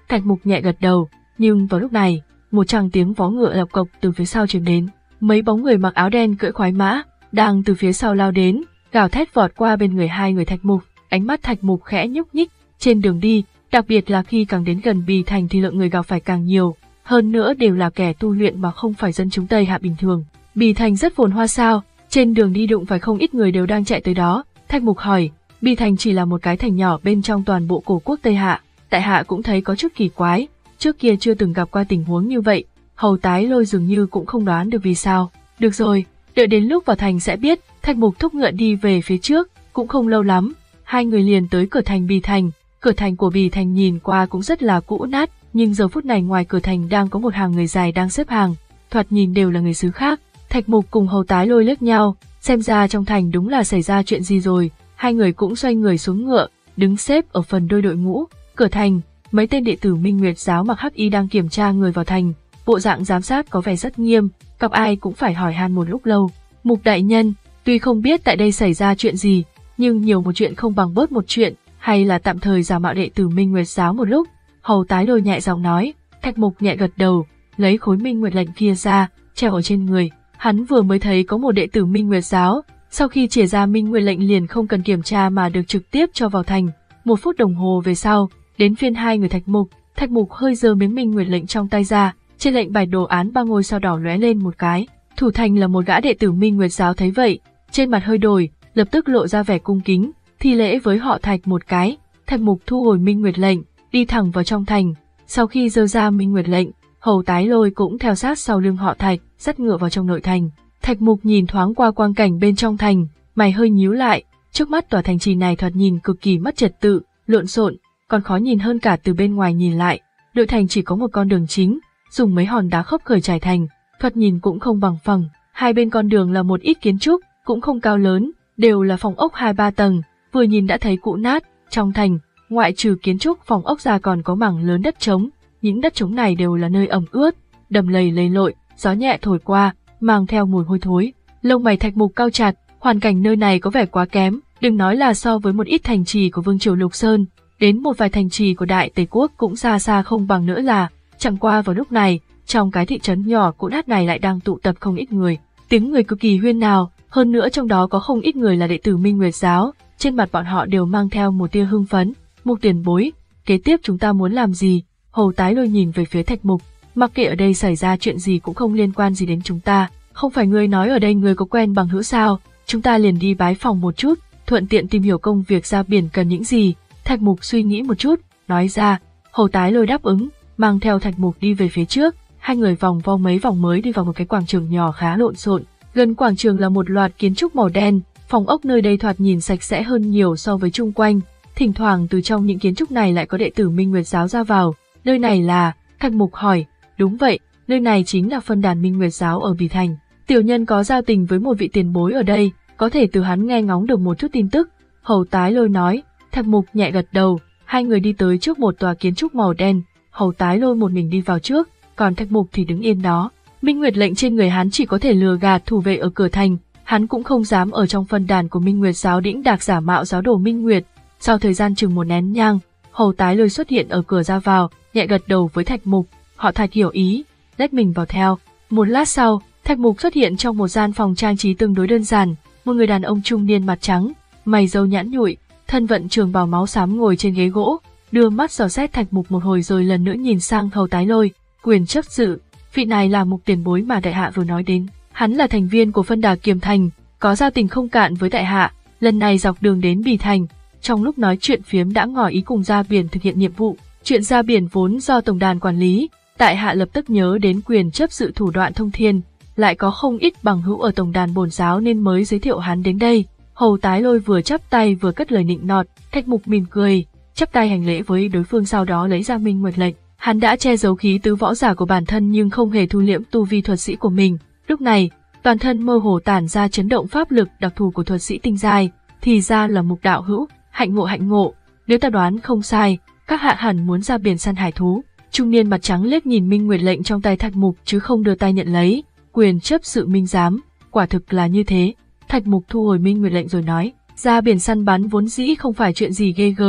Thạch Mục nhẹ gật đầu, nhưng vào lúc này, một tràng tiếng vó ngựa lộc cộc từ phía sau truyền đến. Mấy bóng người mặc áo đen cưỡi khoái mã, đang từ phía sau lao đến, gào thét vọt qua bên người hai người Thạch Mục. Ánh mắt Thạch Mục khẽ nhúc nhích, trên đường đi, đặc biệt là khi càng đến gần Bì Thành thì lượng người gặp phải càng nhiều, hơn nữa đều là kẻ tu luyện mà không phải dân chúng Tây Hạ bình thường. Bì Thành rất phồn hoa sao? Trên đường đi đụng phải không ít người đều đang chạy tới đó. Thạch Mục hỏi, Bì Thành chỉ là một cái thành nhỏ bên trong toàn bộ cổ quốc Tây Hạ, tại hạ cũng thấy có chút kỳ quái, trước kia chưa từng gặp qua tình huống như vậy. Hầu Tái Lôi dường như cũng không đoán được vì sao. Được rồi, đợi đến lúc vào thành sẽ biết. Thạch Mục thúc ngựa đi về phía trước, cũng không lâu lắm, hai người liền tới cửa thành Bì Thành. Cửa thành của Bì Thành nhìn qua cũng rất là cũ nát, nhưng giờ phút này ngoài cửa thành đang có một hàng người dài đang xếp hàng, thoạt nhìn đều là người xứ khác. Thạch Mục cùng Hầu Tái Lôi liếc nhau, xem ra trong thành đúng là xảy ra chuyện gì rồi. Hai người cũng xoay người xuống ngựa, đứng xếp ở phần đuôi đội ngũ. Cửa thành, mấy tên đệ tử Minh Nguyệt giáo mặc hắc y đang kiểm tra người vào thành, bộ dạng giám sát có vẻ rất nghiêm, gặp ai cũng phải hỏi han một lúc lâu. Mục đại nhân, tuy không biết tại đây xảy ra chuyện gì, nhưng nhiều một chuyện không bằng bớt một chuyện, hay là tạm thời giả mạo đệ tử Minh Nguyệt giáo một lúc. Hầu Tái Lôi nhẹ giọng nói. Thạch Mục nhẹ gật đầu, lấy khối Minh Nguyệt lệnh kia ra, treo ở trên người. Hắn vừa mới thấy có một đệ tử Minh Nguyệt giáo, sau khi chìa ra Minh Nguyệt lệnh liền không cần kiểm tra mà được trực tiếp cho vào thành. Một phút đồng hồ về sau, đến phiên hai người Thạch Mục. Thạch Mục hơi giơ miếng Minh Nguyệt lệnh trong tay ra, trên lệnh bài đồ án ba ngôi sao đỏ lóe lên một cái. Thủ thành là một gã đệ tử Minh Nguyệt giáo thấy vậy, trên mặt hơi đổi, lập tức lộ ra vẻ cung kính, thi lễ với họ Thạch một cái. Thạch Mục thu hồi Minh Nguyệt lệnh, đi thẳng vào trong thành. Sau khi giơ ra Minh Nguyệt lệnh, Hầu Tái Lôi cũng theo sát sau lưng họ Thạch, dắt ngựa vào trong nội thành. Thạch Mục nhìn thoáng qua quang cảnh bên trong thành, mày hơi nhíu lại, trước mắt tòa thành trì này thoạt nhìn cực kỳ mất trật tự, lộn xộn, còn khó nhìn hơn cả từ bên ngoài nhìn lại. Nội thành chỉ có một con đường chính, dùng mấy hòn đá khớp khởi trải thành, thoạt nhìn cũng không bằng phẳng. Hai bên con đường là một ít kiến trúc, cũng không cao lớn, đều là phòng ốc hai ba tầng, vừa nhìn đã thấy cũ nát. Trong thành, ngoại trừ kiến trúc phòng ốc ra còn có mảng lớn đất trống, những đất trống này đều là nơi ẩm ướt, đầm lầy lầy lội, gió nhẹ thổi qua, mang theo mùi hôi thối. Lông mày Thạch Mục cau chặt, hoàn cảnh nơi này có vẻ quá kém, đừng nói là so với một ít thành trì của Vương triều Lục Sơn, đến một vài thành trì của Đại Tề quốc cũng xa xa không bằng nữa là. Chẳng qua vào lúc này, trong cái thị trấn nhỏ cũ nát này lại đang tụ tập không ít người, tiếng người cực kỳ huyên náo, hơn nữa trong đó có không ít người là đệ tử Minh Nguyệt giáo, trên mặt bọn họ đều mang theo một tia hưng phấn. Mục tiền bối, kế tiếp chúng ta muốn làm gì? Hầu Tái Lôi nhìn về phía Thạch Mục, mặc kệ ở đây xảy ra chuyện gì cũng không liên quan gì đến chúng ta, không phải ngươi nói ở đây ngươi có quen bằng hữu sao? Chúng ta liền đi bái phòng một chút, thuận tiện tìm hiểu công việc ra biển cần những gì. Thạch Mục suy nghĩ một chút, nói ra. Hầu Tái Lôi đáp ứng, mang theo Thạch Mục đi về phía trước. Hai người vòng vo mấy vòng mới đi vào một cái quảng trường nhỏ khá lộn xộn. Gần quảng trường là một loạt kiến trúc màu đen, phòng ốc nơi đây thoạt nhìn sạch sẽ hơn nhiều so với chung quanh. Thỉnh thoảng từ trong những kiến trúc này lại có đệ tử Minh Nguyệt giáo ra vào. Nơi này là? Thạch Mục hỏi. Đúng vậy, nơi này chính là phân đàn Minh Nguyệt giáo ở Bì Thành. Tiểu nhân có giao tình với một vị tiền bối ở đây, có thể từ hắn nghe ngóng được một chút tin tức. Hầu Tái Lôi nói. Thạch Mục nhẹ gật đầu. Hai người đi tới trước một tòa kiến trúc màu đen. Hầu Tái Lôi một mình đi vào trước, còn Thạch Mục thì đứng yên đó. Minh Nguyệt lệnh trên người hắn chỉ có thể lừa gạt thủ vệ ở cửa thành, hắn cũng không dám ở trong phân đàn của Minh Nguyệt giáo đĩnh đạc giả mạo giáo đồ Minh Nguyệt. Sau thời gian chừng một nén nhang, Hầu Tái Lôi xuất hiện ở cửa ra vào, nhẹ gật đầu với Thạch Mục. Họ Thạch hiểu ý, lách mình vào theo. Một lát sau, Thạch Mục xuất hiện trong một gian phòng trang trí tương đối đơn giản. Một người đàn ông trung niên mặt trắng, mày râu nhẵn nhụi, thân vận trường bào máu xám ngồi trên ghế gỗ, đưa mắt dò xét Thạch Mục một hồi rồi lần nữa nhìn sang Hầu Tái Lôi. Quyền chấp sự, vị này là Mục tiền bối mà đại hạ vừa nói đến. Hắn là thành viên của phân đà Kiềm Thành, có giao tình không cạn với đại hạ, lần này dọc đường đến Bì Thành. Trong lúc nói chuyện phiếm đã ngỏ ý cùng ra biển thực hiện nhiệm vụ. Chuyện ra biển vốn do tổng đàn quản lý, tại hạ lập tức nhớ đến quyền chấp sự thủ đoạn thông thiên, lại có không ít bằng hữu ở tổng đàn bổn giáo nên mới giới thiệu hắn đến đây. Hầu Tái Lôi vừa chắp tay vừa cất lời nịnh nọt. Thạch Mục mỉm cười, chắp tay hành lễ với đối phương, sau đó lấy ra Minh Nguyệt lệnh. Hắn đã che giấu khí tứ võ giả của bản thân nhưng không hề thu liễm tu vi thuật sĩ của mình. Lúc này, toàn thân mơ hồ tản ra chấn động pháp lực đặc thù của thuật sĩ tinh giai, thì ra là Mục đạo hữu, hạnh ngộ hạnh ngộ. Nếu ta đoán không sai, các hạ hẳn muốn ra biển săn hải thú. Trung niên mặt trắng liếc nhìn Minh Nguyệt lệnh trong tay Thạch Mục chứ không đưa tay nhận lấy. Quyền chấp sự Minh giám, quả thực là như thế. Thạch Mục thu hồi Minh Nguyệt lệnh rồi nói, ra biển săn bắn vốn dĩ không phải chuyện gì ghê gớm,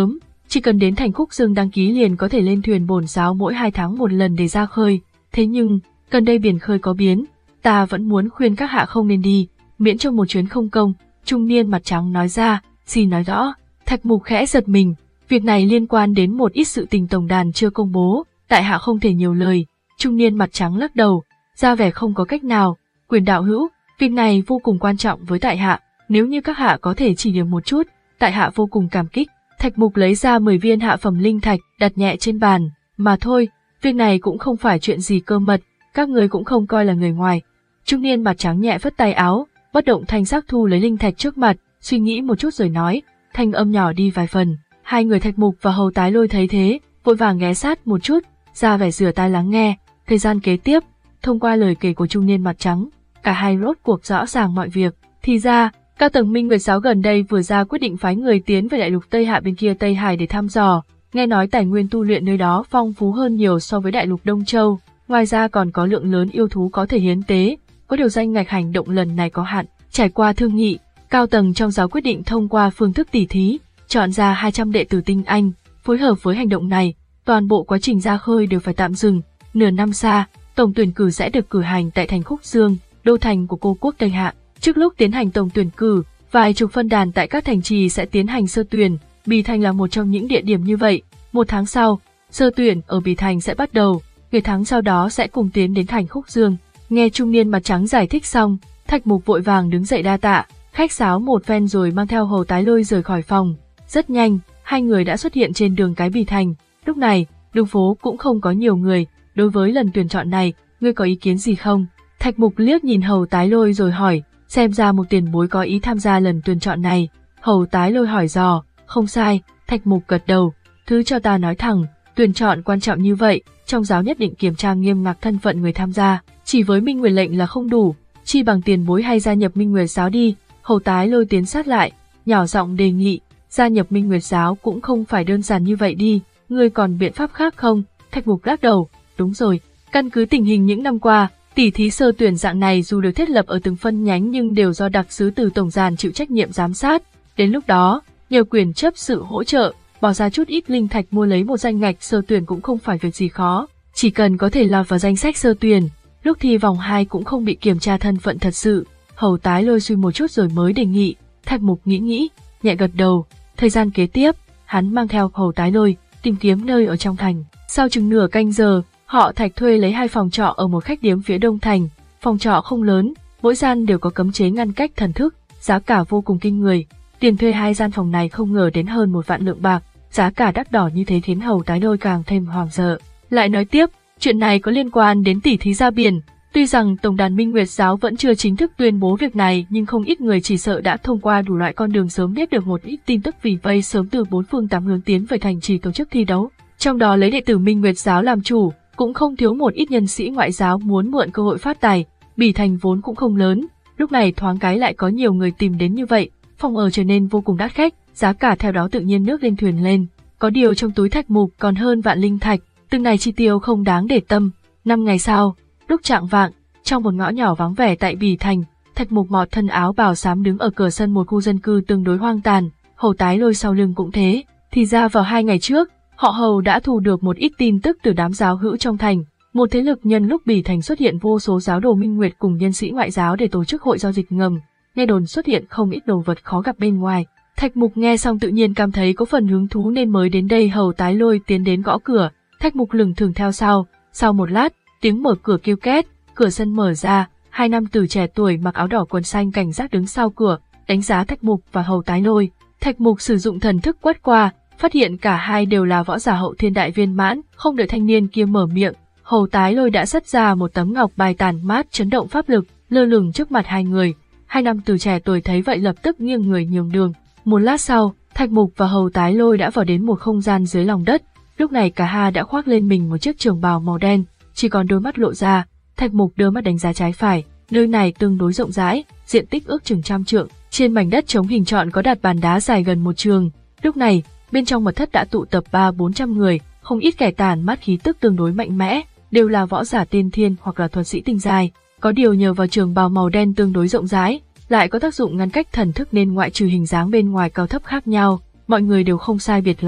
chỉ cần đến thành Khúc Dương đăng ký liền có thể lên thuyền bổn giáo mỗi hai tháng một lần để ra khơi. Thế nhưng, gần đây biển khơi có biến, ta vẫn muốn khuyên các hạ không nên đi, miễn cho một chuyến không công. Trung niên mặt trắng nói ra, xin nói rõ. Thạch Mục khẽ giật mình, việc này liên quan đến một ít sự tình tổng đàn chưa công bố, tại hạ không thể nhiều lời. Trung niên mặt trắng lắc đầu, ra vẻ không có cách nào. Quyền đạo hữu, việc này vô cùng quan trọng với tại hạ, nếu như các hạ có thể chỉ điểm một chút, tại hạ vô cùng cảm kích. Thạch Mục lấy ra mười viên hạ phẩm linh thạch, đặt nhẹ trên bàn, mà thôi, việc này cũng không phải chuyện gì cơ mật, các người cũng không coi là người ngoài. Trung niên mặt trắng nhẹ phất tay áo, bất động thanh sắc thu lấy linh thạch trước mặt, suy nghĩ một chút rồi nói, thanh âm nhỏ đi vài phần. Hai người Thạch Mục và Hầu Tái Lôi thấy thế, vội vàng ghé sát một chút, ra vẻ rửa tai lắng nghe. Thời gian kế tiếp, thông qua lời kể của trung niên mặt trắng, cả hai rốt cuộc rõ ràng mọi việc. Thì ra, cao tầng Minh Nguyệt Giáo gần đây vừa ra quyết định phái người tiến về đại lục Tây Hạ bên kia Tây Hải để thăm dò, nghe nói tài nguyên tu luyện nơi đó phong phú hơn nhiều so với đại lục Đông Châu, ngoài ra còn có lượng lớn yêu thú có thể hiến tế, có điều danh ngạch hành động lần này có hạn. Trải qua thương nghị, cao tầng trong giáo quyết định thông qua phương thức tỉ thí, chọn ra hai trăm đệ tử tinh anh, phối hợp với hành động này, toàn bộ quá trình ra khơi đều phải tạm dừng. Nửa năm xa, tổng tuyển cử sẽ được cử hành tại thành Khúc Dương, đô thành của cô quốc Tây Hạ. Trước lúc tiến hành tổng tuyển cử, vài chục phân đàn tại các thành trì sẽ tiến hành sơ tuyển, Bì Thành là một trong những địa điểm như vậy. Một tháng sau, sơ tuyển ở Bì Thành sẽ bắt đầu, người thắng sau đó sẽ cùng tiến đến thành Khúc Dương. Nghe trung niên mặt trắng giải thích xong, Thạch Mục vội vàng đứng dậy đa tạ, khách sáo một phen rồi mang theo Hầu Tái Lôi rời khỏi phòng. Rất nhanh, hai người đã xuất hiện trên đường cái Bì Thành. Lúc này, đường phố cũng không có nhiều người. Đối với lần tuyển chọn này, ngươi có ý kiến gì không? Thạch Mục liếc nhìn Hầu Tái Lôi rồi hỏi, xem ra một tiền bối có ý tham gia lần tuyển chọn này. Hầu Tái Lôi hỏi dò, không sai. Thạch Mục gật đầu, thứ cho ta nói thẳng, tuyển chọn quan trọng như vậy, trong giáo nhất định kiểm tra nghiêm ngặt thân phận người tham gia, chỉ với Minh Nguyệt lệnh là không đủ, chi bằng tiền bối hay gia nhập Minh Nguyệt Giáo đi. Hầu Tái Lôi tiến sát lại, nhỏ giọng đề nghị, gia nhập Minh Nguyệt Giáo cũng không phải đơn giản như vậy đi, ngươi còn biện pháp khác không? Thạch Mục lắc đầu, đúng rồi, căn cứ tình hình những năm qua, tỉ thí sơ tuyển dạng này dù được thiết lập ở từng phân nhánh nhưng đều do đặc sứ từ tổng giàn chịu trách nhiệm giám sát, đến lúc đó, nhờ quyền chấp sự hỗ trợ, bỏ ra chút ít linh thạch mua lấy một danh ngạch sơ tuyển cũng không phải việc gì khó, chỉ cần có thể lọt vào danh sách sơ tuyển, lúc thi vòng hai cũng không bị kiểm tra thân phận thật sự. Hầu Tái Lôi suy một chút rồi mới đề nghị. Thạch Mục nghĩ nghĩ, nhẹ gật đầu. Thời gian kế tiếp, hắn mang theo Hầu Tái Lôi tìm kiếm nơi ở trong thành. Sau chừng nửa canh giờ, họ Thạch thuê lấy hai phòng trọ ở một khách điếm phía đông thành. Phòng trọ không lớn, mỗi gian đều có cấm chế ngăn cách thần thức, giá cả vô cùng kinh người. Tiền thuê hai gian phòng này không ngờ đến hơn một vạn lượng bạc, giá cả đắt đỏ như thế khiến Hầu Tái Lôi càng thêm hoảng sợ. Lại nói tiếp, chuyện này có liên quan đến tỉ thí ra biển. Tuy rằng Tổng đàn Minh Nguyệt Giáo vẫn chưa chính thức tuyên bố việc này nhưng không ít người chỉ sợ đã thông qua đủ loại con đường sớm biết được một ít tin tức, vì vây sớm từ bốn phương tám hướng tiến về thành trì tổ chức thi đấu. Trong đó lấy đệ tử Minh Nguyệt Giáo làm chủ, cũng không thiếu một ít nhân sĩ ngoại giáo muốn mượn cơ hội phát tài. Bỉ Thành vốn cũng không lớn, lúc này thoáng cái lại có nhiều người tìm đến như vậy, phòng ở trở nên vô cùng đắt khách, giá cả theo đó tự nhiên nước lên thuyền lên. Có điều trong túi Thạch Mục còn hơn vạn linh thạch, từng này chi tiêu không đáng để tâm. Năm ngày sau, lúc chạng vạng, trong một ngõ nhỏ vắng vẻ tại Bỉ Thành, Thạch Mục mọt thân áo bào xám đứng ở cửa sân một khu dân cư tương đối hoang tàn, Hầu Tái Lôi sau lưng cũng thế. Thì ra vào hai ngày trước, họ Hầu đã thu được một ít tin tức từ đám giáo hữu trong thành, một thế lực nhân lúc Bỉ Thành xuất hiện vô số giáo đồ Minh Nguyệt cùng nhân sĩ ngoại giáo để tổ chức hội giao dịch ngầm, nghe đồn xuất hiện không ít đồ vật khó gặp bên ngoài. Thạch Mục nghe xong tự nhiên cảm thấy có phần hứng thú nên mới đến đây. Hầu Tái Lôi tiến đến gõ cửa, Thạch Mục lừng thừng theo sau, sau một lát, tiếng mở cửa kêu két, cửa sân mở ra, hai nam tử trẻ tuổi mặc áo đỏ quần xanh cảnh giác đứng sau cửa, đánh giá Thạch Mục và Hầu Tái Lôi. Thạch Mục sử dụng thần thức quét qua, phát hiện cả hai đều là võ giả hậu thiên đại viên mãn, không đợi thanh niên kia mở miệng, Hầu Tái Lôi đã xuất ra một tấm ngọc bài tản mát chấn động pháp lực, lơ lửng trước mặt hai người. Hai nam tử trẻ tuổi thấy vậy lập tức nghiêng người nhường đường. Một lát sau, Thạch Mục và Hầu Tái Lôi đã vào đến một không gian dưới lòng đất. Lúc này cả hai đã khoác lên mình một chiếc trường bào màu đen, chỉ còn đôi mắt lộ ra. Thạch Mục đưa mắt đánh giá trái phải, nơi này tương đối rộng rãi, diện tích ước chừng trăm trượng. Trên mảnh đất trống hình tròn có đặt bàn đá dài gần một trường. Lúc này, bên trong mật thất đã tụ tập ba bốn trăm người, không ít kẻ tản mát khí tức tương đối mạnh mẽ, đều là võ giả tiên thiên hoặc là thuật sĩ tinh giai. Có điều nhờ vào trường bào màu đen tương đối rộng rãi, lại có tác dụng ngăn cách thần thức nên ngoại trừ hình dáng bên ngoài cao thấp khác nhau, mọi người đều không sai biệt lắm.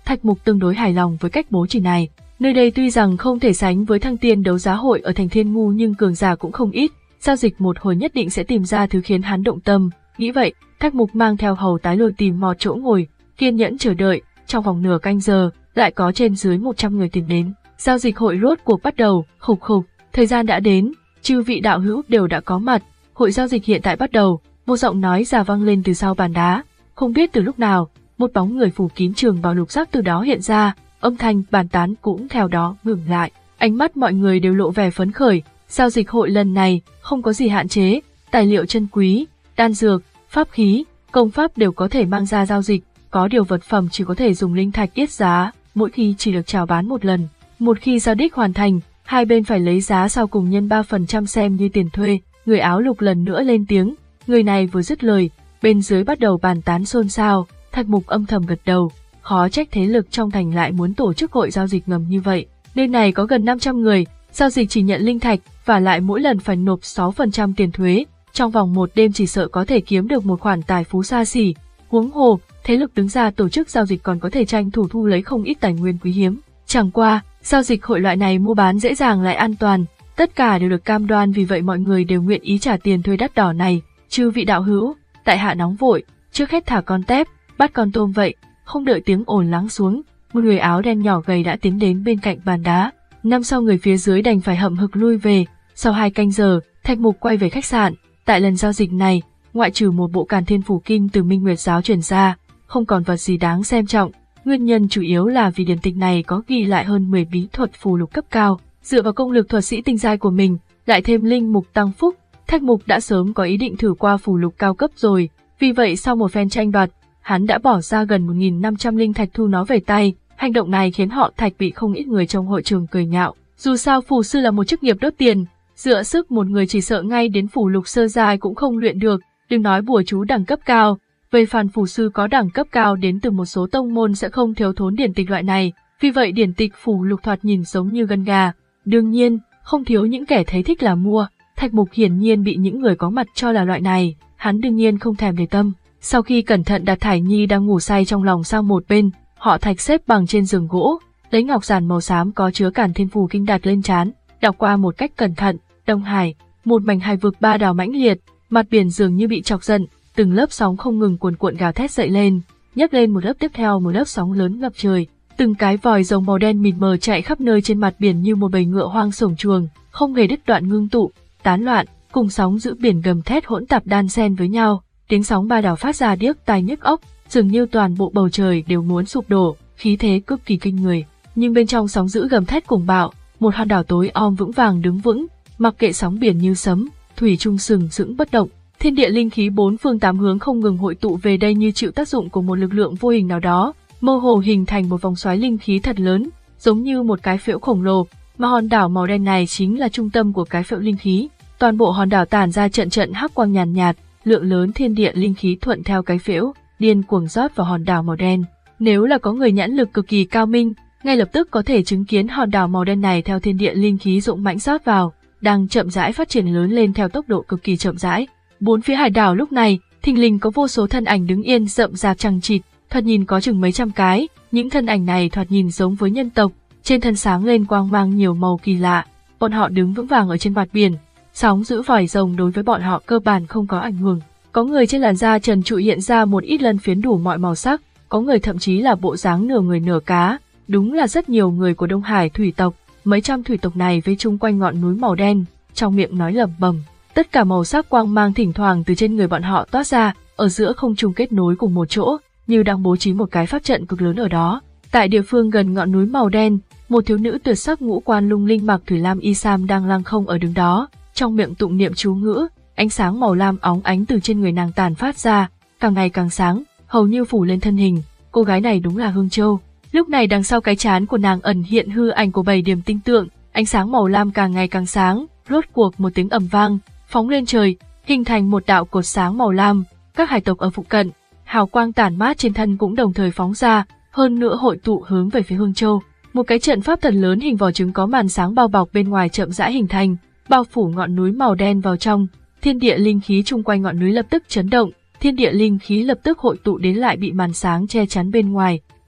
Thạch Mục tương đối hài lòng với cách bố trí này. Nơi đây tuy rằng không thể sánh với Thăng Tiên đấu giá hội ở thành Thiên Ngu nhưng cường giả cũng không ít, giao dịch một hồi nhất định sẽ tìm ra thứ khiến hắn động tâm. Nghĩ vậy, Thạch Mục mang theo hầu tái lôi tìm một chỗ ngồi, kiên nhẫn chờ đợi. Trong vòng nửa canh giờ, lại có trên dưới một trăm người tìm đến. Giao dịch hội rốt cuộc bắt đầu, khục khục, thời gian đã đến, chư vị đạo hữu đều đã có mặt. Hội giao dịch hiện tại bắt đầu. Một giọng nói già vang lên từ sau bàn đá. Không biết từ lúc nào, một bóng người phủ kín trường bào lục sắc từ đó hiện ra, âm thanh bàn tán cũng theo đó ngừng lại. Ánh mắt mọi người đều lộ vẻ phấn khởi. Giao dịch hội lần này không có gì hạn chế, tài liệu chân quý, đan dược, pháp khí, công pháp đều có thể mang ra giao dịch. Có điều vật phẩm chỉ có thể dùng linh thạch yết giá, mỗi khi chỉ được chào bán một lần. Một khi giao đích hoàn thành, hai bên phải lấy giá sau cùng nhân ba phần trăm xem như tiền thuê. Người áo lục lần nữa lên tiếng. Người này vừa dứt lời, bên dưới bắt đầu bàn tán xôn xao. Thạch Mục âm thầm gật đầu, khó trách thế lực trong thành lại muốn tổ chức hội giao dịch ngầm như vậy. Nơi này có gần năm trăm người, giao dịch chỉ nhận linh thạch, và lại mỗi lần phải nộp sáu phần trăm tiền thuế. Trong vòng một đêm chỉ sợ có thể kiếm được một khoản tài phú xa xỉ. Huống hồ, thế lực đứng ra tổ chức giao dịch còn có thể tranh thủ thu lấy không ít tài nguyên quý hiếm. Chẳng qua, giao dịch hội loại này mua bán dễ dàng lại an toàn, tất cả đều được cam đoan, vì vậy mọi người đều nguyện ý trả tiền thuê đắt đỏ này. Chư vị đạo hữu, tại hạ nóng vội, trước hết thả con tép, bắt con tôm vậy. Không đợi tiếng ồn lắng xuống, một người áo đen nhỏ gầy đã tiến đến bên cạnh bàn đá. Năm sau người phía dưới đành phải hậm hực lui về. Sau hai canh giờ, Thạch Mục quay về khách sạn. Tại lần giao dịch này, ngoại trừ một bộ Càn Thiên Phủ Kinh từ Minh Nguyệt giáo truyền ra, không còn vật gì đáng xem trọng. Nguyên nhân chủ yếu là vì điển tịch này có ghi lại hơn mười bí thuật phù lục cấp cao. Dựa vào công lực thuật sĩ tinh giai của mình, lại thêm linh mục tăng phúc, Thạch Mục đã sớm có ý định thử qua phù lục cao cấp rồi. Vì vậy sau một phen tranh đoạt, hắn đã bỏ ra gần một nghìn năm trăm linh thạch thu nó về tay. Hành động này khiến họ Thạch bị không ít người trong hội trường cười nhạo. Dù sao phù sư là một chức nghiệp đốt tiền, dựa sức một người chỉ sợ ngay đến phù lục sơ giai cũng không luyện được, đừng nói bùa chú đẳng cấp cao. Về phần phù sư có đẳng cấp cao đến từ một số tông môn sẽ không thiếu thốn điển tịch loại này, vì vậy điển tịch phù lục thoạt nhìn giống như gân gà. Đương nhiên, không thiếu những kẻ thấy thích là mua. Thạch Mục hiển nhiên bị những người có mặt cho là loại này, hắn đương nhiên không thèm để tâm. Sau khi cẩn thận đặt Thải Nhi đang ngủ say trong lòng sang một bên, họ Thạch xếp bằng trên giường gỗ, lấy ngọc giản màu xám có chứa Càn Thiên Phù Kinh đặt lên trán, đọc qua một cách cẩn thận. Đông Hải, một mảnh hải vực ba đảo mãnh liệt, mặt biển dường như bị chọc giận, từng lớp sóng không ngừng cuồn cuộn gào thét dậy lên, nhấc lên một lớp tiếp theo một lớp sóng lớn ngập trời. Từng cái vòi rồng màu đen mịt mờ chạy khắp nơi trên mặt biển như một bầy ngựa hoang sổng chuồng, không hề đứt đoạn ngưng tụ, tán loạn, cùng sóng giữa biển gầm thét hỗn tạp đan xen với nhau. Tiếng sóng ba đảo phát ra điếc tai nhức óc, dường như toàn bộ bầu trời đều muốn sụp đổ, khí thế cực kỳ kinh người. Nhưng bên trong sóng dữ gầm thét cuồng bạo, một hòn đảo tối om vững vàng đứng vững, mặc kệ sóng biển như sấm, thủy chung sừng sững bất động. Thiên địa linh khí bốn phương tám hướng không ngừng hội tụ về đây như chịu tác dụng của một lực lượng vô hình nào đó, mơ hồ hình thành một vòng xoáy linh khí thật lớn, giống như một cái phễu khổng lồ, mà hòn đảo màu đen này chính là trung tâm của cái phễu linh khí. Toàn bộ hòn đảo tản ra trận trận hắc quang nhàn nhạt, nhạt, lượng lớn thiên địa linh khí thuận theo cái phễu, điên cuồng rót vào hòn đảo màu đen. Nếu là có người nhãn lực cực kỳ cao minh, ngay lập tức có thể chứng kiến hòn đảo màu đen này theo thiên địa linh khí dũng mãnh rót vào, đang chậm rãi phát triển lớn lên theo tốc độ cực kỳ chậm rãi. Bốn phía hải đảo lúc này, thình lình có vô số thân ảnh đứng yên rậm rạp chằng chịt, thoạt nhìn có chừng mấy trăm cái. Những thân ảnh này thoạt nhìn giống với nhân tộc, trên thân sáng lên quang mang nhiều màu kỳ lạ. Bọn họ đứng vững vàng ở trên mặt biển, sóng dữ vòi rồng đối với bọn họ cơ bản không có ảnh hưởng. Có người trên làn da trần trụi hiện ra một ít lân phiến đủ mọi màu sắc, có người thậm chí là bộ dáng nửa người nửa cá. Đúng là rất nhiều người của Đông Hải thủy tộc. Mấy trăm thủy tộc này vây chung quanh ngọn núi màu đen, trong miệng nói lẩm bẩm. Tất cả màu sắc quang mang thỉnh thoảng từ trên người bọn họ toát ra, ở giữa không trung kết nối cùng một chỗ, như đang bố trí một cái pháp trận cực lớn ở đó. Tại địa phương gần ngọn núi màu đen, một thiếu nữ tuyệt sắc ngũ quan lung linh mặc thủy lam y sam đang lăng không ở đứng đó, trong miệng tụng niệm chú ngữ, ánh sáng màu lam óng ánh từ trên người nàng tản phát ra, càng ngày càng sáng, hầu như phủ lên thân hình. Cô gái này đúng là Hương Châu. Lúc này đằng sau cái trán của nàng ẩn hiện hư ảnh của bảy điểm tinh tượng, ánh sáng màu lam càng ngày càng sáng, rốt cuộc một tiếng ầm vang, phóng lên trời, hình thành một đạo cột sáng màu lam. Các hải tộc ở phụ cận, hào quang tản mát trên thân cũng đồng thời phóng ra, hơn nữa hội tụ hướng về phía Hương Châu. Một cái trận pháp thật lớn hình vỏ trứng có màn sáng bao bọc bên ngoài chậm rãi hình thành, bao phủ ngọn núi màu đen vào trong. Thiên địa linh khí chung quanh ngọn núi lập tức chấn động, thiên địa linh khí lập tức hội tụ đến lại bị màn sáng che chắn bên ngoài,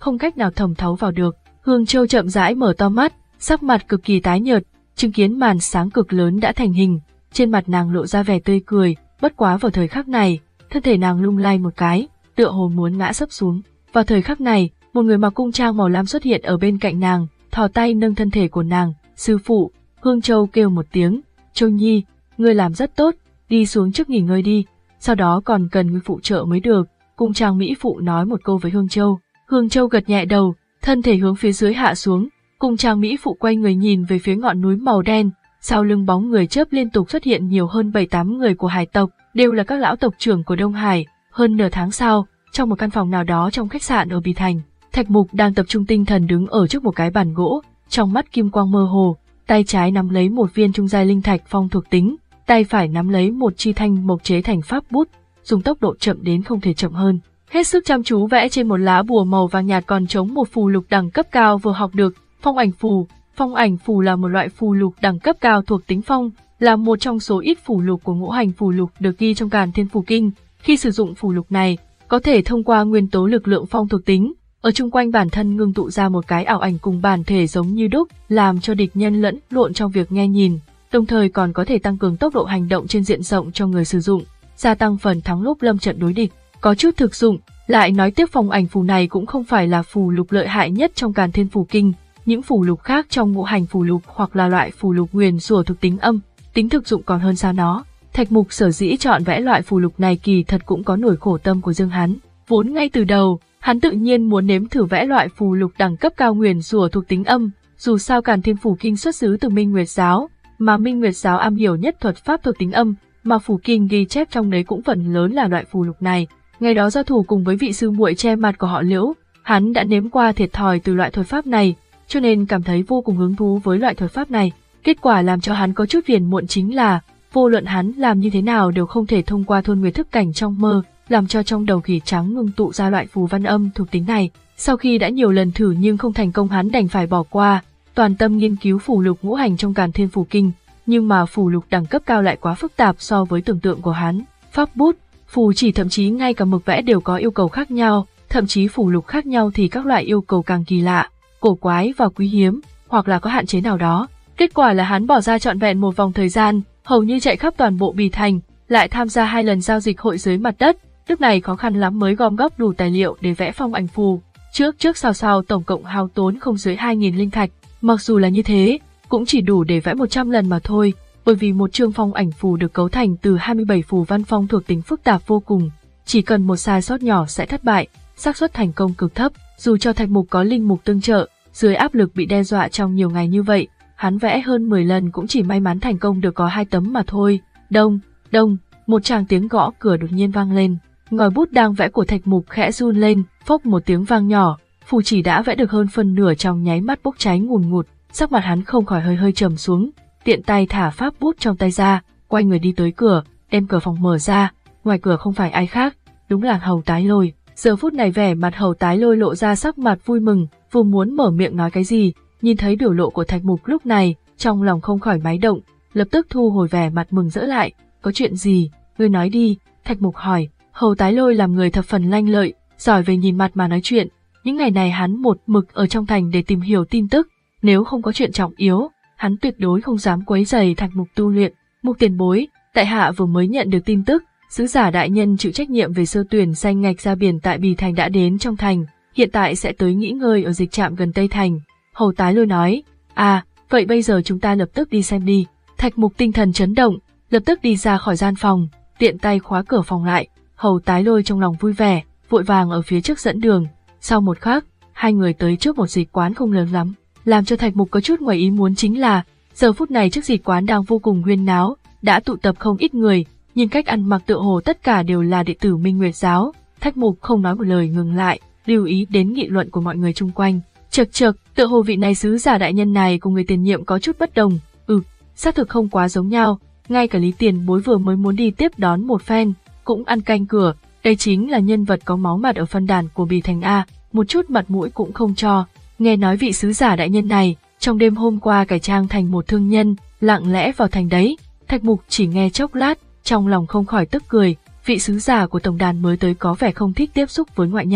không cách nào thẩm thấu vào được. Hương Châu chậm rãi mở to mắt, sắc mặt cực kỳ tái nhợt, chứng kiến màn sáng cực lớn đã thành hình, trên mặt nàng lộ ra vẻ tươi cười, bất quá vào thời khắc này, thân thể nàng lung lay một cái, tựa hồ muốn ngã sấp xuống. Vào thời khắc này, một người mặc cung trang màu lam xuất hiện ở bên cạnh nàng, thò tay nâng thân thể của nàng. Sư phụ, Hương Châu kêu một tiếng, Châu Nhi, ngươi làm rất tốt, đi xuống trước nghỉ ngơi đi, sau đó còn cần ngươi phụ trợ mới được. Cung trang mỹ phụ nói một câu với Hương Châu. Hương Châu gật nhẹ đầu, thân thể hướng phía dưới hạ xuống. Cung trang mỹ phụ quay người nhìn về phía ngọn núi màu đen, sau lưng bóng người chớp liên tục xuất hiện nhiều hơn bảy tám người của hải tộc, đều là các lão tộc trưởng của Đông Hải. Hơn nửa tháng sau, trong một căn phòng nào đó trong khách sạn ở Bì Thành, Thạch Mục đang tập trung tinh thần đứng ở trước một cái bàn gỗ, trong mắt kim quang mơ hồ, tay trái nắm lấy một viên trung giai linh thạch phong thuộc tính, tay phải nắm lấy một chi thanh mộc chế thành pháp bút, dùng tốc độ chậm đến không thể chậm hơn, hết sức chăm chú vẽ trên một lá bùa màu vàng nhạt còn trống một phù lục đẳng cấp cao vừa học được, phong ảnh phù. Phong ảnh phù là một loại phù lục đẳng cấp cao thuộc tính phong, là một trong số ít phù lục của ngũ hành phù lục được ghi trong Càn Thiên Phù Kinh. Khi sử dụng phù lục này, có thể thông qua nguyên tố lực lượng phong thuộc tính, ở chung quanh bản thân ngưng tụ ra một cái ảo ảnh cùng bản thể giống như đúc, làm cho địch nhân lẫn lộn trong việc nghe nhìn, đồng thời còn có thể tăng cường tốc độ hành động trên diện rộng cho người sử dụng, gia tăng phần thắng lúc lâm trận đối địch, có chút thực dụng. Lại nói tiếp, phong ảnh phù này cũng không phải là phù lục lợi hại nhất trong Càn Thiên Phù Kinh, những phù lục khác trong ngũ hành phù lục hoặc là loại phù lục nguyền rủa thuộc tính âm, tính thực dụng còn hơn xa nó. Thạch Mục sở dĩ chọn vẽ loại phù lục này kỳ thật cũng có nổi khổ tâm của riêng hắn, vốn ngay từ đầu, hắn tự nhiên muốn nếm thử vẽ loại phù lục đẳng cấp cao nguyền rủa thuộc tính âm, dù sao Càn Thiên Phù Kinh xuất xứ từ Minh Nguyệt giáo, mà Minh Nguyệt giáo am hiểu nhất thuật pháp thuộc tính âm, mà phù kinh ghi chép trong đấy cũng phần lớn là loại phù lục này. Ngày đó giao thủ cùng với vị sư muội che mặt của họ Liễu, hắn đã nếm qua thiệt thòi từ loại thuật pháp này, cho nên cảm thấy vô cùng hứng thú với loại thuật pháp này. Kết quả làm cho hắn có chút phiền muộn chính là, vô luận hắn làm như thế nào đều không thể thông qua thôn nguyệt thức cảnh trong mơ, làm cho trong đầu khỉ trắng ngưng tụ ra loại phù văn âm thuộc tính này. Sau khi đã nhiều lần thử nhưng không thành công, hắn đành phải bỏ qua, toàn tâm nghiên cứu phù lục ngũ hành trong Càn Thiên Phù Kinh, nhưng mà phù lục đẳng cấp cao lại quá phức tạp so với tưởng tượng của hắn. Pháp bút, phù chỉ thậm chí ngay cả mực vẽ đều có yêu cầu khác nhau, thậm chí phù lục khác nhau thì các loại yêu cầu càng kỳ lạ, cổ quái và quý hiếm, hoặc là có hạn chế nào đó. Kết quả là hắn bỏ ra trọn vẹn một vòng thời gian, hầu như chạy khắp toàn bộ Bì Thành, lại tham gia hai lần giao dịch hội dưới mặt đất, lúc này khó khăn lắm mới gom góp đủ tài liệu để vẽ phong ảnh phù. Trước trước sau sau tổng cộng hao tốn không dưới hai nghìn linh thạch, mặc dù là như thế, cũng chỉ đủ để vẽ một trăm lần mà thôi, bởi vì một chương phong ảnh phù được cấu thành từ hai mươi bảy phù văn phong thuộc tính phức tạp vô cùng, chỉ cần một sai sót nhỏ sẽ thất bại, xác suất thành công cực thấp. Dù cho Thạch Mục có linh mục tương trợ, dưới áp lực bị đe dọa trong nhiều ngày như vậy, hắn vẽ hơn mười lần cũng chỉ may mắn thành công được có hai tấm mà thôi. Đông, đông, một tràng tiếng gõ cửa đột nhiên vang lên, ngòi bút đang vẽ của Thạch Mục khẽ run lên, phốc một tiếng vang nhỏ, phù chỉ đã vẽ được hơn phân nửa trong nháy mắt bốc cháy ngùn ngụt, sắc mặt hắn không khỏi hơi hơi trầm xuống, tiện tay thả pháp bút trong tay ra, quay người đi tới cửa, đem cửa phòng mở ra, ngoài cửa không phải ai khác, đúng là Hầu Tái Lôi. Giờ phút này vẻ mặt Hầu Tái Lôi lộ ra sắc mặt vui mừng, vừa muốn mở miệng nói cái gì, nhìn thấy biểu lộ của Thạch Mục lúc này, trong lòng không khỏi máy động, lập tức thu hồi vẻ mặt mừng rỡ lại. Có chuyện gì, ngươi nói đi, Thạch Mục hỏi. Hầu Tái Lôi làm người thập phần lanh lợi, giỏi về nhìn mặt mà nói chuyện, những ngày này hắn một mực ở trong thành để tìm hiểu tin tức, nếu không có chuyện trọng yếu, hắn tuyệt đối không dám quấy rầy Thạch Mục tu luyện. Mục tiền bối, tại hạ vừa mới nhận được tin tức, sứ giả đại nhân chịu trách nhiệm về sơ tuyển danh ngạch ra biển tại Bì Thành đã đến trong thành, hiện tại sẽ tới nghỉ ngơi ở dịch trạm gần Tây Thành. Hầu Tái Lôi nói, à, vậy bây giờ chúng ta lập tức đi xem đi. Thạch Mục tinh thần chấn động, lập tức đi ra khỏi gian phòng, tiện tay khóa cửa phòng lại. Hầu Tái Lôi trong lòng vui vẻ, vội vàng ở phía trước dẫn đường. Sau một khắc, hai người tới trước một dịch quán không lớn lắm, làm cho Thạch Mục có chút ngoài ý muốn chính là, giờ phút này trước dịch quán đang vô cùng huyên náo, đã tụ tập không ít người, nhìn cách ăn mặc tựa hồ tất cả đều là đệ tử Minh Nguyệt giáo. Thạch Mục không nói một lời ngừng lại, lưu ý đến nghị luận của mọi người chung quanh. Chậc chậc, tựa hồ vị này sứ giả đại nhân này cùng người tiền nhiệm có chút bất đồng, ừ, xác thực không quá giống nhau, ngay cả Lý Tiền Bối vừa mới muốn đi tiếp đón một phen, cũng ăn canh cửa, đây chính là nhân vật có máu mặt ở phân đàn của Bì Thành A, một chút mặt mũi cũng không cho. Nghe nói vị sứ giả đại nhân này, trong đêm hôm qua cải trang thành một thương nhân, lặng lẽ vào thành đấy. Thạch Mục chỉ nghe chốc lát, trong lòng không khỏi tức cười, vị sứ giả của tổng đàn mới tới có vẻ không thích tiếp xúc với ngoại nhân.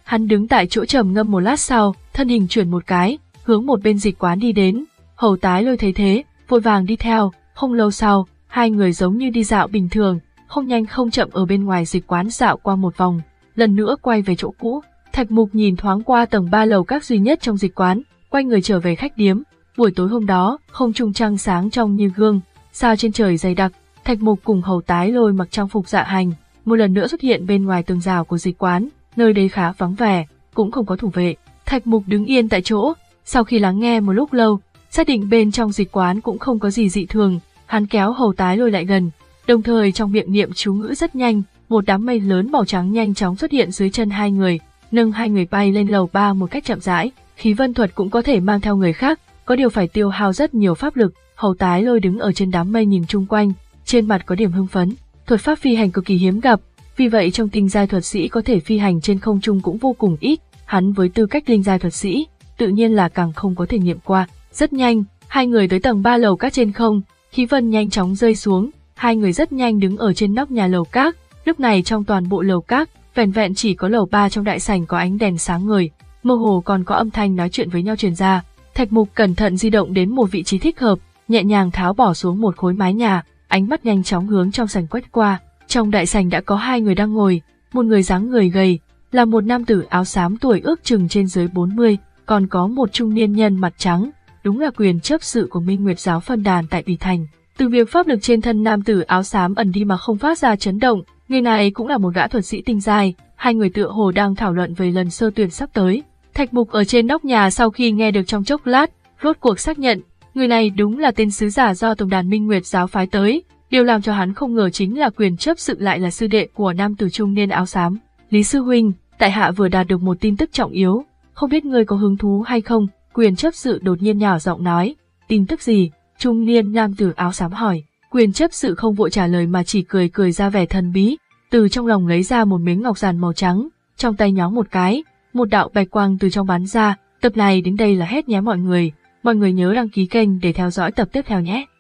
Hắn đứng tại chỗ trầm ngâm một lát sau, thân hình chuyển một cái, hướng một bên dịch quán đi đến. Hầu Tái Lôi thấy thế, vội vàng đi theo. Không lâu sau, hai người giống như đi dạo bình thường, không nhanh không chậm ở bên ngoài dịch quán dạo qua một vòng, lần nữa quay về chỗ cũ. Thạch Mục nhìn thoáng qua tầng ba lầu các duy nhất trong dịch quán, quay người trở về khách điếm. Buổi tối hôm đó, không trung trăng sáng trong như gương, sao trên trời dày đặc. Thạch Mục cùng Hầu Tái Lôi mặc trang phục dạ hành, một lần nữa xuất hiện bên ngoài tường rào của dịch quán, nơi đây khá vắng vẻ, cũng không có thủ vệ. Thạch Mục đứng yên tại chỗ, sau khi lắng nghe một lúc lâu, xác định bên trong dịch quán cũng không có gì dị thường, hắn kéo Hầu Tái Lôi lại gần, đồng thời trong miệng niệm chú ngữ rất nhanh, một đám mây lớn màu trắng nhanh chóng xuất hiện dưới chân hai người, nâng hai người bay lên lầu ba một cách chậm rãi. Khí vân thuật cũng có thể mang theo người khác, có điều phải tiêu hao rất nhiều pháp lực. Hầu Tái Lôi đứng ở trên đám mây nhìn chung quanh, trên mặt có điểm hưng phấn. Thuật pháp phi hành cực kỳ hiếm gặp, vì vậy trong tinh giai thuật sĩ có thể phi hành trên không trung cũng vô cùng ít. Hắn với tư cách linh giai thuật sĩ, tự nhiên là càng không có thể nghiệm qua. Rất nhanh, hai người tới tầng ba lầu các trên không, khí vân nhanh chóng rơi xuống, hai người rất nhanh đứng ở trên nóc nhà lầu các. Lúc này trong toàn bộ lầu các, vẻn vẹn chỉ có lầu ba trong đại sảnh có ánh đèn sáng ngời, mơ hồ còn có âm thanh nói chuyện với nhau truyền ra. Thạch Mục cẩn thận di động đến một vị trí thích hợp, nhẹ nhàng tháo bỏ xuống một khối mái nhà, ánh mắt nhanh chóng hướng trong sảnh quét qua. Trong đại sảnh đã có hai người đang ngồi, một người dáng người gầy, là một nam tử áo xám tuổi ước chừng trên dưới bốn mươi, còn có một trung niên nhân mặt trắng, đúng là quyền chấp sự của Minh Nguyệt giáo phân đàn tại Bỉ Thành. Từ việc pháp lực trên thân nam tử áo xám ẩn đi mà không phát ra chấn động, người này cũng là một gã thuật sĩ tinh giai. Hai người tựa hồ đang thảo luận về lần sơ tuyển sắp tới. Thạch Mục ở trên nóc nhà sau khi nghe được trong chốc lát, rốt cuộc xác nhận, người này đúng là tên sứ giả do tổng đàn Minh Nguyệt giáo phái tới. Điều làm cho hắn không ngờ chính là quyền chấp sự lại là sư đệ của nam tử trung niên áo xám. Lý sư huynh, tại hạ vừa đạt được một tin tức trọng yếu, không biết ngươi có hứng thú hay không? Quyền chấp sự đột nhiên nhỏ giọng nói. Tin tức gì? Trung niên nam tử áo xám hỏi. Quyền chấp sự không vội trả lời mà chỉ cười cười ra vẻ thần bí, từ trong lòng lấy ra một miếng ngọc giản màu trắng, trong tay nhóng một cái, một đạo bạch quang từ trong bắn ra. Tập này đến đây là hết nhé mọi người, mọi người nhớ đăng ký kênh để theo dõi tập tiếp theo nhé.